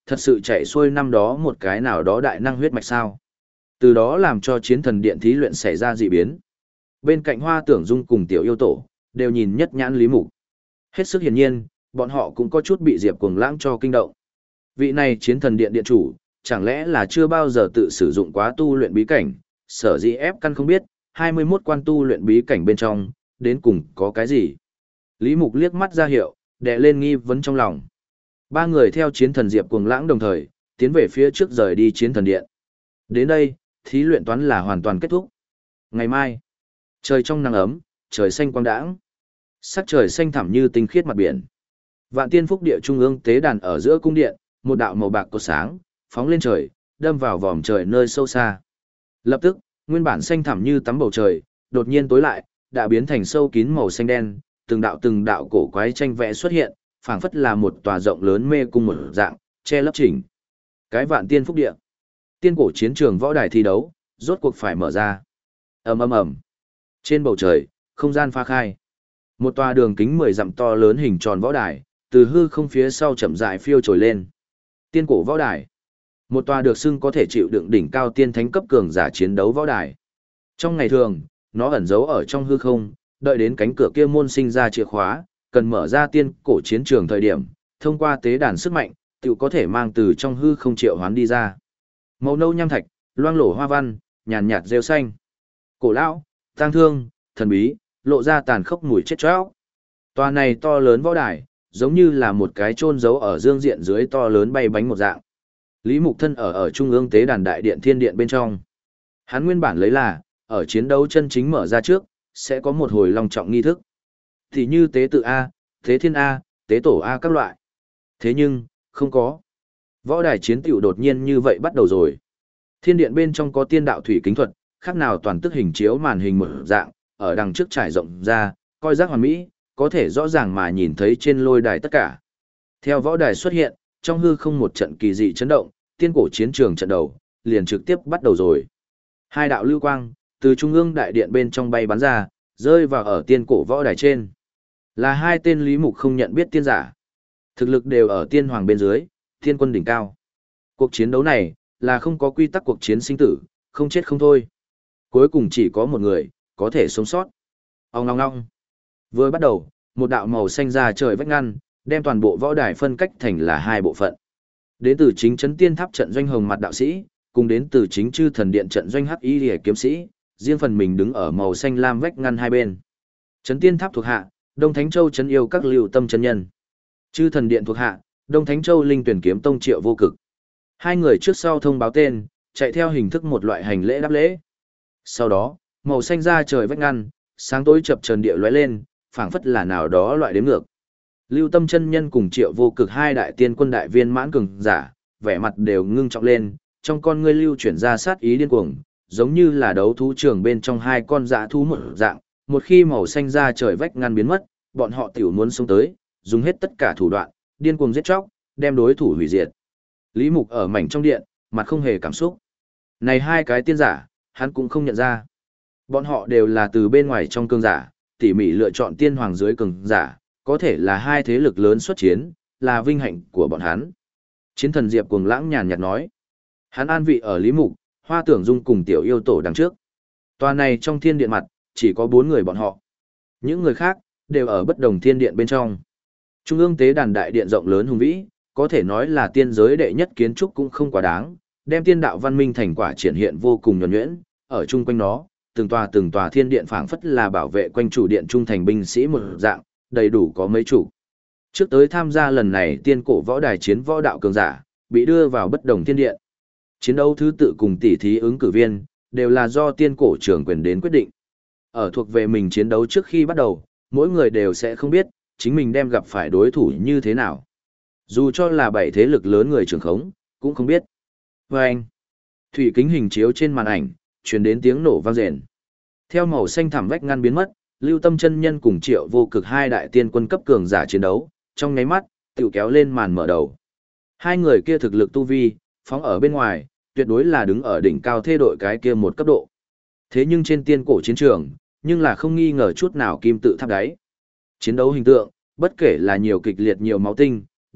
thật sự chạy xuôi năm đó một cái nào đó đại năng huyết mạch sao? Từ đó làm cho chiến thần điện thí luyện xảy ra dị biến. Bên cạnh Hoa Tưởng Dung cùng Tiểu Yêu Tổ, đều nhìn nhất nhãn Lý Mục. Hết sức hiển nhiên, bọn họ cũng có chút bị Diệp Cuồng Lãng cho kinh động. Vị này chiến thần điện điện chủ, chẳng lẽ là chưa bao giờ tự sử dụng quá tu luyện bí cảnh, sở dĩ ép căn không biết, 21 quan tu luyện bí cảnh bên trong, đến cùng có cái gì? Lý Mục liếc mắt ra hiệu, đè lên nghi vấn trong lòng. Ba người theo chiến thần Diệp Cuồng Lãng đồng thời, tiến về phía trước rời đi chiến thần điện. Đến đây, thí luyện toán là hoàn toàn kết thúc. Ngày mai, trời trong nắng ấm, trời xanh quang đãng. Sắc trời xanh thẳm như tinh khiết mặt biển. Vạn Tiên Phúc Địa trung ương tế đàn ở giữa cung điện, một đạo màu bạc cột sáng, phóng lên trời, đâm vào vòm trời nơi sâu xa. Lập tức, nguyên bản xanh thẳm như tắm bầu trời, đột nhiên tối lại, đã biến thành sâu kín màu xanh đen, từng đạo cổ quái tranh vẽ xuất hiện, phảng phất là một tòa rộng lớn mê cung một dạng, che lấp chỉnh. Cái Vạn Tiên Phúc Địa. Tiên cổ chiến trường võ đài thi đấu, rốt cuộc phải mở ra. Ầm ầm ầm. Trên bầu trời, không gian pha khai. Một tòa đường kính 10 dặm to lớn hình tròn võ đài, từ hư không phía sau chậm rãi phiêu trồi lên. Tiên cổ võ đài. Một tòa được xưng có thể chịu đựng đỉnh cao tiên thánh cấp cường giả chiến đấu võ đài. Trong ngày thường, nó ẩn giấu ở trong hư không, đợi đến cánh cửa kia môn sinh ra chìa khóa, cần mở ra tiên cổ chiến trường thời điểm, thông qua tế đàn sức mạnh, tự có thể mang từ trong hư không triệu hoán đi ra. Màu nâu nham thạch, loang lổ hoa văn, nhàn nhạt rêu xanh. Cổ lão, tang thương, thần bí, lộ ra tàn khốc mùi chết chóc. Tòa này to lớn võ đài, giống như là một cái chôn giấu ở dương diện dưới to lớn bay bánh một dạng. Lý Mục thân ở trung ương tế đàn đại điện thiên điện bên trong. Hắn nguyên bản lấy là, ở chiến đấu chân chính mở ra trước, sẽ có một hồi long trọng nghi thức. Thì như tế tự A, tế thiên A, tế tổ A các loại. Thế nhưng, không có. Võ đài chiến tiểu đột nhiên như vậy bắt đầu rồi. Thiên điện bên trong có tiên đạo thủy kính thuật, khác nào toàn tức hình chiếu màn hình một dạng, ở đằng trước trải rộng ra, coi giác hoàn mỹ, có thể rõ ràng mà nhìn thấy trên lôi đài tất cả. Theo võ đài xuất hiện, trong hư không một trận kỳ dị chấn động, tiên cổ chiến trường trận đầu, liền trực tiếp bắt đầu rồi. Hai đạo lưu quang, từ trung ương đại điện bên trong bay bắn ra, rơi vào ở tiên cổ võ đài trên. Là hai tên Lý Mục không nhận biết tiên giả. Thực lực đều ở tiên hoàng bên dưới, thiên quân đỉnh cao. Cuộc chiến đấu này, là không có quy tắc cuộc chiến sinh tử, không chết không thôi. Cuối cùng chỉ có một người, có thể sống sót. Ông ngong ngong. Vừa bắt đầu, một đạo màu xanh ra trời vách ngăn, đem toàn bộ võ đài phân cách thành là hai bộ phận. Đến từ chính trấn tiên tháp trận doanh hồng mặt đạo sĩ, cùng đến từ chính chư thần điện trận doanh hắc y liễu kiếm sĩ, riêng phần mình đứng ở màu xanh lam vách ngăn hai bên. Trấn tiên tháp thuộc hạ, Đông Thánh Châu trấn yêu các lưu tâm chân nhân. Chư thần điện thuộc hạ, Đông Thánh Châu linh tuyển kiếm tông Triệu Vô Cực. Hai người trước sau thông báo tên, chạy theo hình thức một loại hành lễ đáp lễ. Sau đó, màu xanh ra trời vách ngăn, sáng tối chập chờn địa lóe lên, phảng phất là nào đó loại đếm ngược. Lưu Tâm chân nhân cùng Triệu Vô Cực hai đại tiên quân đại viên mãn cường giả, vẻ mặt đều ngưng trọng lên, trong con ngươi lưu chuyển ra sát ý điên cuồng, giống như là đấu thú trường bên trong hai con dã thú một dạng, một khi màu xanh ra trời vách ngăn biến mất, bọn họ tiểu muốn xông tới, dùng hết tất cả thủ đoạn, điên cuồng giết chóc, đem đối thủ hủy diệt. Lý Mục ở mảnh trong điện, mặt không hề cảm xúc. Này hai cái tiên giả, hắn cũng không nhận ra. Bọn họ đều là từ bên ngoài trong cường giả, tỉ mỉ lựa chọn tiên hoàng dưới cường giả, có thể là hai thế lực lớn xuất chiến, là vinh hạnh của bọn hắn. Chiến thần Diệp Cuồng Lãng nhàn nhạt nói. Hắn an vị ở Lý Mục, Hoa Tưởng Dung cùng Tiểu Yêu Tổ đằng trước. Tòa này trong thiên điện mặt, chỉ có 4 người bọn họ. Những người khác, đều ở bất đồng thiên điện bên trong. Trung ương tế đàn đại điện rộng lớn hùng vĩ, có thể nói là tiên giới đệ nhất kiến trúc cũng không quá đáng, đem tiên đạo văn minh thành quả triển hiện vô cùng nhuần nhuyễn, ở chung quanh nó, từng tòa thiên điện phảng phất là bảo vệ quanh chủ điện trung thành binh sĩ một dạng, đầy đủ có mấy chủ. Trước tới tham gia lần này tiên cổ võ đài chiến võ đạo cường giả, bị đưa vào bất đồng thiên điện. Chiến đấu thứ tự cùng tỷ thí ứng cử viên, đều là do tiên cổ trưởng quyền đến quyết định. Ở thuộc về mình chiến đấu trước khi bắt đầu, mỗi người đều sẽ không biết, chính mình đem gặp phải đối thủ như thế nào. Dù cho là 7 thế lực lớn người trưởng khống, cũng không biết. Và anh, thủy kính hình chiếu trên màn ảnh, truyền đến tiếng nổ vang rền. Theo màu xanh thẳm vách ngăn biến mất, Lưu Tâm chân nhân cùng Triệu Vô Cực hai đại tiên quân cấp cường giả chiến đấu, trong nháy mắt, tiểu kéo lên màn mở đầu. Hai người kia thực lực tu vi, phóng ở bên ngoài, tuyệt đối là đứng ở đỉnh cao thế đội cái kia một cấp độ. Thế nhưng trên tiên cổ chiến trường, nhưng là không nghi ngờ chút nào kim tự tháp đáy. Chiến đấu hình tượng, bất kể là nhiều kịch liệt nhiều máu tinh,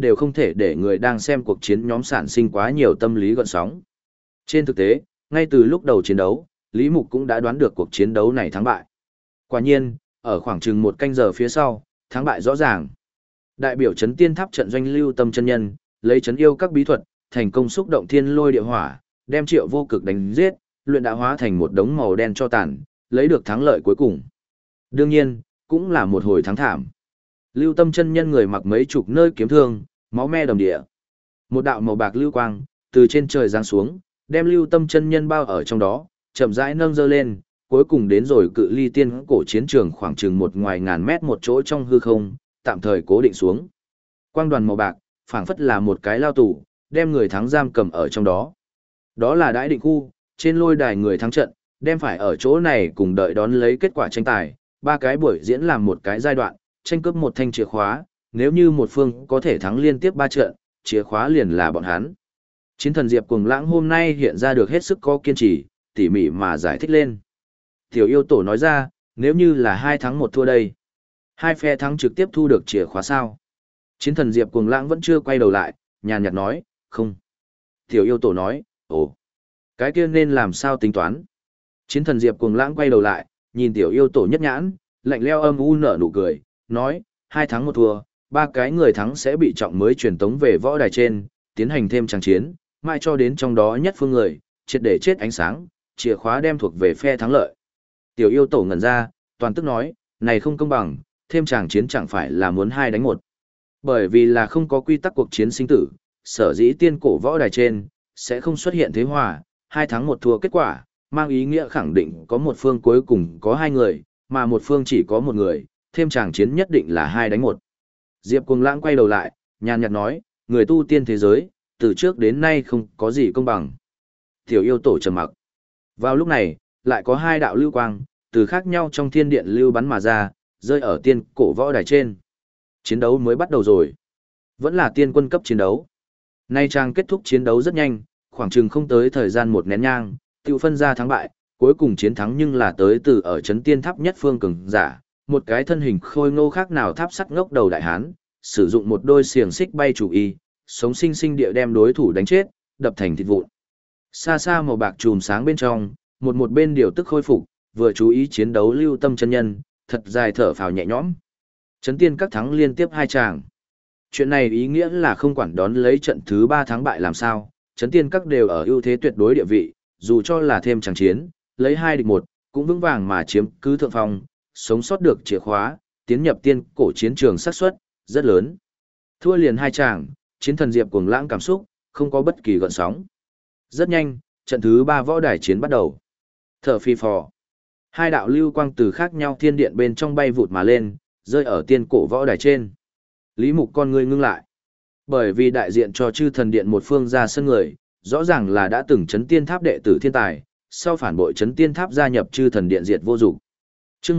đều không thể để người đang xem cuộc chiến nhóm sản sinh quá nhiều tâm lý gợn sóng. Trên thực tế, ngay từ lúc đầu chiến đấu, Lý Mục cũng đã đoán được cuộc chiến đấu này thắng bại. Quả nhiên, ở khoảng chừng 1 canh giờ phía sau, thắng bại rõ ràng. Đại biểu Trấn Tiên Tháp trận doanh Lưu Tâm chân nhân, lấy trấn yêu các bí thuật, thành công xúc động thiên lôi địa hỏa, đem Triệu Vô Cực đánh giết, luyện đã hóa thành một đống màu đen cho tàn, lấy được thắng lợi cuối cùng. Đương nhiên, cũng là một hồi thắng thảm. Lưu Tâm chân nhân người mặc mấy chục nơi kiếm thương, máu me đầm địa. Một đạo màu bạc lưu quang từ trên trời giáng xuống, đem Lưu Tâm chân nhân bao ở trong đó, chậm rãi nâng dơ lên, cuối cùng đến rồi cự ly tiên cổ chiến trường khoảng chừng một ngoài ngàn mét một chỗ trong hư không, tạm thời cố định xuống. Quang đoàn màu bạc, phảng phất là một cái lao tù, đem người thắng giam cầm ở trong đó. Đó là đãi định khu, trên lôi đài người thắng trận, đem phải ở chỗ này cùng đợi đón lấy kết quả tranh tài, 3 cái buổi diễn làm một cái giai đoạn, tranh cướp một thanh chìa khóa, nếu như một phương có thể thắng liên tiếp 3 trận, chìa khóa liền là bọn hắn. Chiến thần Diệp Cuồng Lãng hôm nay hiện ra được hết sức có kiên trì, tỉ mỉ mà giải thích lên. Tiểu yêu tổ nói ra, nếu như là 2 thắng 1 thua đây, 2 phe thắng trực tiếp thu được chìa khóa sao? Chiến thần Diệp Cuồng Lãng vẫn chưa quay đầu lại, nhàn nhạt nói, không. Tiểu yêu tổ nói, ồ, cái kia nên làm sao tính toán? Chiến thần Diệp Cuồng Lãng quay đầu lại, nhìn tiểu yêu tổ nhất nhãn, lạnh leo âm u nở nụ cười, nói, 2 thắng 1 thua, 3 cái người thắng sẽ bị trọng mới truyền tống về võ đài trên, tiến hành thêm trang chiến, mai cho đến trong đó nhất phương người, triệt để chết ánh sáng, chìa khóa đem thuộc về phe thắng lợi. Tiểu yêu tổ ngẩn ra, toàn tức nói, này không công bằng, thêm tràng chiến chẳng phải là muốn 2 đánh 1. Bởi vì là không có quy tắc cuộc chiến sinh tử, sở dĩ tiên cổ võ đài trên, sẽ không xuất hiện thế hòa, 2 thắng 1 thua kết quả, mang ý nghĩa khẳng định có một phương cuối cùng có 2 người, mà một phương chỉ có 1 người, thêm tràng chiến nhất định là 2 đánh 1. Diệp Cuồng Lãng quay đầu lại, nhàn nhạt nói, người tu tiên thế giới, từ trước đến nay không có gì công bằng. Tiểu yêu tổ trầm mặc. Vào lúc này, lại có 2 đạo lưu quang, từ khác nhau trong thiên điện lưu bắn mà ra, rơi ở tiên cổ võ đài trên. Chiến đấu mới bắt đầu rồi. Vẫn là tiên quân cấp chiến đấu. Nay trang kết thúc chiến đấu rất nhanh, khoảng chừng không tới thời gian 1 nén nhang, tiêu phân ra thắng bại, cuối cùng chiến thắng nhưng là tới từ ở trấn tiên tháp nhất phương cường giả, một cái thân hình khôi ngô khác nào tháp sắt ngốc đầu đại hán, sử dụng một đôi xiềng xích bay chủ y, sống sinh sinh địa đem đối thủ đánh chết, đập thành thịt vụn. Xa xa màu bạc chùm sáng bên trong, một bên điều tức khôi phục, vừa chú ý chiến đấu Lưu Tâm chân nhân, thật dài thở phào nhẹ nhõm. Trấn tiên các thắng liên tiếp 2 tràng. Chuyện này ý nghĩa là không quản đón lấy trận thứ 3 thắng bại làm sao, Trấn tiên các đều ở ưu thế tuyệt đối địa vị, dù cho là thêm tràng chiến, lấy 2 địch 1, cũng vững vàng mà chiếm cứ thượng phong, sống sót được chìa khóa, tiến nhập tiên cổ chiến trường xác suất rất lớn. Thua liền 2 tràng, chiến thần Diệp Cuồng Lãng cảm xúc, không có bất kỳ gợn sóng. Rất nhanh, trận thứ 3 võ đài chiến bắt đầu. Thở phi phò. 2 đạo lưu quang từ khác nhau thiên điện bên trong bay vụt mà lên, rơi ở tiên cổ võ đài trên. Lý Mục con ngươi ngưng lại. Bởi vì đại diện cho chư thần điện một phương ra sân người, rõ ràng là đã từng chấn tiên tháp đệ tử thiên tài, sau phản bội chấn tiên tháp gia nhập chư thần điện diệt vô dục. Chương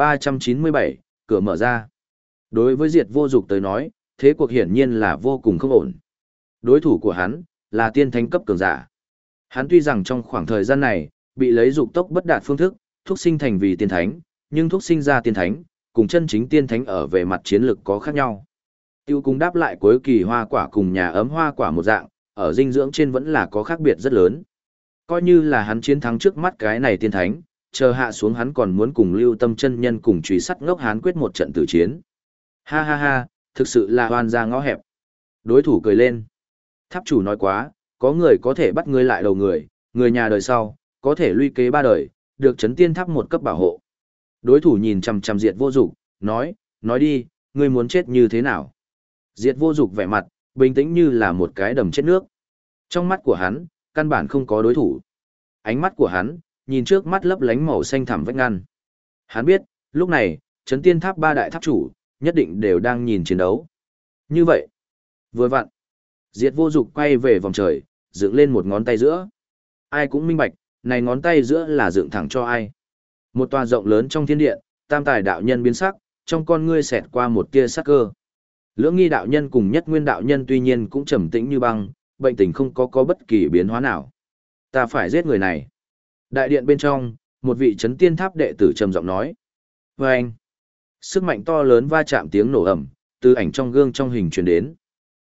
1397, cửa mở ra. Đối với diệt vô dục tới nói, thế cuộc hiển nhiên là vô cùng không ổn. Đối thủ của hắn là tiên thánh cấp cường giả. Hắn tuy rằng trong khoảng thời gian này bị lấy dục tốc bất đạt phương thức, thúc sinh thành vì tiên thánh, nhưng thúc sinh ra tiên thánh, cùng chân chính tiên thánh ở về mặt chiến lược có khác nhau. Tiêu cung đáp lại cuối kỳ hoa quả cùng nhà ấm hoa quả một dạng, ở dinh dưỡng trên vẫn là có khác biệt rất lớn. Coi như là hắn chiến thắng trước mắt cái này tiên thánh, chờ hạ xuống hắn còn muốn cùng Lưu Tâm chân nhân cùng truy sắt ngốc hán quyết một trận tử chiến. Ha ha ha, thực sự là oan ra ngõ hẹp. Đối thủ cười lên. Tháp chủ nói quá, có người có thể bắt ngươi lại đầu người, người nhà đời sau, có thể luy kế 3 đời, được chấn tiên tháp một cấp bảo hộ. Đối thủ nhìn chằm chằm Diệt Vô Dục, nói đi, ngươi muốn chết như thế nào? Diệt Vô Dục vẻ mặt, bình tĩnh như là một cái đầm chết nước. Trong mắt của hắn, căn bản không có đối thủ. Ánh mắt của hắn, nhìn trước mắt lấp lánh màu xanh thẳm vách ngăn. Hắn biết, lúc này, chấn tiên tháp 3 đại tháp chủ, nhất định đều đang nhìn chiến đấu. Như vậy, vừa vặn, Diệt Vô Dục quay về vòng trời, dựng lên một ngón tay giữa. Ai cũng minh bạch, này ngón tay giữa là dựng thẳng cho ai. Một tòa rộng lớn trong thiên điện, Tam Tài đạo nhân biến sắc, trong con ngươi xẹt qua một tia sắc cơ. Lưỡng Nghi đạo nhân cùng Nhất Nguyên đạo nhân tuy nhiên cũng trầm tĩnh như băng, bệnh tình không có bất kỳ biến hóa nào. Ta phải giết người này. Đại điện bên trong, một vị chấn tiên tháp đệ tử trầm giọng nói. Và anh, sức mạnh to lớn va chạm tiếng nổ ầm, từ ảnh trong gương trong hình truyền đến.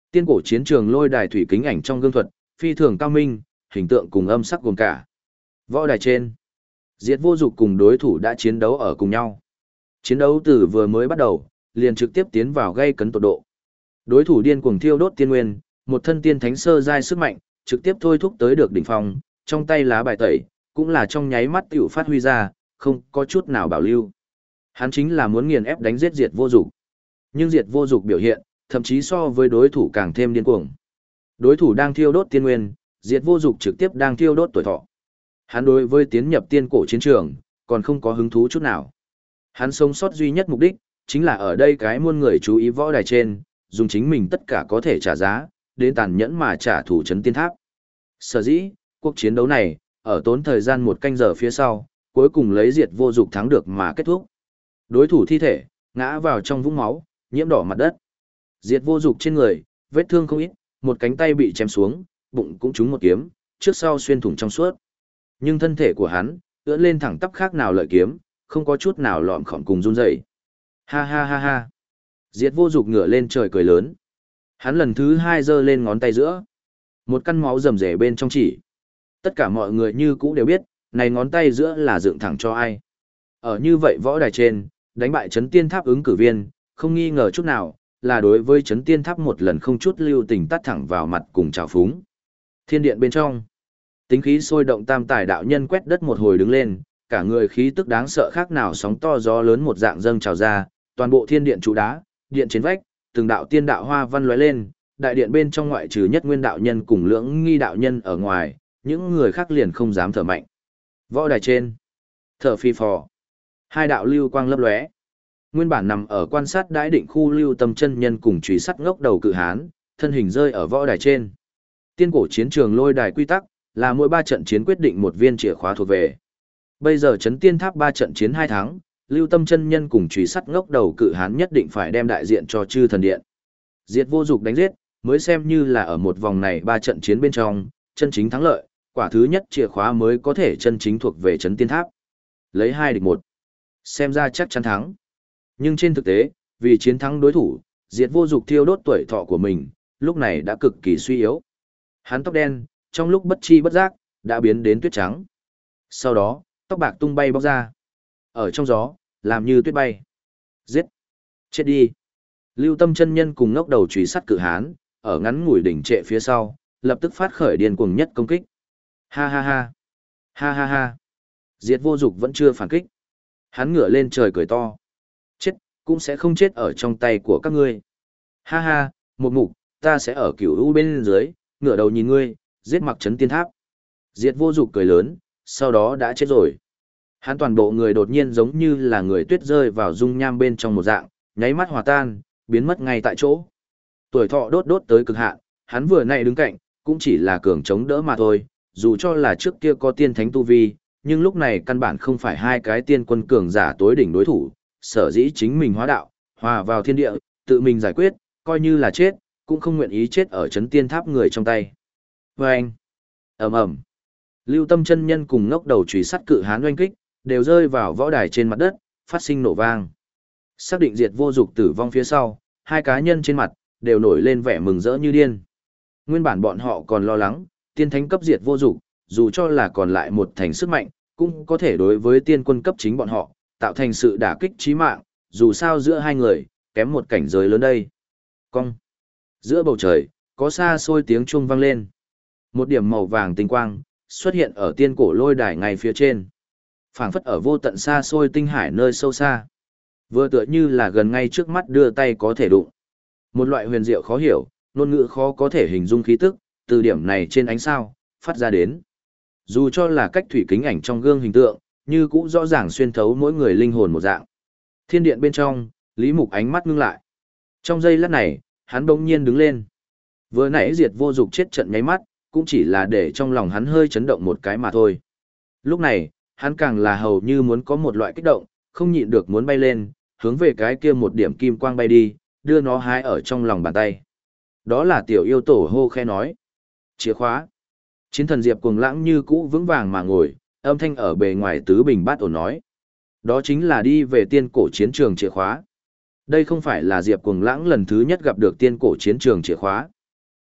Tiên cổ chiến trường lôi đài thủy kính ảnh trong gương thuật, phi thường cao minh, hình tượng cùng âm sắc gồm cả. Võ đài trên, Diệt Vô Dục cùng đối thủ đã chiến đấu ở cùng nhau. Chiến đấu từ vừa mới bắt đầu, liền trực tiếp tiến vào gây cấn tột độ. Đối thủ điên cuồng thiêu đốt tiên nguyên, một thân tiên thánh sơ giai sức mạnh, trực tiếp thôi thúc tới được đỉnh phong, trong tay lá bài tẩy, cũng là trong nháy mắt tiểu phát huy ra, không có chút nào bảo lưu. Hắn chính là muốn nghiền ép đánh giết Diệt Vô Dục. Nhưng Diệt Vô Dục biểu hiện, thậm chí so với đối thủ càng thêm điên cuồng. Đối thủ đang thiêu đốt tiên nguyên, Diệt Vô Dục trực tiếp đang thiêu đốt tuổi thọ. Hắn đối với tiến nhập tiên cổ chiến trường, còn không có hứng thú chút nào. Hắn sống sót duy nhất mục đích, chính là ở đây cái muôn người chú ý võ đài trên, dùng chính mình tất cả có thể trả giá, đến tàn nhẫn mà trả thù trấn tiên tháp. Sở dĩ, cuộc chiến đấu này, ở tốn thời gian 1 canh giờ phía sau, cuối cùng lấy Diệt Vô Dục thắng được mà kết thúc. Đối thủ thi thể, ngã vào trong vũng máu, nhiễm đỏ mặt đất. Diệt Vô Dục trên người, vết thương không ít, một cánh tay bị chém xuống, bụng cũng trúng một kiếm, trước sau xuyên thủng trong suốt. Nhưng thân thể của hắn, ưỡn lên thẳng tắp khác nào lợi kiếm, không có chút nào lọm khọm cùng run rẩy. Ha ha ha ha. Diệt Vô Dục ngửa lên trời cười lớn. Hắn lần thứ 2 giơ lên ngón tay giữa. Một căn máu rầm rề bên trong chỉ. Tất cả mọi người như cũ đều biết, này ngón tay giữa là dựng thẳng cho ai. Ở như vậy võ đài trên, đánh bại Chấn Tiên Tháp ứng cử viên, không nghi ngờ chút nào, là đối với Chấn Tiên Tháp một lần không chút lưu tình tắt thẳng vào mặt cùng trào phúng. Thiên điện bên trong, tính khí sôi động tam tài đạo nhân quét đất một hồi đứng lên, cả người khí tức đáng sợ khác nào sóng to gió lớn một dạng dâng trào ra, toàn bộ thiên điện trụ đá, điện trên vách, từng đạo tiên đạo hoa văn lóe lên, đại điện bên trong ngoại trừ Nhất Nguyên đạo nhân cùng Lưỡng Nghi đạo nhân ở ngoài, những người khác liền không dám thở mạnh. Võ đài trên, thở phi phò, hai đạo lưu quang lấp lóe. Nguyên bản nằm ở quan sát đãi định khu Lưu Tâm chân nhân cùng chùy sắt ngốc đầu cự hán, thân hình rơi ở võ đài trên. Tiên cổ chiến trường lôi đài quy tắc là mỗi 3 trận chiến quyết định một viên chìa khóa thuộc về. Bây giờ Chấn Tiên Tháp 3 trận chiến 2 thắng, Lưu Tâm chân nhân cùng chùy sắt ngốc đầu cự hán nhất định phải đem đại diện cho Chư Thần Điện. Diệt Vô Dục đánh giết, mới xem như là ở một vòng này 3 trận chiến bên trong, chân chính thắng lợi, quả thứ nhất chìa khóa mới có thể chân chính thuộc về Chấn Tiên Tháp. Lấy 2 địch 1. Xem ra chắc chắn thắng. Nhưng trên thực tế, vì chiến thắng đối thủ, Diệt Vô Dục thiêu đốt tuổi thọ của mình, lúc này đã cực kỳ suy yếu. Hắn tóc đen, trong lúc bất chi bất giác, đã biến đến tuyết trắng. Sau đó, tóc bạc tung bay bóc ra. Ở trong gió, làm như tuyết bay. Giết! Chết đi! Lưu Tâm chân nhân cùng ngốc đầu chùy sắt cự hán, ở ngắn ngủi đỉnh trệ phía sau, lập tức phát khởi điên cuồng nhất công kích. Ha ha ha! Ha ha ha! Diệt Vô Dục vẫn chưa phản kích. Hắn ngửa lên trời cười to. Chết, cũng sẽ không chết ở trong tay của các ngươi. Ha ha, một mục, ta sẽ ở cửu u bên dưới, ngửa đầu nhìn ngươi, giết mặc Chấn Tiên Tháp. Diệt Vô Dục cười lớn, sau đó đã chết rồi. Hắn toàn bộ người đột nhiên giống như là người tuyết rơi vào dung nham bên trong một dạng, nháy mắt hòa tan, biến mất ngay tại chỗ. Tuổi thọ đốt đốt tới cực hạn, hắn vừa nãy đứng cạnh, cũng chỉ là cường chống đỡ mà thôi, dù cho là trước kia có tiên thánh tu vi, nhưng lúc này căn bản không phải hai cái tiên quân cường giả tối đỉnh đối thủ, sở dĩ chính mình hóa đạo, hòa vào thiên địa, tự mình giải quyết, coi như là chết, cũng không nguyện ý chết ở Chấn Tiên Tháp người trong tay. Vâng! Ầm ầm! Lưu Tâm chân nhân cùng ngốc đầu chùy sắt cự hán oanh kích, đều rơi vào võ đài trên mặt đất, phát sinh nổ vang. Xác định Diệt Vô Dục tử vong phía sau, hai cá nhân trên mặt, đều nổi lên vẻ mừng rỡ như điên. Nguyên bản bọn họ còn lo lắng, tiên thánh cấp Diệt Vô Dục, dù cho là còn lại một thành sức mạnh, cũng có thể đối với tiên quân cấp chính bọn họ, tạo thành sự đả kích chí mạng, dù sao giữa hai người, kém một cảnh giới lớn đây. Cong. Giữa bầu trời, có xa xôi tiếng chuông vang lên. Một điểm màu vàng tinh quang, xuất hiện ở tiên cổ lôi đài ngay phía trên. Phảng phất ở vô tận xa xôi tinh hải nơi sâu xa. Vừa tựa như là gần ngay trước mắt đưa tay có thể đụng. Một loại huyền diệu khó hiểu, ngôn ngữ khó có thể hình dung khí tức, từ điểm này trên ánh sao, phát ra đến. Dù cho là cách thủy kính ảnh trong gương hình tượng, như cũng rõ ràng xuyên thấu mỗi người linh hồn một dạng. Thiên điện bên trong, Lý Mục ánh mắt ngưng lại. Trong giây lát này, hắn bỗng nhiên đứng lên. Vừa nãy Diệt Vô Dục chết trận nháy mắt, cũng chỉ là để trong lòng hắn hơi chấn động một cái mà thôi. Lúc này, hắn càng là hầu như muốn có một loại kích động, không nhịn được muốn bay lên, hướng về cái kia một điểm kim quang bay đi, đưa nó hái ở trong lòng bàn tay. Đó là tiểu yêu tổ hô khe nói. Chìa khóa. Chiến thần Diệp Cuồng Lãng như cũ vững vàng mà ngồi, âm thanh ở bề ngoài tứ bình bát ổn nói. Đó chính là đi về tiên cổ chiến trường chìa khóa. Đây không phải là Diệp Cuồng Lãng lần thứ nhất gặp được tiên cổ chiến trường chìa khóa.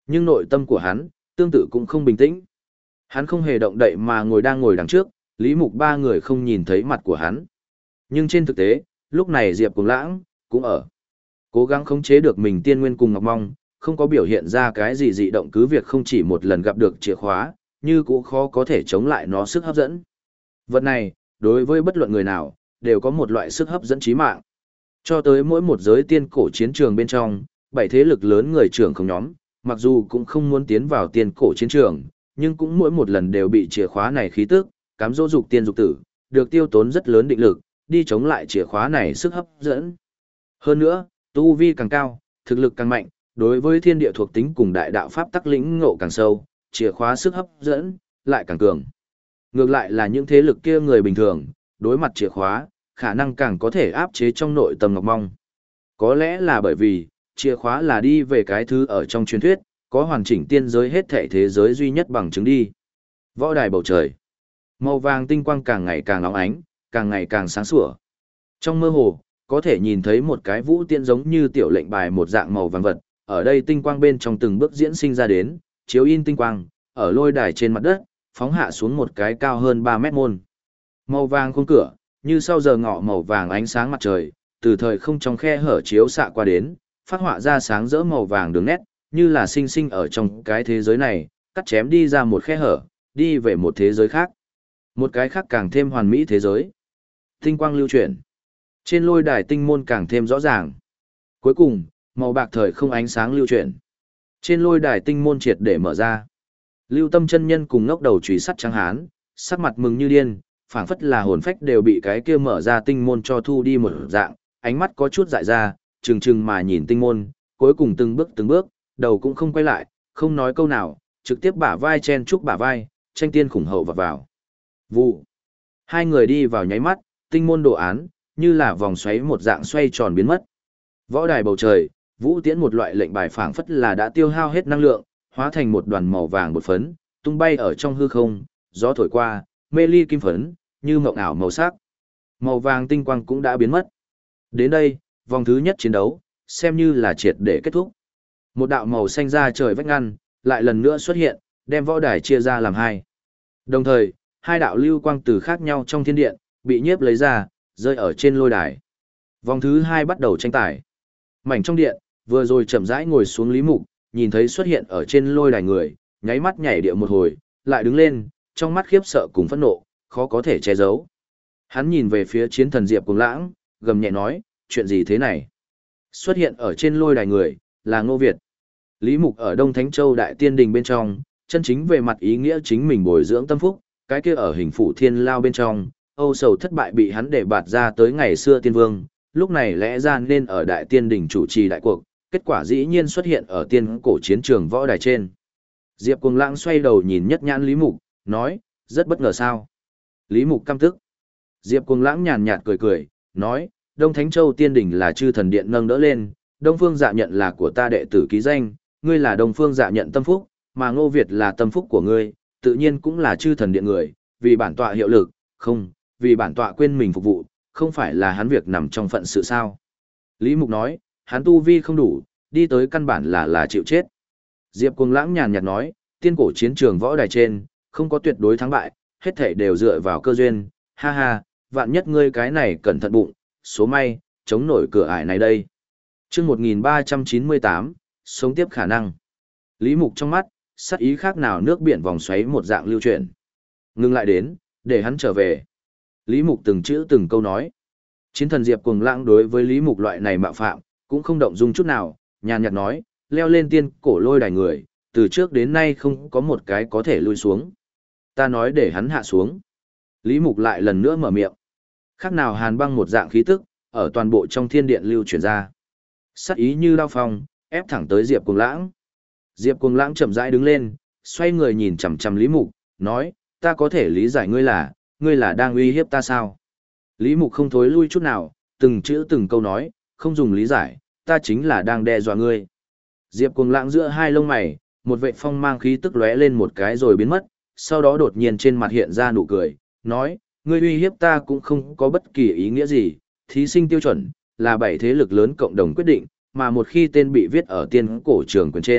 Nhưng nội tâm của hắn, tương tự cũng không bình tĩnh. Hắn không hề động đậy mà đang ngồi đằng trước, Lý Mục ba người không nhìn thấy mặt của hắn. Nhưng trên thực tế, lúc này Diệp Cuồng Lãng cũng ở cố gắng khống chế được mình tiên nguyên cùng Ngọc Mong, không có biểu hiện ra cái gì dị động, cứ việc không chỉ một lần gặp được chìa khóa, như cũng khó có thể chống lại nó sức hấp dẫn. Vật này, đối với bất luận người nào, đều có một loại sức hấp dẫn chí mạng. Cho tới mỗi một giới tiên cổ chiến trường bên trong, 7 thế lực lớn người trưởng không nhóm, mặc dù cũng không muốn tiến vào tiên cổ chiến trường, nhưng cũng mỗi một lần đều bị chìa khóa này khí tức, cám dỗ dục tiên dục tử, được tiêu tốn rất lớn định lực, đi chống lại chìa khóa này sức hấp dẫn. Hơn nữa, tu vi càng cao, thực lực càng mạnh, đối với thiên địa thuộc tính cùng đại đạo pháp tắc lĩnh ngộ càng sâu, chìa khóa sức hấp dẫn lại càng cường. Ngược lại là những thế lực kia người bình thường, đối mặt chìa khóa, khả năng càng có thể áp chế trong nội tâm Ngọc Mong. Có lẽ là bởi vì, chìa khóa là đi về cái thứ ở trong truyền thuyết, có hoàn chỉnh tiên giới hết thảy thế giới duy nhất bằng chứng đi. Võ đài bầu trời. Màu vàng tinh quang càng ngày càng óng ánh, càng ngày càng sáng sủa. Trong mơ hồ, có thể nhìn thấy một cái vũ tiên giống như tiểu lệnh bài một dạng màu vàng vật, ở đây tinh quang bên trong từng bước diễn sinh ra đến, chiếu in tinh quang, ở lôi đài trên mặt đất, phóng hạ xuống một cái cao hơn 3 mét môn. Màu vàng khung cửa, như sau giờ ngọ màu vàng ánh sáng mặt trời, từ thời không trong khe hở chiếu xạ qua đến, phát họa ra sáng rỡ màu vàng đường nét, như là sinh sinh ở trong cái thế giới này, cắt chém đi ra một khe hở, đi về một thế giới khác. Một cái khác càng thêm hoàn mỹ thế giới. Tinh quang lưu chuyển. Trên lôi đài tinh môn càng thêm rõ ràng. Cuối cùng, màu bạc thời không ánh sáng lưu chuyển. Trên lôi đài tinh môn triệt để mở ra. Lưu Tâm chân nhân cùng ngốc đầu chùy sắt trắng hán, sắc mặt mừng như điên, phảng phất là hồn phách đều bị cái kia mở ra tinh môn cho thu đi một dạng, ánh mắt có chút dại ra, trừng trừng mà nhìn tinh môn, cuối cùng từng bước, đầu cũng không quay lại, không nói câu nào, trực tiếp bả vai chen chúc bả vai, tranh tiên khủng hậu vào. Vụ. Hai người đi vào nháy mắt, tinh môn đồ án, như là vòng xoáy một dạng xoay tròn biến mất. Võ đài bầu trời, Vũ Tiễn một loại lệnh bài phảng phất là đã tiêu hao hết năng lượng, hóa thành một đoàn màu vàng bột phấn, tung bay ở trong hư không, gió thổi qua, mê ly kim phấn, như mộng ảo màu sắc. Màu vàng tinh quang cũng đã biến mất. Đến đây, vòng thứ nhất chiến đấu, xem như là triệt để kết thúc. Một đạo màu xanh ra trời vách ngăn, lại lần nữa xuất hiện, đem võ đài chia ra làm hai. Đồng thời, hai đạo lưu quang từ khác nhau trong thiên điện, bị nhiếp lấy ra, rơi ở trên lôi đài. Vòng thứ hai bắt đầu tranh tài. Mảnh trong điện, vừa rồi chậm rãi ngồi xuống Lý Mục, nhìn thấy xuất hiện ở trên lôi đài người, nháy mắt nhảy điệu một hồi, lại đứng lên, trong mắt khiếp sợ cùng phẫn nộ, khó có thể che giấu. Hắn nhìn về phía chiến thần Diệp Cuồng Lãng, gầm nhẹ nói, chuyện gì thế này? Xuất hiện ở trên lôi đài người, là Ngô Việt. Lý Mục ở Đông Thánh Châu Đại Tiên Đình bên trong, chân chính về mặt ý nghĩa chính mình bồi dưỡng tâm phúc, cái kia ở hình phủ thiên lao bên trong, âu sầu thất bại bị hắn để bạt ra tới ngày xưa tiên vương, lúc này lẽ ra nên ở Đại Tiên Đình chủ trì đại cuộc, kết quả dĩ nhiên xuất hiện ở tiên cổ chiến trường võ đài trên. Diệp Cuồng Lãng xoay đầu nhìn nhất nhãn Lý Mục, nói, rất bất ngờ sao. Lý Mục căm tức. Diệp Cuồng Lãng nhàn nhạt cười cười, nói, Đông Thánh Châu Tiên Đình là chư thần điện nâng đỡ lên, Đông Phương Dạ Nhận là của ta đệ tử ký danh, ngươi là Đông Phương Dạ Nhận tâm phúc, mà Ngô Việt là tâm phúc của ngươi, tự nhiên cũng là chư thần điện người, vì bản tọa hiệu lực, không, vì bản tọa quên mình phục vụ, không phải là hắn việc nằm trong phận sự sao. Lý Mục nói, hắn tu vi không đủ, đi tới căn bản là chịu chết. Diệp Cuồng Lãng nhàn nhạt nói, tiên cổ chiến trường võ đài trên, không có tuyệt đối thắng bại, hết thảy đều dựa vào cơ duyên, ha ha, vạn nhất ngươi cái này cẩn thận bụng, số may, chống nổi cửa ải này đây. Chương 1398, sống tiếp khả năng. Lý Mục trong mắt, sắc ý khác nào nước biển vòng xoáy một dạng lưu chuyển. Ngưng lại đến, để hắn trở về. Lý Mục từng chữ từng câu nói. Chiến thần Diệp Cuồng Lãng đối với Lý Mục loại này mạo phạm, cũng không động dung chút nào, nhàn nhạt nói, leo lên tiên cổ lôi đài người, từ trước đến nay không có một cái có thể lui xuống. Ta nói để hắn hạ xuống. Lý Mục lại lần nữa mở miệng. Khác nào hàn băng một dạng khí tức, ở toàn bộ trong thiên điện lưu chuyển ra. Sắc ý như đao phong, ép thẳng tới Diệp Cuồng Lãng. Diệp Cuồng Lãng chậm rãi đứng lên, xoay người nhìn chằm chằm Lý Mục, nói, ta có thể lý giải ngươi là đang uy hiếp ta sao? Lý Mục không thối lui chút nào, từng chữ từng câu nói, không dùng lý giải, ta chính là đang đe dọa ngươi. Diệp Cuồng Lãng giữa hai lông mày, một vệ phong mang khí tức lóe lên một cái rồi biến mất, sau đó đột nhiên trên mặt hiện ra nụ cười, nói, ngươi uy hiếp ta cũng không có bất kỳ ý nghĩa gì, thí sinh tiêu chuẩn, là 7 thế lực lớn cộng đồng quyết định, mà một khi tên bị viết ở tiên cổ trường quyền trên,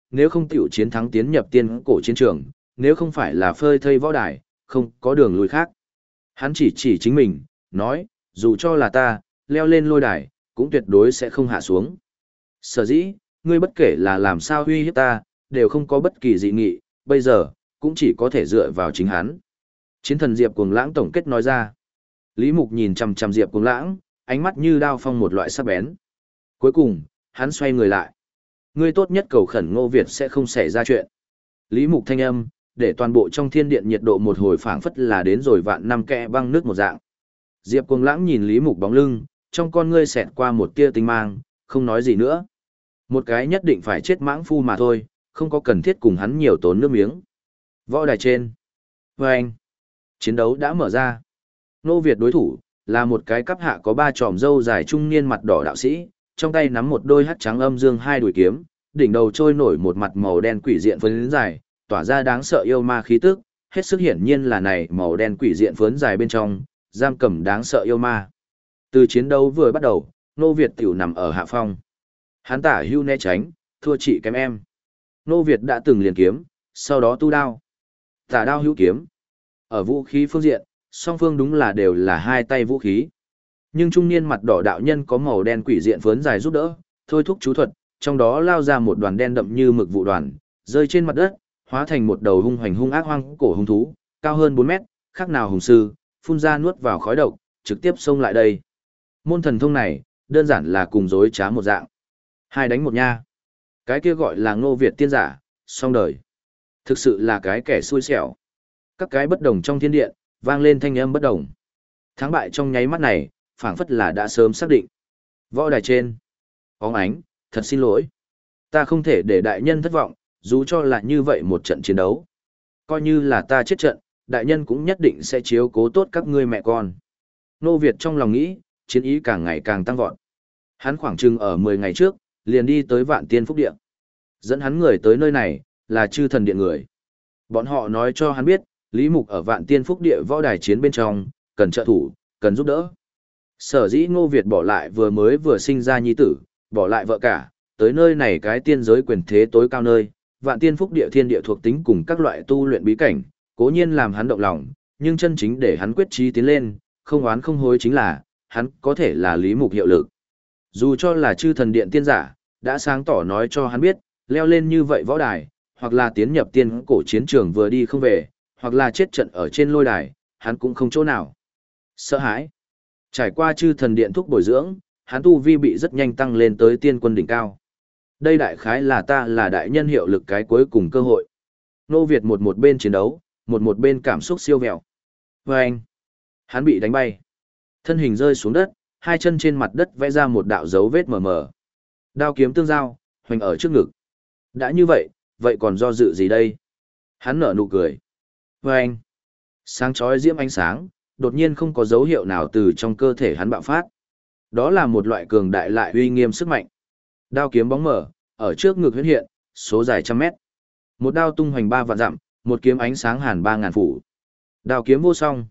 nếu không tiểu chiến thắng tiến nhập tiên cổ chiến trường, nếu không phải là phơi thây võ đài, không có đường lùi khác. Hắn chỉ chính mình, nói, dù cho là ta, leo lên lôi đài, cũng tuyệt đối sẽ không hạ xuống. Sở dĩ, ngươi bất kể là làm sao uy hiếp ta, đều không có bất kỳ dị nghị, bây giờ, cũng chỉ có thể dựa vào chính hắn. Chiến thần Diệp Cuồng Lãng tổng kết nói ra. Lý Mục nhìn chằm chằm Diệp Cuồng Lãng, ánh mắt như đao phong một loại sắc bén. Cuối cùng, hắn xoay người lại. Ngươi tốt nhất cầu khẩn Ngô Việt sẽ không xảy ra chuyện. Lý Mục thanh âm, để toàn bộ trong thiên điện nhiệt độ một hồi phảng phất là đến rồi vạn năm kẽ băng nước một dạng. Diệp Cuồng Lãng nhìn Lý Mục bóng lưng, trong con ngươi xẹt qua một tia tinh mang, không nói gì nữa. Một cái nhất định phải chết mãng phu mà thôi, không có cần thiết cùng hắn nhiều tốn nước miếng. Võ đài trên. Vâng. Chiến đấu đã mở ra. Ngô Việt đối thủ, là một cái cắp hạ có 3 tròm râu dài trung niên mặt đỏ đạo sĩ, trong tay nắm một đôi hắc trắng âm dương hai đùi kiếm, đỉnh đầu trôi nổi một mặt màu đen quỷ diện phấn dài, tỏa ra đáng sợ yêu ma khí tức, hết sức hiển nhiên là này màu đen quỷ diện phấn dài bên trong, giam cầm đáng sợ yêu ma. Từ chiến đấu vừa bắt đầu, Ngô Việt tiểu nằm ở hạ phong. Hắn tả hưu né tránh, thua chị kém em. Ngô Việt đã từng liền kiếm, sau đó tu đao. Tả đao hữu kiếm. Ở vũ khí phương diện, song phương đúng là đều là hai tay vũ khí. Nhưng trung niên mặt đỏ đạo nhân có màu đen quỷ diện phớn dài giúp đỡ, thôi thúc chú thuật, trong đó lao ra một đoàn đen đậm như mực vụ đoàn, rơi trên mặt đất, hóa thành một đầu hung hoành hung ác hoang cổ hung thú, cao hơn 4 mét, khác nào hùng sư, phun ra nuốt vào khói độc, trực tiếp xông lại đây. Môn thần thông này, đơn giản là cùng dối trá một dạng. Hai đánh một nha. Cái kia gọi là Ngô Việt tiên giả, xong đời. Thực sự là cái kẻ xui xẻo. Các cái bất đồng trong thiên điện, vang lên thanh âm bất đồng. Thắng bại trong nháy mắt này, phảng phất là đã sớm xác định. Võ đài trên. Óng ánh, thật xin lỗi. Ta không thể để đại nhân thất vọng, dù cho là như vậy một trận chiến đấu. Coi như là ta chết trận, đại nhân cũng nhất định sẽ chiếu cố tốt các ngươi mẹ con. Ngô Việt trong lòng nghĩ, chiến ý càng ngày càng tăng vọt. Hắn khoảng chừng ở 10 ngày trước, liền đi tới Vạn Tiên Phúc Điện. Dẫn hắn người tới nơi này, là chư thần điện người. Bọn họ nói cho hắn biết, Lý Mục ở Vạn Tiên Phúc Địa võ đài chiến bên trong, cần trợ thủ, cần giúp đỡ. Sở dĩ Ngô Việt bỏ lại vừa sinh ra nhi tử, bỏ lại vợ cả, tới nơi này cái tiên giới quyền thế tối cao nơi, Vạn Tiên Phúc Địa thiên địa thuộc tính cùng các loại tu luyện bí cảnh, cố nhiên làm hắn động lòng, nhưng chân chính để hắn quyết chí tiến lên, không oán không hối chính là, hắn có thể là Lý Mục hiệu lực. Dù cho là chư thần điện tiên giả, đã sáng tỏ nói cho hắn biết, leo lên như vậy võ đài, hoặc là tiến nhập tiên cổ chiến trường vừa đi không về, hoặc là chết trận ở trên lôi đài, hắn cũng không chỗ nào. Sợ hãi. Trải qua chư thần điện thúc bồi dưỡng, hắn tu vi bị rất nhanh tăng lên tới tiên quân đỉnh cao. Đây đại khái là ta là đại nhân hiệu lực cái cuối cùng cơ hội. Ngô Việt một bên chiến đấu, một bên cảm xúc siêu vẹo. Vâng! Hắn bị đánh bay. Thân hình rơi xuống đất, hai chân trên mặt đất vẽ ra một đạo dấu vết mờ mờ. Đao kiếm tương giao, hoành ở trước ngực. Đã như vậy, vậy còn do dự gì đây? Hắn nở nụ cười. Vâng! Sáng chói diễm ánh sáng, đột nhiên không có dấu hiệu nào từ trong cơ thể hắn bạo phát. Đó là một loại cường đại lại uy nghiêm sức mạnh. Đao kiếm bóng mở, ở trước ngực huyễn hiện, số dài trăm mét. Một đao tung hoành 3 vạn dặm, một kiếm ánh sáng hàn 3.000 phủ. Đao kiếm vô song.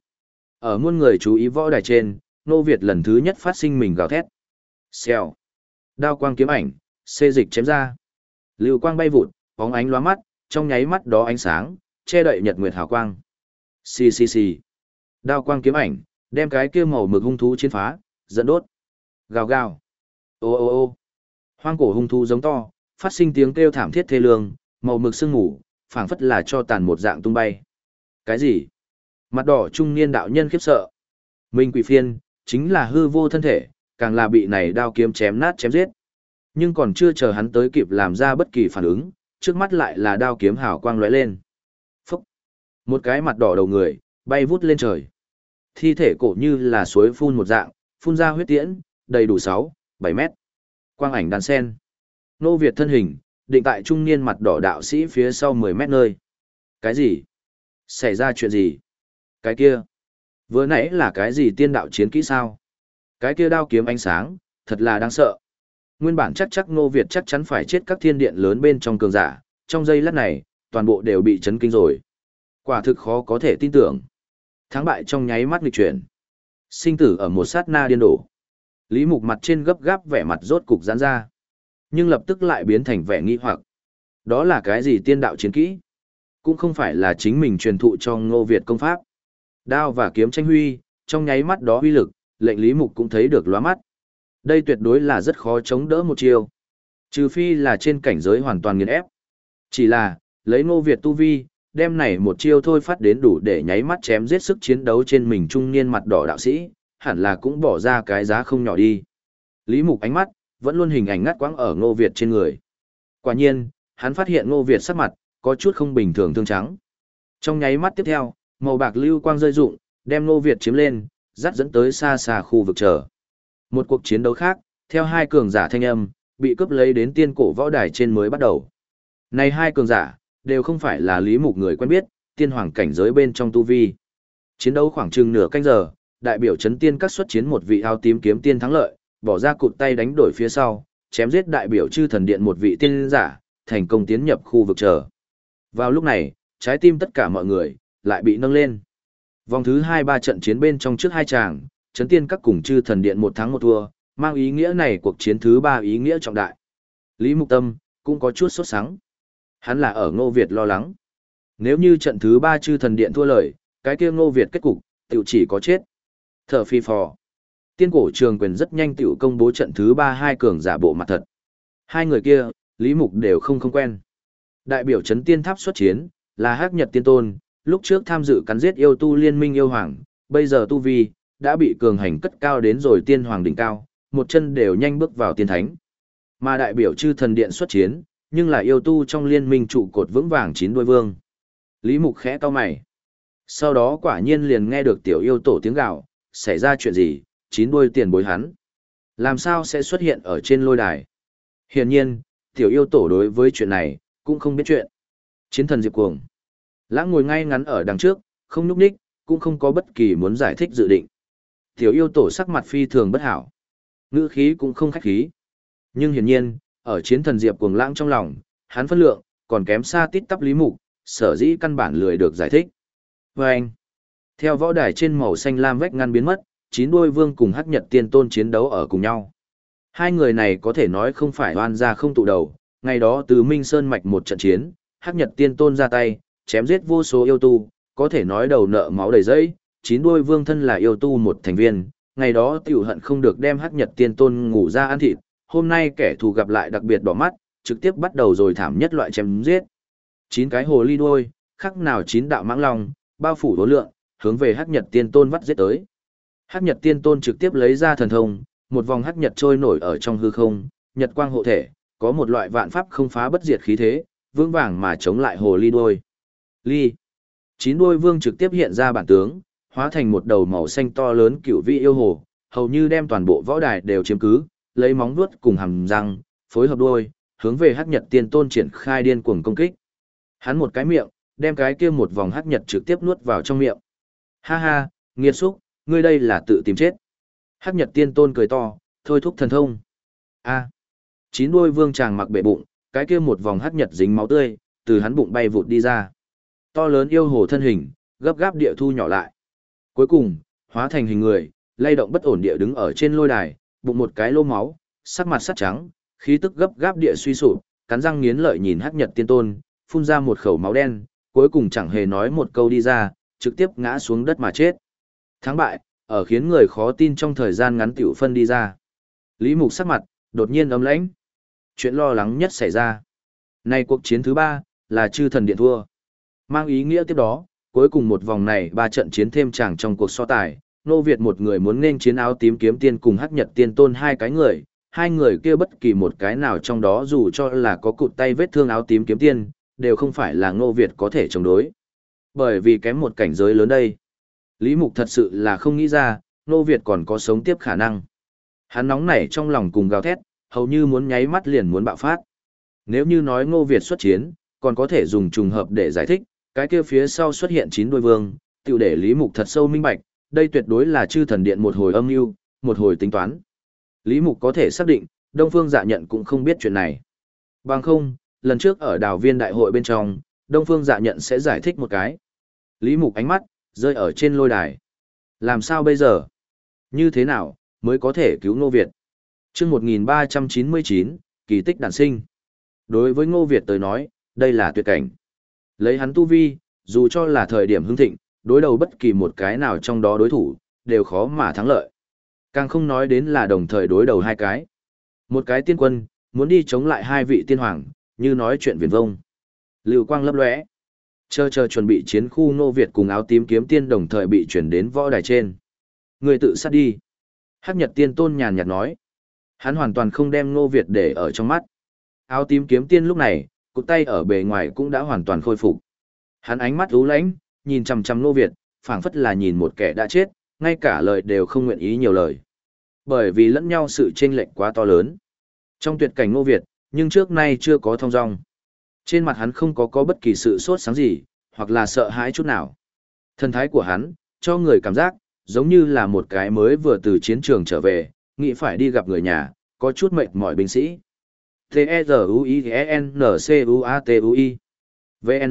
Ở muôn người chú ý võ đài trên, Ngô Việt lần thứ nhất phát sinh mình gào thét. Xèo. Đao quang kiếm ảnh, xê dịch chém ra. Lưu quang bay vụt, bóng ánh lóa mắt, trong nháy mắt đó ánh sáng, che đậy nhật nguyệt hào quang. Xì xì xì. Đao quang kiếm ảnh, đem cái kia màu mực hung thú chiến phá, dẫn đốt. Gào gào. Ô ô ô. Hoang cổ hung thú giống to, phát sinh tiếng kêu thảm thiết thê lương, màu mực sương ngủ, phảng phất là cho tàn một dạng tung bay. Cái gì? Mặt đỏ trung niên đạo nhân khiếp sợ. Minh quỷ phiên, chính là hư vô thân thể, càng là bị này đao kiếm chém nát chém giết. Nhưng còn chưa chờ hắn tới kịp làm ra bất kỳ phản ứng, trước mắt lại là đao kiếm hào quang lóe lên. Phúc! Một cái mặt đỏ đầu người, bay vút lên trời. Thi thể cổ như là suối phun một dạng, phun ra huyết tiễn, đầy đủ 6, 7 mét. Quang ảnh đan sen. Ngô Việt thân hình, định tại trung niên mặt đỏ đạo sĩ phía sau 10 mét nơi. Cái gì? Xảy ra chuyện gì? Cái kia? Vừa nãy là cái gì tiên đạo chiến kỹ sao? Cái kia đao kiếm ánh sáng, thật là đáng sợ. Nguyên bản chắc Ngô Việt chắc chắn phải chết các thiên điện lớn bên trong cường giả, trong giây lát này, toàn bộ đều bị chấn kinh rồi. Quả thực khó có thể tin tưởng. Thắng bại trong nháy mắt nghịch chuyển. Sinh tử ở một sát na điên đổ. Lý Mục mặt trên gấp gáp vẻ mặt rốt cục giãn ra. Nhưng lập tức lại biến thành vẻ nghi hoặc. Đó là cái gì tiên đạo chiến kỹ? Cũng không phải là chính mình truyền thụ cho Ngô Việt công pháp. Đao và kiếm tranh huy, trong nháy mắt đó uy lực, lệnh Lý Mục cũng thấy được lóa mắt. Đây tuyệt đối là rất khó chống đỡ một chiêu. Trừ phi là trên cảnh giới hoàn toàn nghiền ép. Chỉ là, lấy Ngô Việt tu vi, đem này một chiêu thôi phát đến đủ để nháy mắt chém giết sức chiến đấu trên mình trung niên mặt đỏ đạo sĩ, hẳn là cũng bỏ ra cái giá không nhỏ đi. Lý Mục ánh mắt, vẫn luôn hình ảnh ngắt quãng ở Ngô Việt trên người. Quả nhiên, hắn phát hiện Ngô Việt sắc mặt, có chút không bình thường thương trắng. Trong nháy mắt tiếp theo, màu bạc lưu quang rơi rụng, đem Ngô Việt chiếm lên, dắt dẫn tới xa xa khu vực chờ. Một cuộc chiến đấu khác, theo hai cường giả thanh âm, bị cướp lấy đến tiên cổ võ đài trên mới bắt đầu. Này hai cường giả, đều không phải là Lý Mục người quen biết, tiên hoàng cảnh giới bên trong tu vi. Chiến đấu khoảng chừng nửa canh giờ, đại biểu chấn tiên các xuất chiến một vị áo tím kiếm tiên thắng lợi, bỏ ra cụt tay đánh đổi phía sau, chém giết đại biểu chư thần điện một vị tiên giả, thành công tiến nhập khu vực chờ. Vào lúc này, trái tim tất cả mọi người, lại bị nâng lên. Vòng thứ 2-3 trận chiến bên trong trước hai chàng, chấn tiên các cùng chư thần điện một thắng một thua, mang ý nghĩa này cuộc chiến thứ 3 ý nghĩa trọng đại. Lý Mục Tâm, cũng có chút sốt sắng. Hắn là ở Ngô Việt lo lắng. Nếu như trận thứ 3 chư thần điện thua lời, cái kia Ngô Việt kết cục, tiểu chỉ có chết. Thở phi phò. Tiên cổ trường quyền rất nhanh tiểu công bố trận thứ 3 hai cường giả bộ mặt thật. Hai người kia, Lý Mục đều không quen. Đại biểu chấn tiên tháp xuất chiến, là Hắc Nhật Tiên Tôn, lúc trước tham dự cắn giết yêu tu liên minh yêu hoàng, bây giờ tu vi, đã bị cường hành cất cao đến rồi tiên hoàng đỉnh cao, một chân đều nhanh bước vào tiên thánh. Mà đại biểu chư thần điện xuất chiến, nhưng là yêu tu trong liên minh trụ cột vững vàng chín đuôi vương. Lý Mục khẽ cau mày. Sau đó quả nhiên liền nghe được tiểu yêu tổ tiếng gào, xảy ra chuyện gì, chín đuôi tiền bối hắn. Làm sao sẽ xuất hiện ở trên lôi đài? Hiển nhiên, tiểu yêu tổ đối với chuyện này, cũng không biết chuyện. Chiến thần Diệp Cuồng. Lãng ngồi ngay ngắn ở đằng trước, không núp ních, cũng không có bất kỳ muốn giải thích dự định. Tiểu yêu tổ sắc mặt phi thường bất hảo. Ngữ khí cũng không khách khí. Nhưng hiển nhiên, ở chiến thần Diệp Cuồng Lãng trong lòng, hắn phân lượng, còn kém xa tít tắp Lý Mục, sở dĩ căn bản lười được giải thích. Và anh, theo võ đài trên màu xanh lam vách ngăn biến mất, chín đuôi vương cùng Hắc Nhật Tiên Tôn chiến đấu ở cùng nhau. Hai người này có thể nói không phải oan gia không tụ đầu, ngày đó từ Minh Sơn Mạch một trận chiến, Hắc Nhật Tiên Tôn ra tay, chém giết vô số yêu tu, có thể nói đầu nợ máu đầy dẫy, chín đuôi vương thân là yêu tu một thành viên, ngày đó tiểu hận không được đem Hắc Nhật Tiên Tôn ngủ ra ăn thịt, hôm nay kẻ thù gặp lại đặc biệt đỏ mắt, trực tiếp bắt đầu rồi thảm nhất loại chém giết. Chín cái hồ ly đuôi, khắc nào chín đạo mãng long, bao phủ đối lượng, hướng về Hắc Nhật Tiên Tôn vắt giết tới. Hắc Nhật Tiên Tôn trực tiếp lấy ra thần thông, một vòng hắc nhật trôi nổi ở trong hư không, nhật quang hộ thể, có một loại vạn pháp không phá bất diệt khí thế, vững vàng mà chống lại hồ ly đuôi. Ly. Chín đuôi vương trực tiếp hiện ra bản tướng, hóa thành một đầu màu xanh to lớn cửu vị yêu hồ, hầu như đem toàn bộ võ đài đều chiếm cứ, lấy móng vuốt cùng hàm răng, phối hợp đuôi, hướng về Hắc Nhật Tiên Tôn triển khai điên cuồng công kích. Hắn một cái miệng, đem cái kia một vòng hắc nhật trực tiếp nuốt vào trong miệng. Ha ha, nghiệt xúc, ngươi đây là tự tìm chết. Hắc Nhật Tiên Tôn cười to, thôi thúc thần thông. A. Chín đuôi vương chàng mặc bệ bụng, cái kia một vòng hắc nhật dính máu tươi, từ hắn bụng bay vụt đi ra. To lớn yêu hồ thân hình, gấp gáp địa thu nhỏ lại. Cuối cùng, hóa thành hình người, lay động bất ổn địa đứng ở trên lôi đài, bụng một cái lô máu, sắc mặt sắt trắng, khí tức gấp gáp địa suy sụp, cắn răng nghiến lợi nhìn Hắc Nhật Tiên Tôn, phun ra một khẩu máu đen, cuối cùng chẳng hề nói một câu đi ra, trực tiếp ngã xuống đất mà chết. Thắng bại, ở khiến người khó tin trong thời gian ngắn tiểu phân đi ra. Lý Mục sắc mặt, đột nhiên ấm lãnh. Chuyện lo lắng nhất xảy ra. Nay cuộc chiến thứ 3, là chư thần điện thua. Mang ý nghĩa tiếp đó, cuối cùng một vòng này 3 trận chiến thêm chàng trong cuộc so tài, Nô Việt một người muốn nên chiến áo tím kiếm tiên cùng Hắc Nhật Tiên Tôn hai người kia bất kỳ một cái nào trong đó dù cho là có cụt tay vết thương áo tím kiếm tiên, đều không phải là Nô Việt có thể chống đối. Bởi vì kém một cảnh giới lớn đây. Lý Mục thật sự là không nghĩ ra, Nô Việt còn có sống tiếp khả năng. Hắn nóng nảy trong lòng cùng gào thét, hầu như muốn nháy mắt liền muốn bạo phát. Nếu như nói Ngô Việt xuất chiến, còn có thể dùng trùng hợp để giải thích, cái kia phía sau xuất hiện 9 đuôi vương, tiểu để Lý Mục thật sâu minh bạch, đây tuyệt đối là chư thần điện một hồi âm mưu, một hồi tính toán. Lý Mục có thể xác định, Đông Phương Dạ Nhận cũng không biết chuyện này. Bằng không, lần trước ở đào viên đại hội bên trong, Đông Phương Dạ Nhận sẽ giải thích một cái. Lý Mục ánh mắt, rơi ở trên lôi đài. Làm sao bây giờ? Như thế nào, mới có thể cứu Ngô Việt? Chương 1399, kỳ tích đản sinh. Đối với Ngô Việt tới nói, Đây là tuyệt cảnh. Lấy hắn tu vi, dù cho là thời điểm hưng thịnh, đối đầu bất kỳ một cái nào trong đó đối thủ, đều khó mà thắng lợi. Càng không nói đến là đồng thời đối đầu hai cái. Một cái tiên quân, muốn đi chống lại hai vị tiên hoàng, như nói chuyện viển vông. Lưu quang lấp lóe. Chờ chuẩn bị chiến khu Ngô Việt cùng áo tím kiếm tiên đồng thời bị chuyển đến võ đài trên. Người tự sát đi. Hắc Nhật Tiên Tôn nhàn nhạt nói. Hắn hoàn toàn không đem Ngô Việt để ở trong mắt. Áo tím kiếm tiên lúc này, cụt tay ở bề ngoài cũng đã hoàn toàn khôi phục. Hắn ánh mắt u lãnh, nhìn chằm chằm Ngô Việt, phảng phất là nhìn một kẻ đã chết, ngay cả lời đều không nguyện ý nhiều lời. Bởi vì lẫn nhau sự chênh lệch quá to lớn. Trong tuyệt cảnh Ngô Việt, nhưng trước nay chưa có thong dong. Trên mặt hắn không có bất kỳ sự sốt sáng gì, hoặc là sợ hãi chút nào. Thần thái của hắn, cho người cảm giác, giống như là một cái mới vừa từ chiến trường trở về, nghĩ phải đi gặp người nhà, có chút mệt mỏi binh sĩ. T-E-Z-U-I-N-C-U-A-T-U-I VN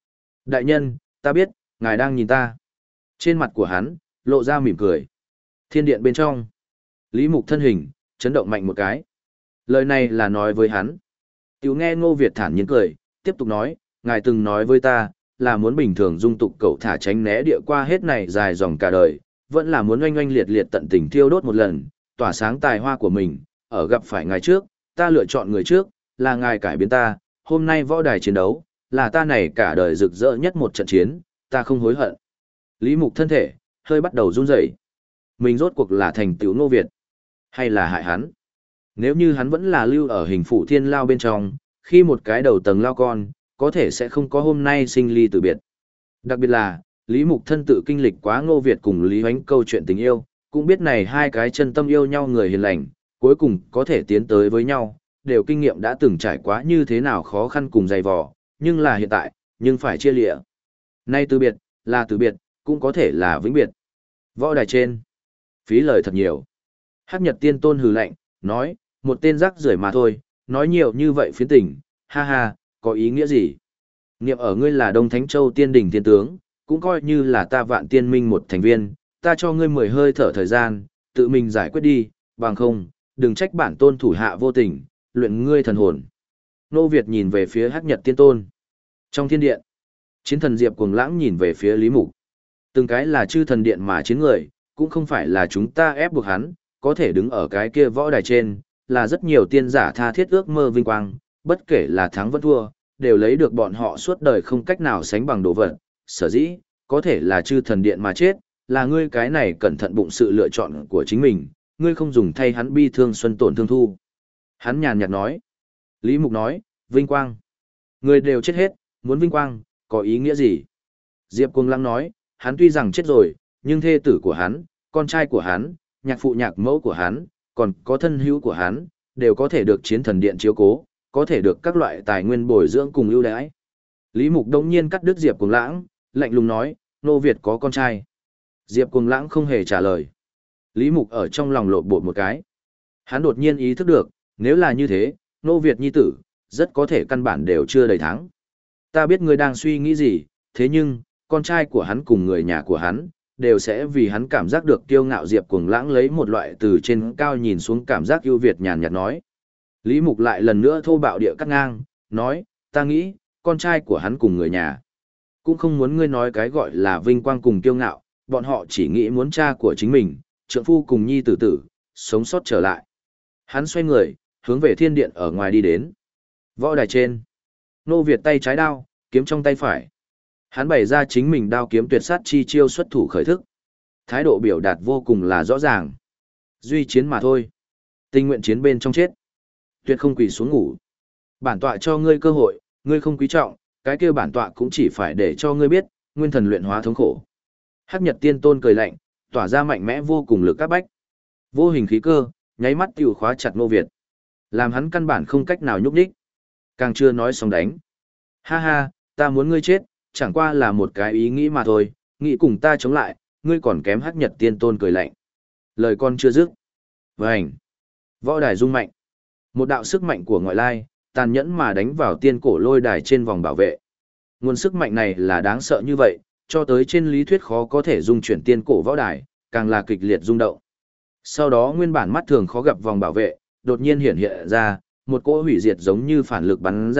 Đại nhân, ta biết, ngài đang nhìn ta. Trên mặt của hắn, lộ ra mỉm cười. Thiên điện bên trong. Lý Mục thân hình, chấn động mạnh một cái. Lời này là nói với hắn. Tiểu nghe Ngô Việt thản nhiên cười, tiếp tục nói, ngài từng nói với ta, là muốn bình thường dung tục cậu thả tránh né địa qua hết này dài dòng cả đời, vẫn là muốn oanh oanh liệt liệt tận tình thiêu đốt một lần, tỏa sáng tài hoa của mình, ở gặp phải ngài trước, ta lựa chọn người trước, là ngài cải biến ta, hôm nay võ đài chiến đấu, là ta này cả đời rực rỡ nhất một trận chiến, ta không hối hận. Lý Mục thân thể, hơi bắt đầu run rẩy. Mình rốt cuộc là thành tựu Ngô Việt, hay là hại hắn? Nếu như hắn vẫn là lưu ở hình phủ thiên lao bên trong, khi một cái đầu tầng lao con, có thể sẽ không có hôm nay sinh ly từ biệt. Đặc biệt là, Lý Mục thân tự kinh lịch quá Ngô Việt cùng Lý Hoánh câu chuyện tình yêu, cũng biết này hai cái chân tâm yêu nhau người hiền lành, cuối cùng có thể tiến tới với nhau, đều kinh nghiệm đã từng trải quá như thế nào khó khăn cùng dày vò, nhưng là hiện tại, nhưng phải chia lịa. Nay từ biệt, là từ biệt, cũng có thể là vĩnh biệt. Võ đài trên, phí lời thật nhiều. Hắc Nhật Tiên Tôn hừ lạnh, nói, một tên rác rưởi mà thôi, nói nhiều như vậy phiến tình, ha ha, có ý nghĩa gì? Niệm ở ngươi là Đông Thánh Châu tiên đỉnh tiên tướng, cũng coi như là ta Vạn Tiên Minh một thành viên, ta cho ngươi 10 hơi thở thời gian, tự mình giải quyết đi, bằng không, đừng trách bản tôn thủ hạ vô tình, luyện ngươi thần hồn. Nô Việt nhìn về phía Hắc Nhật Tiên Tôn. Trong thiên điện, chiến thần Diệp Cuồng Lãng nhìn về phía Lý Mục. Từng cái là chư thần điện mà chiến người, cũng không phải là chúng ta ép buộc hắn, có thể đứng ở cái kia võ đài trên, là rất nhiều tiên giả tha thiết ước mơ vinh quang, bất kể là thắng vẫn thua, đều lấy được bọn họ suốt đời không cách nào sánh bằng đồ vật. Sở dĩ, có thể là chư thần điện mà chết, là ngươi cái này cẩn thận bụng sự lựa chọn của chính mình, ngươi không dùng thay hắn bi thương xuân tổn thương thu. Hắn nhàn nhạt nói. Lý Mục nói, vinh quang. Người đều chết hết, muốn vinh quang, có ý nghĩa gì? Diệp Cuồng Lãng nói, hắn tuy rằng chết rồi, nhưng thê tử của hắn, con trai của hắn, nhạc phụ nhạc mẫu của hắn, còn có thân hữu của hắn, đều có thể được chiến thần điện chiếu cố, có thể được các loại tài nguyên bồi dưỡng cùng ưu đãi. Lý Mục đông nhiên cắt đứt Diệp Cuồng Lãng, lạnh lùng nói, Nô Việt có con trai. Diệp Cuồng Lãng không hề trả lời. Lý Mục ở trong lòng lộn bột một cái. Hắn đột nhiên ý thức được, nếu là như thế, Nô Việt nhi tử, rất có thể căn bản đều chưa đầy tháng. Ta biết ngươi đang suy nghĩ gì, thế nhưng, con trai của hắn cùng người nhà của hắn, đều sẽ vì hắn cảm giác được kiêu ngạo. Diệp Cuồng Lãng lấy một loại từ trên cao nhìn xuống cảm giác ưu việt nhàn nhạt nói. Lý Mục lại lần nữa thô bạo địa cắt ngang, nói, ta nghĩ, con trai của hắn cùng người nhà, cũng không muốn ngươi nói cái gọi là vinh quang cùng kiêu ngạo, bọn họ chỉ nghĩ muốn cha của chính mình, trượng phu cùng nhi tử tử, sống sót trở lại. Hắn xoay người, hướng về thiên điện ở ngoài đi đến. Võ đài trên, Nô Việt tay trái đao, kiếm trong tay phải. Hắn bày ra chính mình đao kiếm tuyệt sát chi chiêu xuất thủ khởi thức. Thái độ biểu đạt vô cùng là rõ ràng. Duy chiến mà thôi. Tình nguyện chiến bên trong chết. Tuyệt không quỳ xuống ngủ. Bản tọa cho ngươi cơ hội, ngươi không quý trọng, cái kia bản tọa cũng chỉ phải để cho ngươi biết, nguyên thần luyện hóa thống khổ. Hắc Nhật Tiên Tôn cười lạnh, tỏa ra mạnh mẽ vô cùng lực các bách. Vô hình khí cơ, nháy mắt tiêu khóa chặt Ngô Việt. Làm hắn căn bản không cách nào nhúc nhích. Càng chưa nói xong đánh. Ha ha, ta muốn ngươi chết, chẳng qua là một cái ý nghĩ mà thôi, nghĩ cùng ta chống lại, ngươi còn kém. Hắc Nhật Tiên Tôn cười lạnh. Lời con chưa dứt. Vành. Võ đài rung mạnh. Một đạo sức mạnh của ngoại lai, tàn nhẫn mà đánh vào tiên cổ lôi đài trên vòng bảo vệ. Nguồn sức mạnh này là đáng sợ như vậy, cho tới trên lý thuyết khó có thể dung chuyển tiên cổ võ đài, càng là kịch liệt rung động. Sau đó nguyên bản mắt thường khó gặp vòng bảo vệ, đột nhiên hiện hiện ra, một cỗ hủy diệt giống như phản lực bắn ra,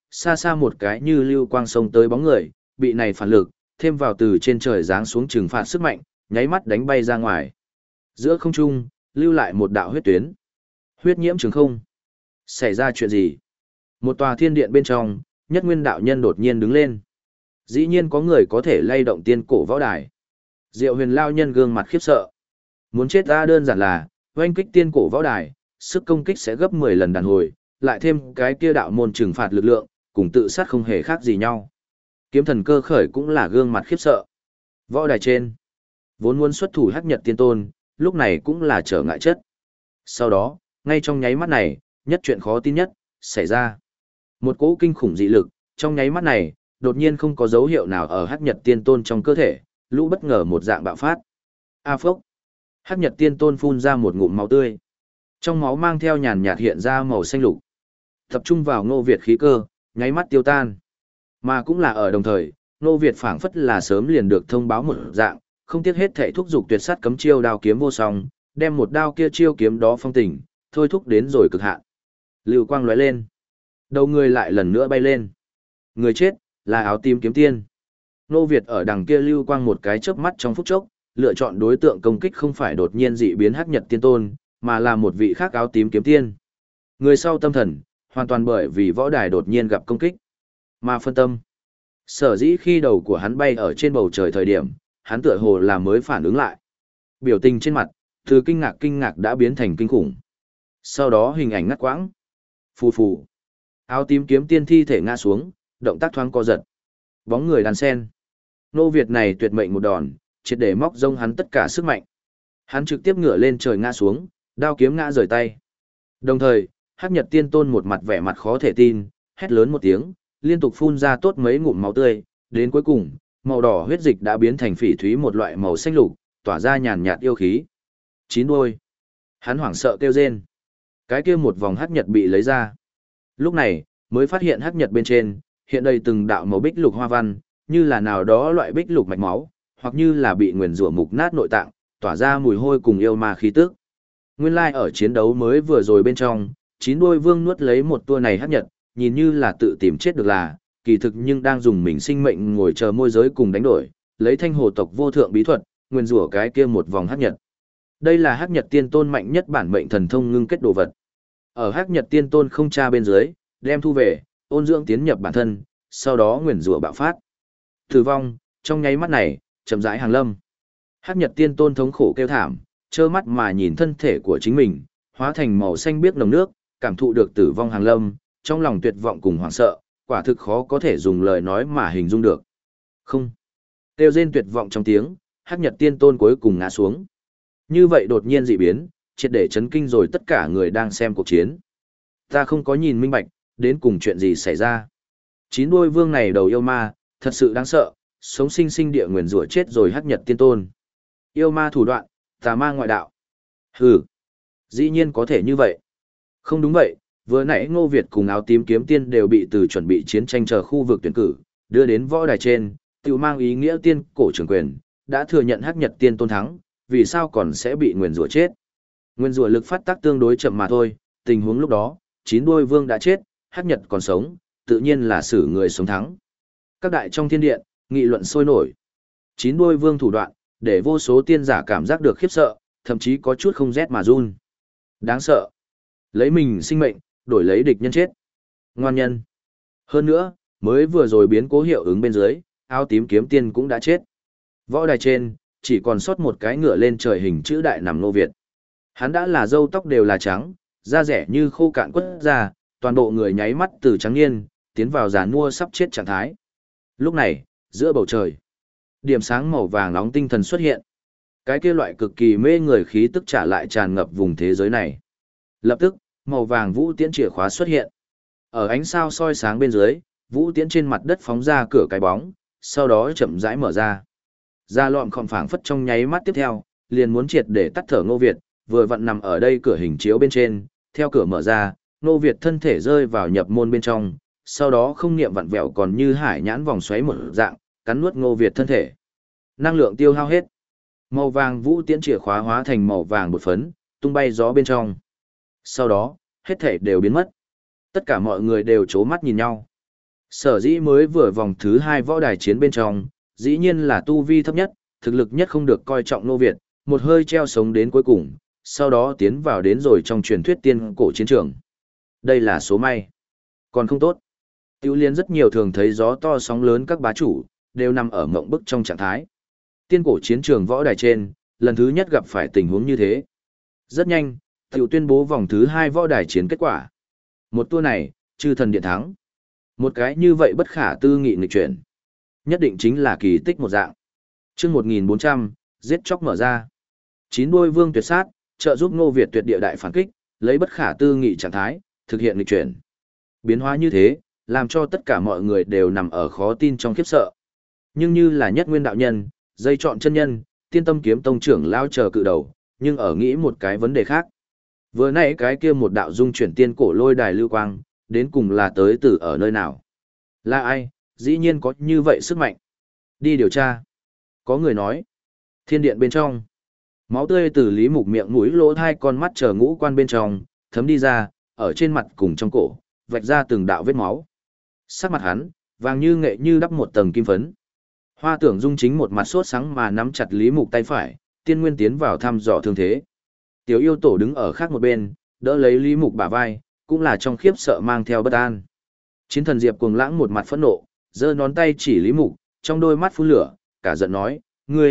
xa xa một cái như lưu quang sông tới bóng người, bị này phản lực, thêm vào từ trên trời giáng xuống trừng phạt sức mạnh, nháy mắt đánh bay ra ngoài. Giữa không trung, lưu lại một đạo huyết tuyến. Huyết nhiễm trường không. Xảy ra chuyện gì? Một tòa thiên điện bên trong, Nhất Nguyên đạo nhân đột nhiên đứng lên. Dĩ nhiên có người có thể lay động tiên cổ võ đài. Diệu Huyền lao nhân gương mặt khiếp sợ. Muốn chết ta đơn giản là, oanh kích tiên cổ võ đài, sức công kích sẽ gấp 10 lần đàn hồi, lại thêm cái kia đạo môn trừng phạt lực lượng, cùng tự sát không hề khác gì nhau. Kiếm thần cơ khởi cũng là gương mặt khiếp sợ. Võ đài trên, vốn muốn xuất thủ Hắc Nhật Tiên Tôn, lúc này cũng là trở ngại chất. Sau đó, ngay trong nháy mắt này, nhất chuyện khó tin nhất, xảy ra. Một cỗ kinh khủng dị lực, trong nháy mắt này, đột nhiên không có dấu hiệu nào ở Hắc Nhật Tiên Tôn trong cơ thể, lũ bất ngờ một dạng bạo phát. A phốc. Hắc Nhật Tiên Tôn phun ra một ngụm máu tươi. Trong máu mang theo nhàn nhạt hiện ra màu xanh lục. Tập trung vào Ngô Việt khí cơ, nháy mắt tiêu tan. Mà cũng là ở đồng thời, Ngô Việt phảng phất là sớm liền được thông báo một dạng, không tiếc hết thảy thúc dục tuyệt sát cấm chiêu đao kiếm vô song, đem một đao kia chiêu kiếm đó phong tỉnh, thôi thúc đến rồi cực hạn. Lưu quang lóe lên, đầu người lại lần nữa bay lên. Người chết là áo tím kiếm tiên. Ngô Việt ở đằng kia lưu quang một cái chớp mắt trong phút chốc, lựa chọn đối tượng công kích không phải đột nhiên dị biến Hắc Nhật Tiên Tôn, mà là một vị khác áo tím kiếm tiên. Người sau tâm thần, hoàn toàn bởi vì võ đài đột nhiên gặp công kích, mà phân tâm. Sở dĩ khi đầu của hắn bay ở trên bầu trời thời điểm, hắn tựa hồ là mới phản ứng lại. Biểu tình trên mặt, từ kinh ngạc đã biến thành kinh khủng. Sau đó hình ảnh ngắt quãng. Phù phù. Áo tím kiếm tiên thi thể ngã xuống, động tác thoáng co giật. Bóng người đàn sen. Nô Việt này tuyệt mệnh một đòn, triệt để móc rông hắn tất cả sức mạnh. Hắn trực tiếp ngửa lên trời ngã xuống, đao kiếm ngã rời tay. Đồng thời, Hắc Nhật Tiên Tôn một mặt vẻ mặt khó thể tin, hét lớn một tiếng, liên tục phun ra tốt mấy ngụm máu tươi, đến cuối cùng, màu đỏ huyết dịch đã biến thành phỉ thúy một loại màu xanh lục, tỏa ra nhàn nhạt yêu khí. Chín đuôi. Hắn hoảng sợ kêu rên. Cái kia một vòng hắc nhật bị lấy ra. Lúc này, mới phát hiện hắc nhật bên trên, hiện đầy từng đạo màu bích lục hoa văn, như là nào đó loại bích lục mạch máu, hoặc như là bị nguyền rủa mục nát nội tạng, tỏa ra mùi hôi cùng yêu ma khí tức. Nguyên lai ở chiến đấu mới vừa rồi bên trong, chín đuôi vương nuốt lấy một tua này hắc nhật, nhìn như là tự tìm chết được là, kỳ thực nhưng đang dùng mình sinh mệnh ngồi chờ môi giới cùng đánh đổi, lấy thanh hồ tộc vô thượng bí thuật, nguyên rủa cái kia một vòng hắc nhật. Đây là hắc nhật tiên tôn mạnh nhất bản mệnh thần thông ngưng kết đồ vật. Ở hắc nhật tiên tôn không tra bên dưới, đem thu về, ôn dưỡng tiến nhập bản thân, sau đó nguyên rủa bạo phát. Tử vong, trong nháy mắt này, chậm rãi hàng lâm. Hắc nhật tiên tôn thống khổ kêu thảm, trơ mắt mà nhìn thân thể của chính mình, hóa thành màu xanh biếc nồng nước, cảm thụ được tử vong hàng lâm, trong lòng tuyệt vọng cùng hoảng sợ, quả thực khó có thể dùng lời nói mà hình dung được. Không. Kêu rên tuyệt vọng trong tiếng, Hắc Nhật Tiên Tôn cuối cùng ngã xuống. Như vậy đột nhiên dị biến, triệt để chấn kinh rồi tất cả người đang xem cuộc chiến. Ta không có nhìn minh bạch, đến cùng chuyện gì xảy ra. Chín đuôi vương này đầu yêu ma, thật sự đáng sợ, sống sinh sinh địa nguyền rủa chết rồi Hắc Nhật Tiên Tôn. Yêu ma thủ đoạn, tà ma ngoại đạo. Hừ, dĩ nhiên có thể như vậy. Không đúng vậy, vừa nãy Ngô Việt cùng áo tím kiếm tiên đều bị từ chuẩn bị chiến tranh chờ khu vực tuyển cử, đưa đến võ đài trên, tự mang ý nghĩa tiên cổ trưởng quyền, đã thừa nhận Hắc Nhật Tiên Tôn thắng, vì sao còn sẽ bị nguyền rủa chết. Nguyền rủa lực phát tác tương đối chậm mà thôi, tình huống lúc đó, chín đuôi vương đã chết, Hắc Nhật còn sống, tự nhiên là xử người sống thắng. Các đại trong thiên điện, nghị luận sôi nổi. Chín đuôi vương thủ đoạn, để vô số tiên giả cảm giác được khiếp sợ, thậm chí có chút không rét mà run. Đáng sợ. Lấy mình sinh mệnh, đổi lấy địch nhân chết. Ngoan nhân. Hơn nữa, mới vừa rồi biến cố hiệu ứng bên dưới, áo tím kiếm tiên cũng đã chết. Võ đài trên, chỉ còn sót một cái ngựa lên trời hình chữ đại nằm Ngô Việt. Hắn đã là râu tóc đều là trắng, da rẻ như khô cạn quất ra, toàn bộ người nháy mắt từ trắng niên, tiến vào giàn mua sắp chết trạng thái. Lúc này, giữa bầu trời, điểm sáng màu vàng nóng tinh thần xuất hiện. Cái kia loại cực kỳ mê người khí tức trả lại tràn ngập vùng thế giới này. Lập tức, màu vàng vũ tiễn chìa khóa xuất hiện. Ở ánh sao soi sáng bên dưới, vũ tiễn trên mặt đất phóng ra cửa cái bóng, sau đó chậm rãi mở ra. Ra lọn khom phảng phất trong nháy mắt tiếp theo, liền muốn triệt để tắt thở Ngô Việt, vừa vặn nằm ở đây cửa hình chiếu bên trên, theo cửa mở ra, Ngô Việt thân thể rơi vào nhập môn bên trong, sau đó không niệm vặn vẹo còn như hải nhãn vòng xoáy một dạng, cắn nuốt Ngô Việt thân thể. Năng lượng tiêu hao hết. Màu vàng vũ tiễn chìa khóa hóa thành màu vàng bột phấn, tung bay gió bên trong. Sau đó, hết thể đều biến mất. Tất cả mọi người đều chố mắt nhìn nhau. Sở dĩ mới vừa vòng thứ 2 võ đài chiến bên trong, dĩ nhiên là tu vi thấp nhất, thực lực nhất không được coi trọng Ngô Việt, một hơi treo sống đến cuối cùng, sau đó tiến vào đến rồi trong truyền thuyết tiên cổ chiến trường. Đây là số may. Còn không tốt. Tiểu liên rất nhiều thường thấy gió to sóng lớn các bá chủ, đều nằm ở mộng bức trong trạng thái. Tiên cổ chiến trường võ đài trên, lần thứ nhất gặp phải tình huống như thế. Rất nhanh, tiểu tuyên bố vòng thứ 2 võ đài chiến kết quả. Một tour này, chư thần điện thắng. Một cái như vậy bất khả tư nghị nghịch chuyển. Nhất định chính là kỳ tích một dạng. Chương 1400, giết chóc mở ra. 9 đôi vương tuyệt sát, trợ giúp Ngô Việt tuyệt địa đại phản kích, lấy bất khả tư nghị trạng thái, thực hiện nghịch chuyển. Biến hóa như thế, làm cho tất cả mọi người đều nằm ở khó tin trong khiếp sợ. Nhưng như là nhất nguyên đạo nhân, dây chọn chân nhân, tiên tâm kiếm tông trưởng lao chờ cự đầu, nhưng ở nghĩ một cái vấn đề khác. Vừa nãy cái kia một đạo dung chuyển tiên cổ lôi đài lưu quang, đến cùng là tới từ ở nơi nào? Là ai, dĩ nhiên có như vậy sức mạnh? Đi điều tra. Có người nói. Thiên điện bên trong. Máu tươi từ Lý Mục miệng mũi lỗ hai con mắt chờ ngũ quan bên trong, thấm đi ra, ở trên mặt cùng trong cổ, vạch ra từng đạo vết máu. Sắc mặt hắn, vàng như nghệ như đắp một tầng kim phấn. Hoa Tưởng Dung chính một mặt sốt sáng mà nắm chặt Lý Mục tay phải, tiên nguyên tiến vào thăm dò thương thế. Tiểu yêu tổ đứng ở khác một bên, đỡ lấy Lý Mục bả vai, cũng là trong khiếp sợ mang theo bất an. Chiến thần Diệp Cuồng Lãng một mặt phẫn nộ, giơ ngón tay chỉ Lý Mục, trong đôi mắt phun lửa, cả giận nói,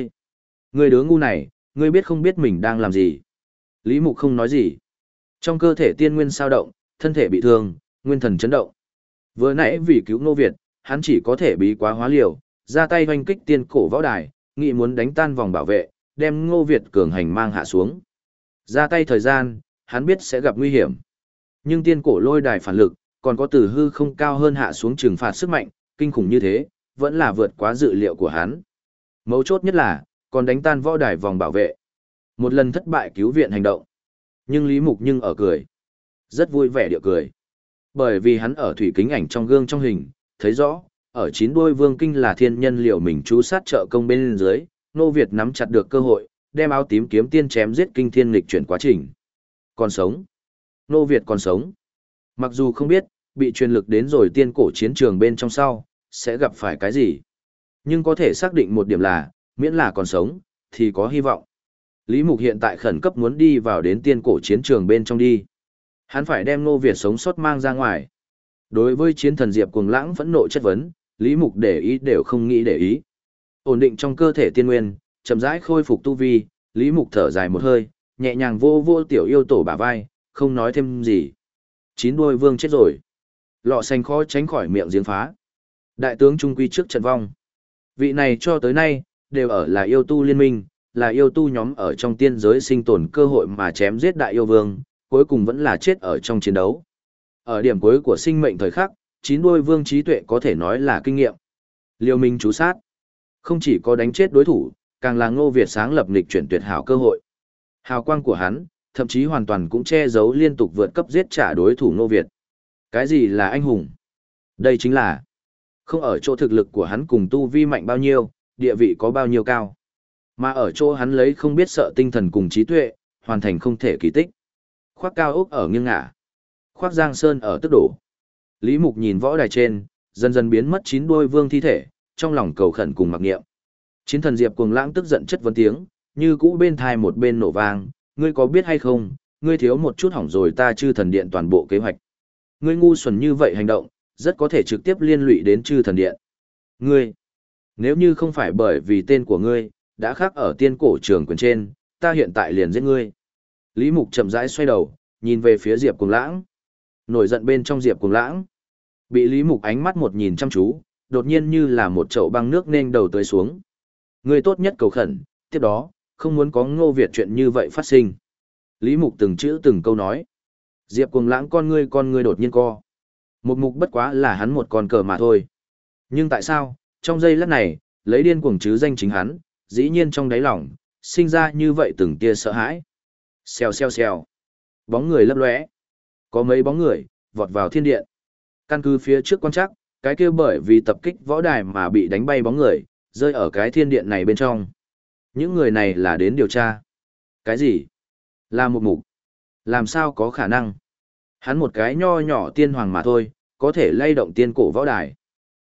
ngươi đứa ngu này, ngươi biết không biết mình đang làm gì. Lý Mục không nói gì. Trong cơ thể tiên nguyên sao động, thân thể bị thương, nguyên thần chấn động. Vừa nãy vì cứu Ngô Việt, hắn chỉ có thể bí quá hóa liều, ra tay hoành kích tiên cổ võ đài, nghị muốn đánh tan vòng bảo vệ, đem Ngô Việt cường hành mang hạ xuống. Ra tay thời gian, hắn biết sẽ gặp nguy hiểm. Nhưng tiên cổ lôi đài phản lực, còn có từ hư không cao hơn hạ xuống trừng phạt sức mạnh, kinh khủng như thế, vẫn là vượt quá dự liệu của hắn. Mấu chốt nhất là, còn đánh tan võ đài vòng bảo vệ. Một lần thất bại cứu viện hành động. Nhưng Lý Mục nhưng ở cười. Rất vui vẻ địa cười. Bởi vì hắn ở thủy kính ảnh trong gương trong hình, thấy rõ, ở 9 đuôi vương kinh là thiên nhân liệu mình chú sát trợ công bên dưới, Ngô Việt nắm chặt được cơ hội, đem áo tím kiếm tiên chém giết kinh thiên lịch chuyển quá trình. Còn sống. Ngô Việt còn sống. Mặc dù không biết, bị truyền lực đến rồi tiên cổ chiến trường bên trong sau, sẽ gặp phải cái gì. Nhưng có thể xác định một điểm là, miễn là còn sống, thì có hy vọng. Lý Mục hiện tại khẩn cấp muốn đi vào đến tiên cổ chiến trường bên trong đi. Hắn phải đem Ngô Việt sống sót mang ra ngoài. Đối với chiến thần Diệp Cuồng Lãng phẫn nộ chất vấn, Lý Mục để ý đều không nghĩ để ý. Ổn định trong cơ thể tiên nguyên, chậm rãi khôi phục tu vi, Lý Mục thở dài một hơi, nhẹ nhàng vô vô tiểu yêu tổ bả vai, không nói thêm gì. 9 đuôi vương chết rồi. Lọ xanh khó tránh khỏi miệng giếng phá. Đại tướng trung quy trước trận vong. Vị này cho tới nay, đều ở là yêu tu liên minh, là yêu tu nhóm ở trong tiên giới sinh tồn cơ hội mà chém giết đại yêu vương, cuối cùng vẫn là chết ở trong chiến đấu. Ở điểm cuối của sinh mệnh thời khắc, 9 đuôi vương trí tuệ có thể nói là kinh nghiệm. Liêu minh chú sát. Không chỉ có đánh chết đối thủ, càng là Ngô Việt sáng lập nghịch chuyển tuyệt hảo cơ hội. Hào quang của hắn, thậm chí hoàn toàn cũng che giấu liên tục vượt cấp giết trả đối thủ Ngô Việt. Cái gì là anh hùng? Đây chính là không ở chỗ thực lực của hắn cùng tu vi mạnh bao nhiêu, địa vị có bao nhiêu cao, mà ở chỗ hắn lấy không biết sợ tinh thần cùng trí tuệ, hoàn thành không thể kỳ tích. Khoác cao ốc ở nghiêng ngả, khoác giang sơn ở tức đổ. Lý Mục nhìn võ đài trên, dần dần biến mất 9 đuôi vương thi thể, trong lòng cầu khẩn cùng mặc niệm. Chiến thần Diệp Cuồng Lãng tức giận chất vấn tiếng, như cũ bên thai một bên nổ vang, ngươi có biết hay không, ngươi thiếu một chút hỏng rồi ta chư thần điện toàn bộ kế hoạch. Ngươi ngu xuẩn như vậy hành động, rất có thể trực tiếp liên lụy đến chư thần điện. Ngươi, nếu như không phải bởi vì tên của ngươi, đã khắc ở tiên cổ trường quyền trên, ta hiện tại liền giết ngươi. Lý Mục chậm rãi xoay đầu, nhìn về phía Diệp Cuồng Lãng. Nổi giận bên trong Diệp Cuồng Lãng. Bị Lý Mục ánh mắt một nhìn chăm chú, đột nhiên như là một chậu băng nước nên đầu tưới xuống. Ngươi tốt nhất cầu khẩn, tiếp đó, không muốn có Ngô Việt chuyện như vậy phát sinh. Lý Mục từng chữ từng câu nói. Diệp Cuồng Lãng con ngươi đột nhiên co. Một mục bất quá là hắn một con cờ mà thôi. Nhưng tại sao, trong giây lát này, lấy điên cuồng chứ danh chính hắn, dĩ nhiên trong đáy lòng, sinh ra như vậy từng tia sợ hãi. Xèo xèo xèo. Bóng người lấp lóe. Có mấy bóng người, vọt vào thiên điện. Căn cứ phía trước quan trắc, cái kia bởi vì tập kích võ đài mà bị đánh bay bóng người, rơi ở cái thiên điện này bên trong. Những người này là đến điều tra. Cái gì? Là một mục. Làm sao có khả năng? Hắn một cái nho nhỏ tiên hoàng mà thôi, có thể lay động tiên cổ võ đài.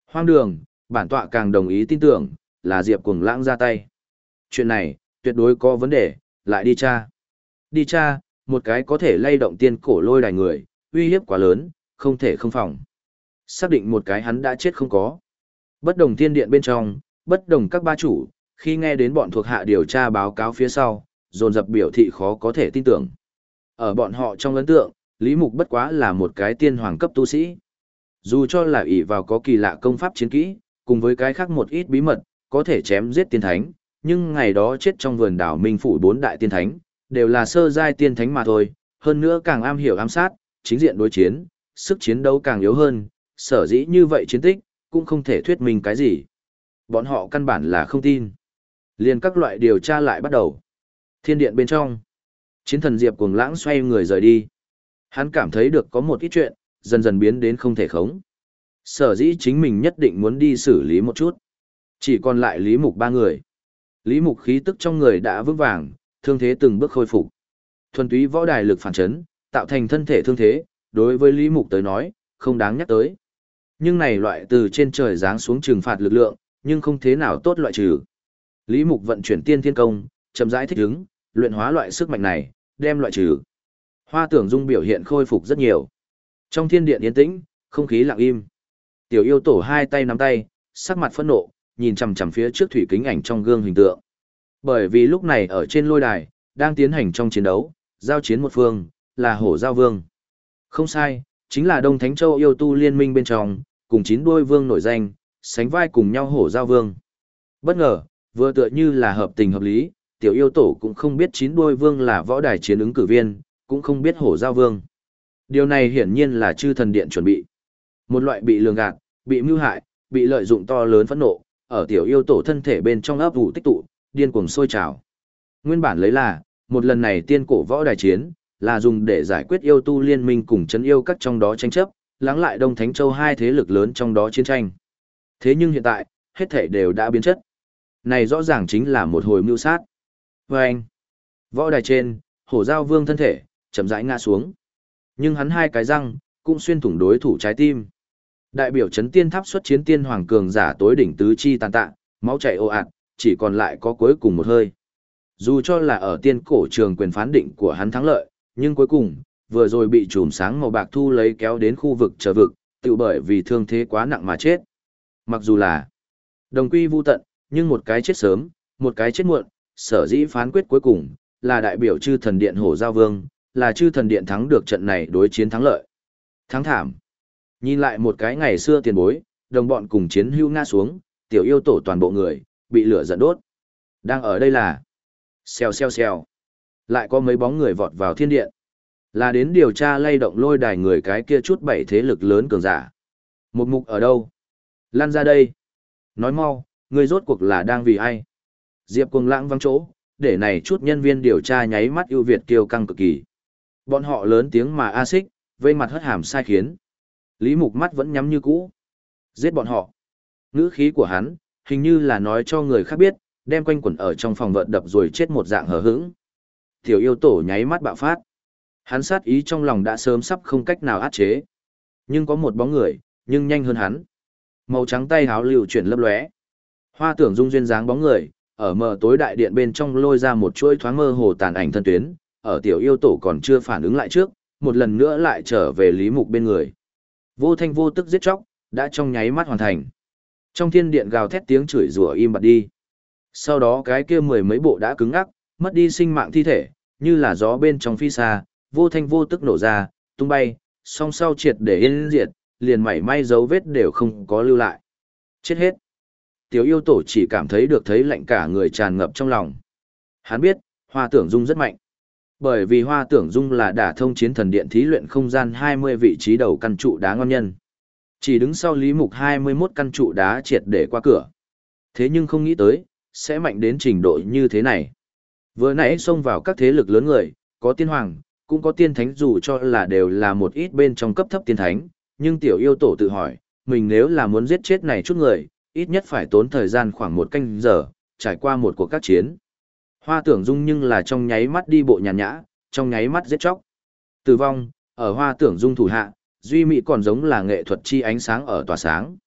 Hoang đường, bản tọa càng đồng ý tin tưởng, là Diệp Cuồng Lãng ra tay. Chuyện này, tuyệt đối có vấn đề, lại đi tra. Đi tra, một cái có thể lay động tiên cổ lôi đài người, uy hiếp quá lớn, không thể không phòng. Xác định một cái hắn đã chết không có. Bất đồng thiên điện bên trong, bất đồng các ba chủ, khi nghe đến bọn thuộc hạ điều tra báo cáo phía sau, dồn dập biểu thị khó có thể tin tưởng. Ở bọn họ trong ấn tượng, Lý Mục bất quá là một cái tiên hoàng cấp tu sĩ. Dù cho là ỷ vào có kỳ lạ công pháp chiến kỹ, cùng với cái khác một ít bí mật, có thể chém giết tiên thánh, nhưng ngày đó chết trong vườn đảo Minh Phủ bốn đại tiên thánh, đều là sơ giai tiên thánh mà thôi, hơn nữa càng am hiểu ám sát, chính diện đối chiến, sức chiến đấu càng yếu hơn, sở dĩ như vậy chiến tích, cũng không thể thuyết minh cái gì. Bọn họ căn bản là không tin. Liền các loại điều tra lại bắt đầu. Thiên điện bên trong, chiến thần Diệp Cuồng Lãng xoay người rời đi. Hắn cảm thấy được có một ít chuyện, dần dần biến đến không thể khống. Sở dĩ chính mình nhất định muốn đi xử lý một chút. Chỉ còn lại Lý Mục ba người. Lý Mục khí tức trong người đã vững vàng, thương thế từng bước khôi phục. Thuần túy võ đài lực phản chấn, tạo thành thân thể thương thế, đối với Lý Mục tới nói, không đáng nhắc tới. Nhưng này loại từ trên trời giáng xuống trừng phạt lực lượng, nhưng không thế nào tốt loại trừ. Lý Mục vận chuyển tiên thiên công, chậm rãi thích ứng, luyện hóa loại sức mạnh này, đem loại trừ. Hoa Tưởng Dung biểu hiện khôi phục rất nhiều. Trong thiên điện yên tĩnh, không khí lặng im. Tiểu yêu tổ hai tay nắm tay, sắc mặt phẫn nộ, nhìn chằm chằm phía trước thủy kính ảnh trong gương hình tượng. Bởi vì lúc này ở trên lôi đài, đang tiến hành trong chiến đấu, giao chiến một phương, là Hổ Giao Vương. Không sai, chính là Đông Thánh Châu yêu tu liên minh bên trong, cùng chín đuôi vương nổi danh, sánh vai cùng nhau Hổ Giao Vương. Bất ngờ, vừa tựa như là hợp tình hợp lý, tiểu yêu tổ cũng không biết chín đuôi vương là võ đài chiến ứng cử viên, cũng không biết Hổ Giao Vương. Điều này hiển nhiên là chư thần điện chuẩn bị. Một loại bị lường gạt, bị mưu hại, bị lợi dụng to lớn phẫn nộ, ở tiểu yêu tổ thân thể bên trong ấp ủ tích tụ, điên cuồng sôi trào. Nguyên bản lấy là, một lần này tiên cổ võ đài chiến, là dùng để giải quyết yêu tu liên minh cùng chấn yêu các trong đó tranh chấp, lắng lại Đông Thánh Châu hai thế lực lớn trong đó chiến tranh. Thế nhưng hiện tại, hết thảy đều đã biến chất. Này rõ ràng chính là một hồi mưu sát. Và anh, võ đài trên, Hổ Giao Vương thân thể, chậm rãi ngã xuống. Nhưng hắn hai cái răng, cũng xuyên thủng đối thủ trái tim. Đại biểu chấn tiên tháp xuất chiến tiên hoàng cường giả tối đỉnh tứ chi tàn tạ, máu chảy ồ ạt, chỉ còn lại có cuối cùng một hơi. Dù cho là ở tiên cổ trường quyền phán định của hắn thắng lợi, nhưng cuối cùng, vừa rồi bị chùm sáng màu bạc thu lấy kéo đến khu vực trở vực, tự bởi vì thương thế quá nặng mà chết. Mặc dù là đồng quy vu tận, nhưng một cái chết sớm, một cái chết muộn, sở dĩ phán quyết cuối cùng, là đại biểu chư thần điện Hổ Giao Vương, là chư thần điện thắng được trận này đối chiến thắng lợi. Thắng thảm. Nhìn lại một cái ngày xưa tiền bối, đồng bọn cùng chiến hưu ngã xuống, tiểu yêu tổ toàn bộ người, bị lửa giận đốt. Đang ở đây là xèo xèo xèo. Lại có mấy bóng người vọt vào thiên điện. Là đến điều tra lay động lôi đài người cái kia chút bảy thế lực lớn cường giả. Một mục ở đâu? Lan ra đây. Nói mau, người rốt cuộc là đang vì ai? Diệp Cuồng Lãng vắng chỗ, để này chút nhân viên điều tra nháy mắt ưu việt kiêu căng cực kỳ. Bọn họ lớn tiếng mà a xích, vây mặt hất hàm sai khiến. Lý Mục mắt vẫn nhắm như cũ. Giết bọn họ. Ngữ khí của hắn, hình như là nói cho người khác biết, đem quanh quẩn ở trong phòng vợt đập rồi chết một dạng hờ hững. Tiểu yêu tổ nháy mắt bạo phát. Hắn sát ý trong lòng đã sớm sắp không cách nào át chế. Nhưng có một bóng người, nhưng nhanh hơn hắn. Màu trắng tay háo lưu chuyển lấp lóe. Hoa Tưởng Dung duyên dáng bóng người, ở mờ tối đại điện bên trong lôi ra một chuỗi thoáng mơ hồ tàn ảnh thân tuyến, ở tiểu yêu tổ còn chưa phản ứng lại trước, một lần nữa lại trở về Lý Mục bên người. Vô thanh vô tức giết chóc, đã trong nháy mắt hoàn thành. Trong thiên điện gào thét tiếng chửi rủa im bặt đi. Sau đó cái kia mười mấy bộ đã cứng ngắc, mất đi sinh mạng thi thể, như là gió bên trong phi xa, vô thanh vô tức nổ ra, tung bay, song sau triệt để yên diệt, liền mảy may dấu vết đều không có lưu lại. Chết hết. Tiểu yêu tổ chỉ cảm thấy được thấy lạnh cả người tràn ngập trong lòng. Hắn biết, Hoa Tưởng Dung rất mạnh. Bởi vì Hoa Tưởng Dung là đả thông chiến thần điện thí luyện không gian 20 vị trí đầu căn trụ đá ngon nhân. Chỉ đứng sau Lý Mục 21 căn trụ đá triệt để qua cửa. Thế nhưng không nghĩ tới, sẽ mạnh đến trình độ như thế này. Vừa nãy xông vào các thế lực lớn người, có tiên hoàng, cũng có tiên thánh dù cho là đều là một ít bên trong cấp thấp tiên thánh, nhưng tiểu yêu tổ tự hỏi, mình nếu là muốn giết chết này chút người, ít nhất phải tốn thời gian khoảng một canh giờ, trải qua một cuộc các chiến. Hoa Tưởng Dung nhưng là trong nháy mắt đi bộ nhàn nhã, trong nháy mắt giết chóc. Tử vong, ở Hoa Tưởng Dung thủ hạ, duy mỹ còn giống là nghệ thuật chi ánh sáng ở tỏa sáng.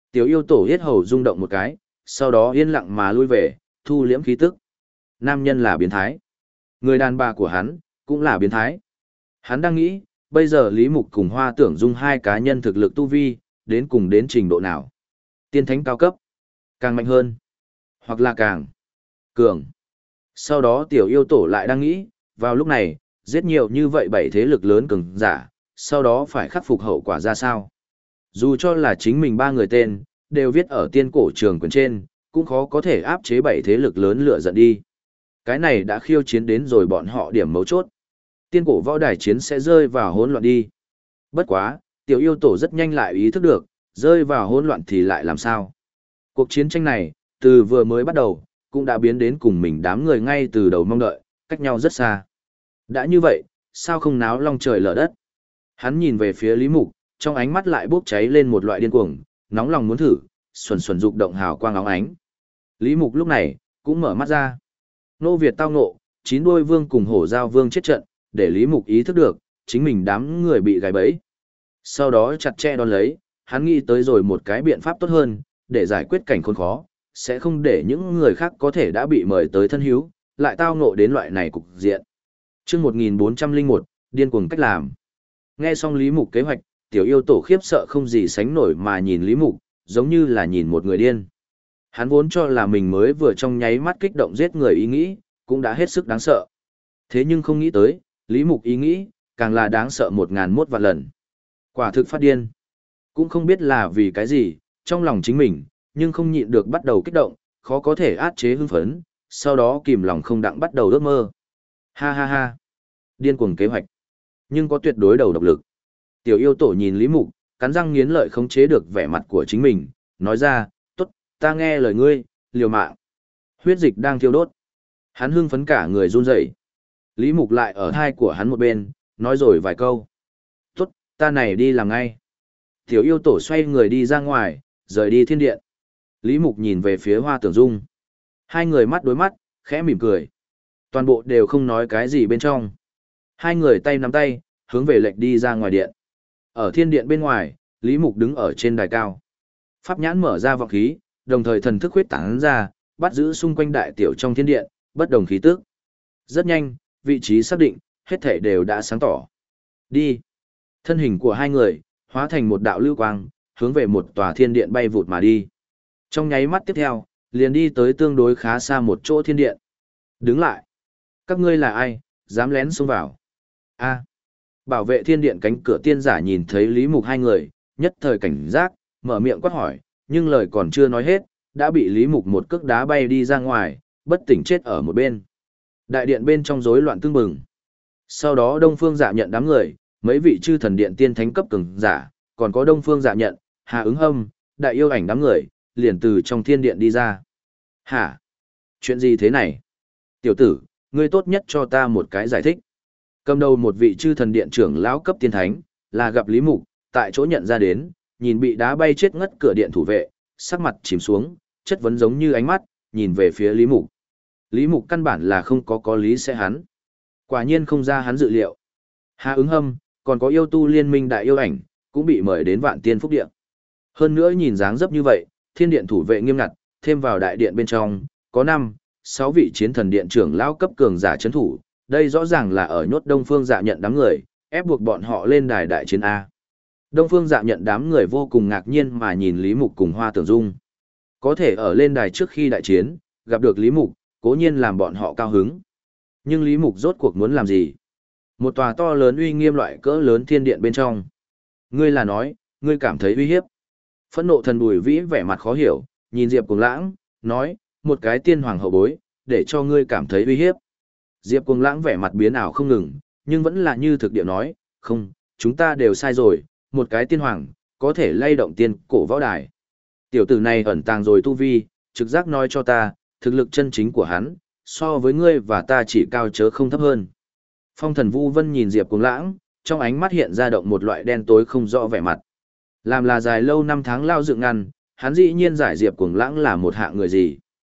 Tiểu yêu tổ yết hầu rung động một cái, sau đó yên lặng mà lui về, thu liễm khí tức. Nam nhân là biến thái. Người đàn bà của hắn, cũng là biến thái. Hắn đang nghĩ, bây giờ Lý Mục cùng Hoa Tưởng Dung hai cá nhân thực lực tu vi, đến cùng đến trình độ nào. Tiên thánh cao cấp, càng mạnh hơn, hoặc là càng cường. Sau đó tiểu yêu tổ lại đang nghĩ, vào lúc này, giết nhiều như vậy bảy thế lực lớn cường giả, sau đó phải khắc phục hậu quả ra sao. Dù cho là chính mình ba người tên, đều viết ở tiên cổ trường quyển trên, cũng khó có thể áp chế bảy thế lực lớn lửa giận đi. Cái này đã khiêu chiến đến rồi bọn họ điểm mấu chốt. Tiên cổ võ đài chiến sẽ rơi vào hỗn loạn đi. Bất quá, tiểu yêu tổ rất nhanh lại ý thức được, rơi vào hỗn loạn thì lại làm sao. Cuộc chiến tranh này, từ vừa mới bắt đầu, cũng đã biến đến cùng mình đám người ngay từ đầu mong đợi, cách nhau rất xa. Đã như vậy, sao không náo long trời lở đất? Hắn nhìn về phía Lý Mục, trong ánh mắt lại bốc cháy lên một loại điên cuồng, nóng lòng muốn thử, xuẩn xuẩn dục động hào quang óng ánh. Lý Mục lúc này, cũng mở mắt ra. Nô Việt tao ngộ, chín đuôi vương cùng hổ giao vương chết trận, để Lý Mục ý thức được, chính mình đám người bị gài bẫy. Sau đó chặt chẽ đón lấy, hắn nghĩ tới rồi một cái biện pháp tốt hơn, để giải quyết cảnh khốn khó, sẽ không để những người khác có thể đã bị mời tới thân hữu, lại tao ngộ đến loại này cục diện. Chương 1401, điên cuồng cách làm. Nghe xong Lý Mục kế hoạch, tiểu yêu tổ khiếp sợ không gì sánh nổi mà nhìn Lý Mục, giống như là nhìn một người điên. Hắn vốn cho là mình mới vừa trong nháy mắt kích động giết người ý nghĩ, cũng đã hết sức đáng sợ. Thế nhưng không nghĩ tới, Lý Mục ý nghĩ, càng là đáng sợ 1001 vạn lần. Quả thực phát điên. Cũng không biết là vì cái gì, trong lòng chính mình, nhưng không nhịn được bắt đầu kích động, khó có thể át chế hưng phấn, sau đó kìm lòng không đặng bắt đầu ước mơ. Ha ha ha. Điên cuồng kế hoạch. Nhưng có tuyệt đối đầu độc lực. Tiểu yêu tổ nhìn Lý Mục, cắn răng nghiến lợi khống chế được vẻ mặt của chính mình, nói ra, tốt, ta nghe lời ngươi, liều mạng. Huyết dịch đang thiêu đốt. Hắn hưng phấn cả người run rẩy. Lý Mục lại ở thai của hắn một bên, nói rồi vài câu. Tốt, ta này đi làm ngay. Tiểu yêu tổ xoay người đi ra ngoài, rời đi thiên điện. Lý Mục nhìn về phía Hoa Tưởng Dung. Hai người mắt đối mắt, khẽ mỉm cười. Toàn bộ đều không nói cái gì bên trong. Hai người tay nắm tay, hướng về lệch đi ra ngoài điện. Ở thiên điện bên ngoài, Lý Mục đứng ở trên đài cao. Pháp nhãn mở ra vọng khí, đồng thời thần thức huyết tán ra, bắt giữ xung quanh đại tiểu trong thiên điện, bất đồng khí tức. Rất nhanh, vị trí xác định, hết thể đều đã sáng tỏ. Đi. Thân hình của hai người, hóa thành một đạo lưu quang, hướng về một tòa thiên điện bay vụt mà đi. Trong nháy mắt tiếp theo, liền đi tới tương đối khá xa một chỗ thiên điện. Đứng lại. Các ngươi là ai, dám lén xông vào? A. Bảo vệ thiên điện cánh cửa tiên giả nhìn thấy Lý Mục hai người, nhất thời cảnh giác, mở miệng quát hỏi, nhưng lời còn chưa nói hết, đã bị Lý Mục một cước đá bay đi ra ngoài, bất tỉnh chết ở một bên. Đại điện bên trong rối loạn tương bừng. Sau đó Đông Phương Dạ Nhận đám người, mấy vị chư thần điện tiên thánh cấp cường giả, còn có Đông Phương Dạ Nhận, Hà Ứng Hâm, Đại Yêu Ảnh đám người, liền từ trong thiên điện đi ra. Hả? Chuyện gì thế này? Tiểu tử, ngươi tốt nhất cho ta một cái giải thích. Cầm đầu một vị chư thần điện trưởng lão cấp tiên thánh, là gặp Lý Mục, tại chỗ nhận ra đến, nhìn bị đá bay chết ngất cửa điện thủ vệ, sắc mặt chìm xuống, chất vấn giống như ánh mắt, nhìn về phía Lý Mục. Lý Mục căn bản là không có lý sẽ hắn. Quả nhiên không ra hắn dự liệu. Hà Ứng Hâm, còn có yêu tu liên minh Đại Yêu Ảnh, cũng bị mời đến Vạn Tiên Phúc Điện. Hơn nữa nhìn dáng dấp như vậy, thiên điện thủ vệ nghiêm ngặt, thêm vào đại điện bên trong, có 5-6 vị chiến thần điện trưởng lão cấp cường giả chấn thủ, đây rõ ràng là ở nhốt Đông Phương Dạ Nhận đám người, ép buộc bọn họ lên đài đại chiến A. Đông Phương Dạ Nhận đám người vô cùng ngạc nhiên mà nhìn Lý Mục cùng Hoa Tưởng Dung. Có thể ở lên đài trước khi đại chiến, gặp được Lý Mục, cố nhiên làm bọn họ cao hứng. Nhưng Lý Mục rốt cuộc muốn làm gì? Một tòa to lớn uy nghiêm loại cỡ lớn thiên điện bên trong. Ngươi là nói, ngươi cảm thấy uy hiếp. Phẫn nộ thần Bùi Vĩ vẻ mặt khó hiểu, nhìn Diệp Cuồng Lãng, nói, một cái tiên hoàng hậu bối, để cho ngươi cảm thấy uy hiếp. Diệp Cuồng Lãng vẻ mặt biến ảo không ngừng, nhưng vẫn là như thực địa nói, không, chúng ta đều sai rồi, một cái tiên hoàng, có thể lay động tiên cổ võ đài. Tiểu tử này ẩn tàng rồi tu vi, trực giác nói cho ta, thực lực chân chính của hắn, so với ngươi và ta chỉ cao chớ không thấp hơn. Phong thần Vu Vân nhìn Diệp Cuồng Lãng, trong ánh mắt hiện ra động một loại đen tối không rõ vẻ mặt. Làm là dài lâu năm tháng lao dựng ngăn, hắn dĩ nhiên giải Diệp Cuồng Lãng là một hạng người gì.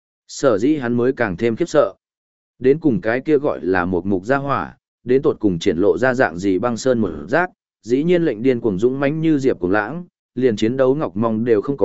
Sở dĩ hắn mới càng thêm khiếp sợ. Đến cùng cái kia gọi là một mục gia hỏa, đến tột cùng triển lộ ra dạng gì băng sơn một giác, dĩ nhiên lệnh điên cuồng dũng mãnh như Diệp Cuồng Lãng, liền chiến đấu ngọc mong đều không có,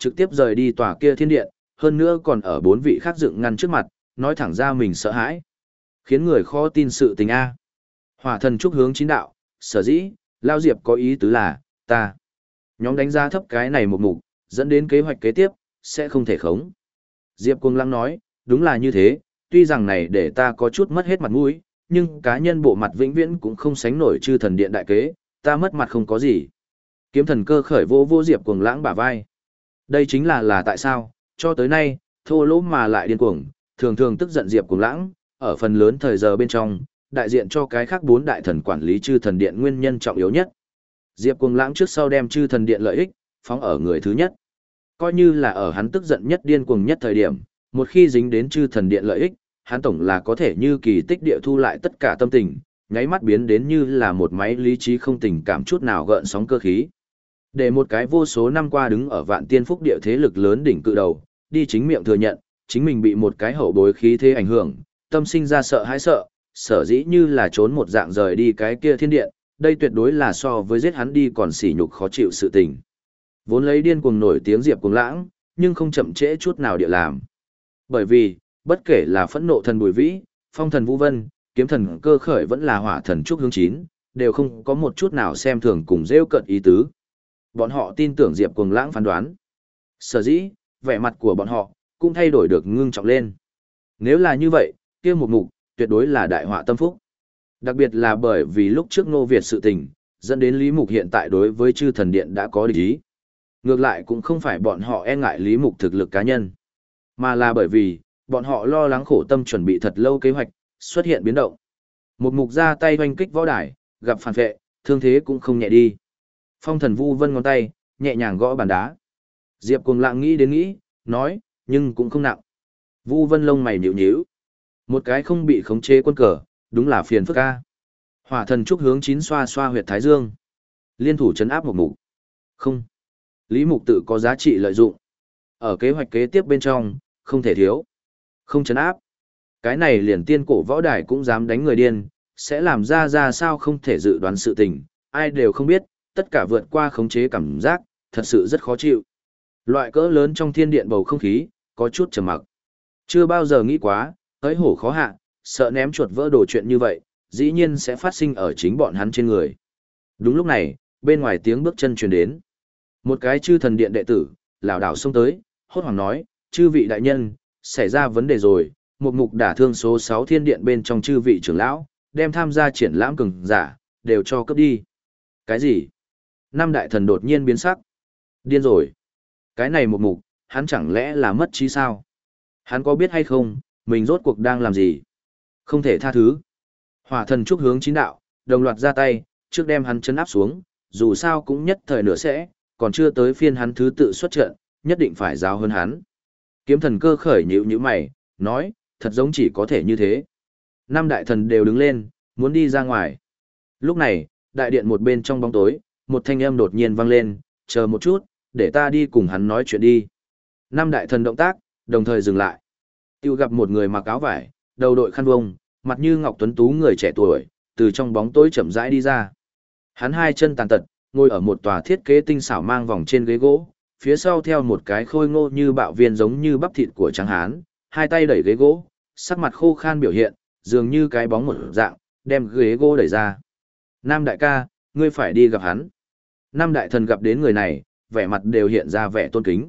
trực tiếp rời đi tòa kia thiên điện, hơn nữa còn ở 4 vị khác dựng ngăn trước mặt, nói thẳng ra mình sợ hãi. Khiến người khó tin sự tình A. Hỏa thần trúc hướng chín đạo, sở dĩ, Lao Diệp có ý tứ là, ta. Nhóm đánh giá thấp cái này một mục, dẫn đến kế hoạch kế tiếp, sẽ không thể khống. Diệp Cuồng Lăng nói, đúng là như thế, tuy rằng này để ta có chút mất hết mặt mũi, nhưng cá nhân bộ mặt vĩnh viễn cũng không sánh nổi chư thần điện đại kế, ta mất mặt không có gì. Kiếm thần cơ khởi vô Diệp Cuồng Lãng bả vai. Đây chính là tại sao, cho tới nay, thô lỗ mà lại điên cuồng, thường thường tức giận Diệp Cuồng Lãng, ở phần lớn thời giờ bên trong, đại diện cho cái khác 4 đại thần quản lý chư thần điện nguyên nhân trọng yếu nhất. Diệp Cuồng Lãng trước sau đem chư thần điện lợi ích, phóng ở người thứ nhất. Coi như là ở hắn tức giận nhất điên cuồng nhất thời điểm, một khi dính đến chư thần điện lợi ích, hắn tổng là có thể như kỳ tích địa thu lại tất cả tâm tình, nháy mắt biến đến như là một máy lý trí không tình cảm chút nào gợn sóng cơ khí. Để một cái vô số năm qua đứng ở vạn tiên phúc địa thế lực lớn đỉnh cự đầu, đi chính miệng thừa nhận, chính mình bị một cái hậu bối khí thế ảnh hưởng, tâm sinh ra sợ hãi sợ, sở dĩ như là trốn một dạng rời đi cái kia thiên điện, đây tuyệt đối là so với giết hắn đi còn sỉ nhục khó chịu sự tình. Vốn lấy điên cuồng nổi tiếng Diệp Cuồng Lãng, nhưng không chậm trễ chút nào địa làm. Bởi vì, bất kể là phẫn nộ thần Bùi Vĩ, phong thần Vũ Vân, kiếm thần cơ khởi vẫn là hỏa thần trúc hướng chín, đều không có một chút nào xem thường cùng rêu cận ý tứ. Bọn họ tin tưởng Diệp Cuồng Lãng phán đoán. Sở dĩ, vẻ mặt của bọn họ cũng thay đổi được ngưng trọng lên. Nếu là như vậy, kia một mục tuyệt đối là đại họa tâm phúc. Đặc biệt là bởi vì lúc trước Ngô Việt sự tình, dẫn đến Lý Mục hiện tại đối với chư thần điện đã có địch ý. Ngược lại cũng không phải bọn họ e ngại Lý Mục thực lực cá nhân, mà là bởi vì, bọn họ lo lắng khổ tâm chuẩn bị thật lâu kế hoạch, xuất hiện biến động. Một mục ra tay hoanh kích võ đài, gặp phản vệ, thương thế cũng không nhẹ đi. Phong thần Vu Vân ngón tay, nhẹ nhàng gõ bàn đá. Diệp Cuồng Lãng nghĩ đến nghĩ, nói, nhưng cũng không nặng. Vu Vân lông mày nhíu nhíu. Một cái không bị khống chế quân cờ, đúng là phiền phức a. Hỏa thần trúc hướng chín xoa xoa huyệt thái dương. Liên thủ trấn áp một mục. Không. Lý Mục tự có giá trị lợi dụng. Ở kế hoạch kế tiếp bên trong, không thể thiếu. Không trấn áp. Cái này liền tiên cổ võ đài cũng dám đánh người điên, sẽ làm ra sao không thể dự đoán sự tình, ai đều không biết, tất cả vượt qua khống chế cảm giác, thật sự rất khó chịu. Loại cỡ lớn trong thiên điện bầu không khí, có chút trầm mặc. Chưa bao giờ nghĩ quá, hỡi hổ khó hạ, sợ ném chuột vỡ đồ chuyện như vậy, dĩ nhiên sẽ phát sinh ở chính bọn hắn trên người. Đúng lúc này, bên ngoài tiếng bước chân truyền đến. Một cái chư thần điện đệ tử, lảo đảo xông tới, hốt hoảng nói, chư vị đại nhân, xảy ra vấn đề rồi, một mục đả thương số 6 thiên điện bên trong chư vị trưởng lão, đem tham gia triển lãm cường giả, đều cho cấp đi. Cái gì? Năm đại thần đột nhiên biến sắc. Điên rồi. Cái này một mục, hắn chẳng lẽ là mất trí sao? Hắn có biết hay không, mình rốt cuộc đang làm gì? Không thể tha thứ. Hỏa thần trúc hướng chín đạo, đồng loạt ra tay, trước đem hắn chấn áp xuống, dù sao cũng nhất thời nửa sẽ, còn chưa tới phiên hắn thứ tự xuất trận, nhất định phải giáo hơn hắn. Kiếm thần cơ khởi nhíu mày, nói, thật giống chỉ có thể như thế. Năm đại thần đều đứng lên, muốn đi ra ngoài. Lúc này, đại điện một bên trong bóng tối, một thanh âm đột nhiên vang lên, chờ một chút, để ta đi cùng hắn nói chuyện đi. Năm đại thần động tác, đồng thời dừng lại. Tiêu gặp một người mặc áo vải, đầu đội khăn vông, mặt như ngọc tuấn tú người trẻ tuổi, từ trong bóng tối chậm rãi đi ra. Hắn hai chân tàn tật, ngồi ở một tòa thiết kế tinh xảo mang vòng trên ghế gỗ, phía sau theo một cái khôi ngô như bạo viên giống như bắp thịt của trắng hán, hai tay đẩy ghế gỗ, sắc mặt khô khan biểu hiện, dường như cái bóng một dạng, đem ghế gỗ đẩy ra. Nam đại ca, ngươi phải đi gặp hắn. Năm đại thần gặp đến người này, vẻ mặt đều hiện ra vẻ tôn kính.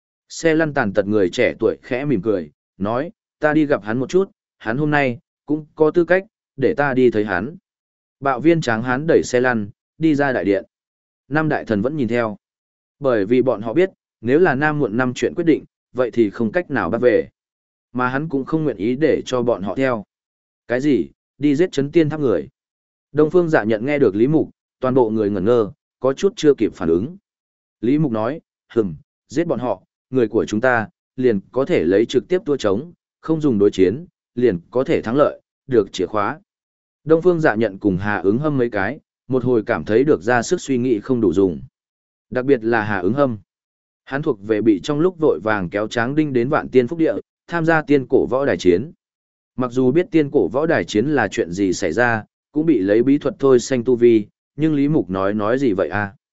Xe lăn tàn tật người trẻ tuổi khẽ mỉm cười, nói, ta đi gặp hắn một chút, hắn hôm nay, cũng có tư cách, để ta đi thấy hắn. Bạo viên tráng hán đẩy xe lăn, đi ra đại điện. Năm đại thần vẫn nhìn theo. Bởi vì bọn họ biết, nếu là nam muộn năm chuyện quyết định, vậy thì không cách nào bắt về. Mà hắn cũng không nguyện ý để cho bọn họ theo. Cái gì, đi giết chấn tiên tháp người. Đông Phương Dạ Nhận nghe được Lý Mục, toàn bộ người ngẩn ngơ, có chút chưa kịp phản ứng. Lý Mục nói, giết bọn họ, người của chúng ta, liền có thể lấy trực tiếp tua chống, không dùng đối chiến, liền có thể thắng lợi, được chìa khóa. Đông Phương Dạ Nhận cùng Hà Ứng Hâm mấy cái, một hồi cảm thấy được ra sức suy nghĩ không đủ dùng. Đặc biệt là Hà Ứng Hâm. Hắn thuộc về bị trong lúc vội vàng kéo Tráng Đinh đến Vạn Tiên Phúc Địa, tham gia tiên cổ võ đài chiến. Mặc dù biết tiên cổ võ đài chiến là chuyện gì xảy ra, cũng bị lấy bí thuật thôi xanh tu vi, nhưng Lý Mục nói gì vậy à?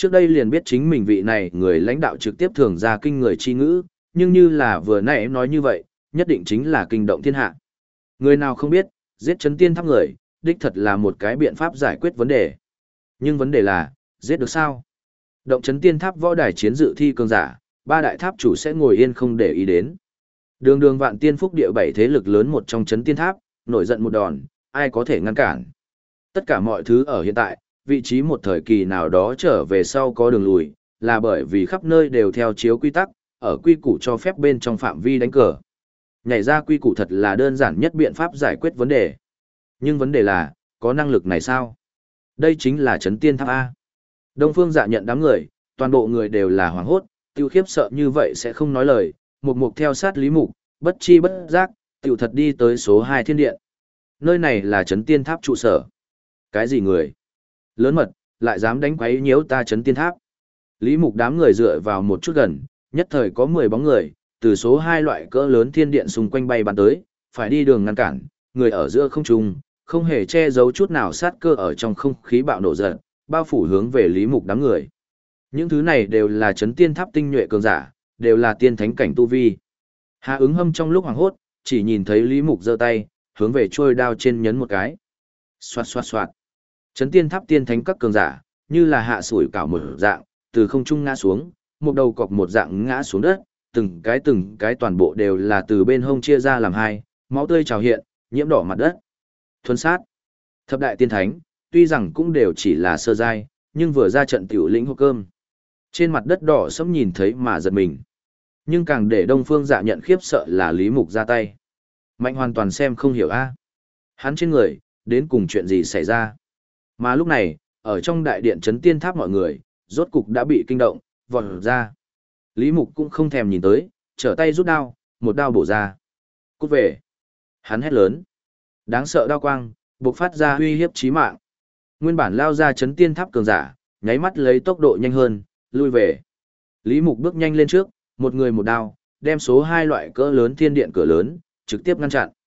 Trước đây liền biết chính mình vị này người lãnh đạo trực tiếp thường ra kinh người chi ngữ, nhưng như là vừa nãy nói như vậy, nhất định chính là kinh động thiên hạ. Người nào không biết, giết chấn tiên tháp người, đích thật là một cái biện pháp giải quyết vấn đề. Nhưng vấn đề là, giết được sao? Động chấn tiên tháp võ đài chiến dự thi cường giả, ba đại tháp chủ sẽ ngồi yên không để ý đến. Đường đường vạn tiên phúc địa bảy thế lực lớn một trong chấn tiên tháp, nổi giận một đòn, ai có thể ngăn cản. Tất cả mọi thứ ở hiện tại, vị trí một thời kỳ nào đó trở về sau có đường lùi, là bởi vì khắp nơi đều theo chiếu quy tắc, ở quy củ cho phép bên trong phạm vi đánh cờ. Nhảy ra quy củ thật là đơn giản nhất biện pháp giải quyết vấn đề. Nhưng vấn đề là, có năng lực này sao? Đây chính là chấn tiên tháp A. Đông Phương Dạ nhận đám người, toàn bộ người đều là hoảng hốt, tiêu khiếp sợ như vậy sẽ không nói lời, một mục theo sát Lý Mục, bất chi bất giác, tiểu thật đi tới số 2 thiên điện. Nơi này là chấn tiên tháp trụ sở. Cái gì người? Lớn mật, lại dám đánh quấy nhiễu ta chấn tiên tháp. Lý Mục đám người dựa vào một chút gần, nhất thời có 10 bóng người, từ số 2 loại cỡ lớn thiên điện xung quanh bay bắn tới, phải đi đường ngăn cản, người ở giữa không trung, không hề che giấu chút nào sát cơ ở trong không khí bạo nổ giận, bao phủ hướng về Lý Mục đám người. Những thứ này đều là chấn tiên tháp tinh nhuệ cường giả, đều là tiên thánh cảnh tu vi. Hạ ứng hâm trong lúc hoảng hốt, chỉ nhìn thấy Lý Mục giơ tay, hướng về trôi đao trên nhấn một cái. Xoạt xoạt xoạt. Chấn tiên tháp tiên thánh các cường giả, như là hạ sủi cảo một dạng, từ không trung ngã xuống, một đầu cọc một dạng ngã xuống đất, từng cái toàn bộ đều là từ bên hông chia ra làm hai, máu tươi trào hiện, nhiễm đỏ mặt đất. Thuần sát. Thập đại tiên thánh, tuy rằng cũng đều chỉ là sơ giai, nhưng vừa ra trận tiểu lĩnh hộp cơm. Trên mặt đất đỏ sẫm nhìn thấy mà giật mình. Nhưng càng để Đông Phương Dạ nhận khiếp sợ là Lý Mục ra tay. Mạnh hoàn toàn xem không hiểu a. Hắn trên người, đến cùng chuyện gì xảy ra. Mà lúc này, ở trong đại điện chấn tiên tháp mọi người, rốt cục đã bị kinh động, vọt ra. Lý Mục cũng không thèm nhìn tới, trở tay rút đao, một đao bổ ra. Cút về. Hắn hét lớn. Đáng sợ đao quang, bộc phát ra uy hiếp chí mạng. Nguyên bản lao ra chấn tiên tháp cường giả, nháy mắt lấy tốc độ nhanh hơn, lui về. Lý Mục bước nhanh lên trước, một người một đao, đem số 2 loại cỡ lớn thiên điện cửa lớn, trực tiếp ngăn chặn.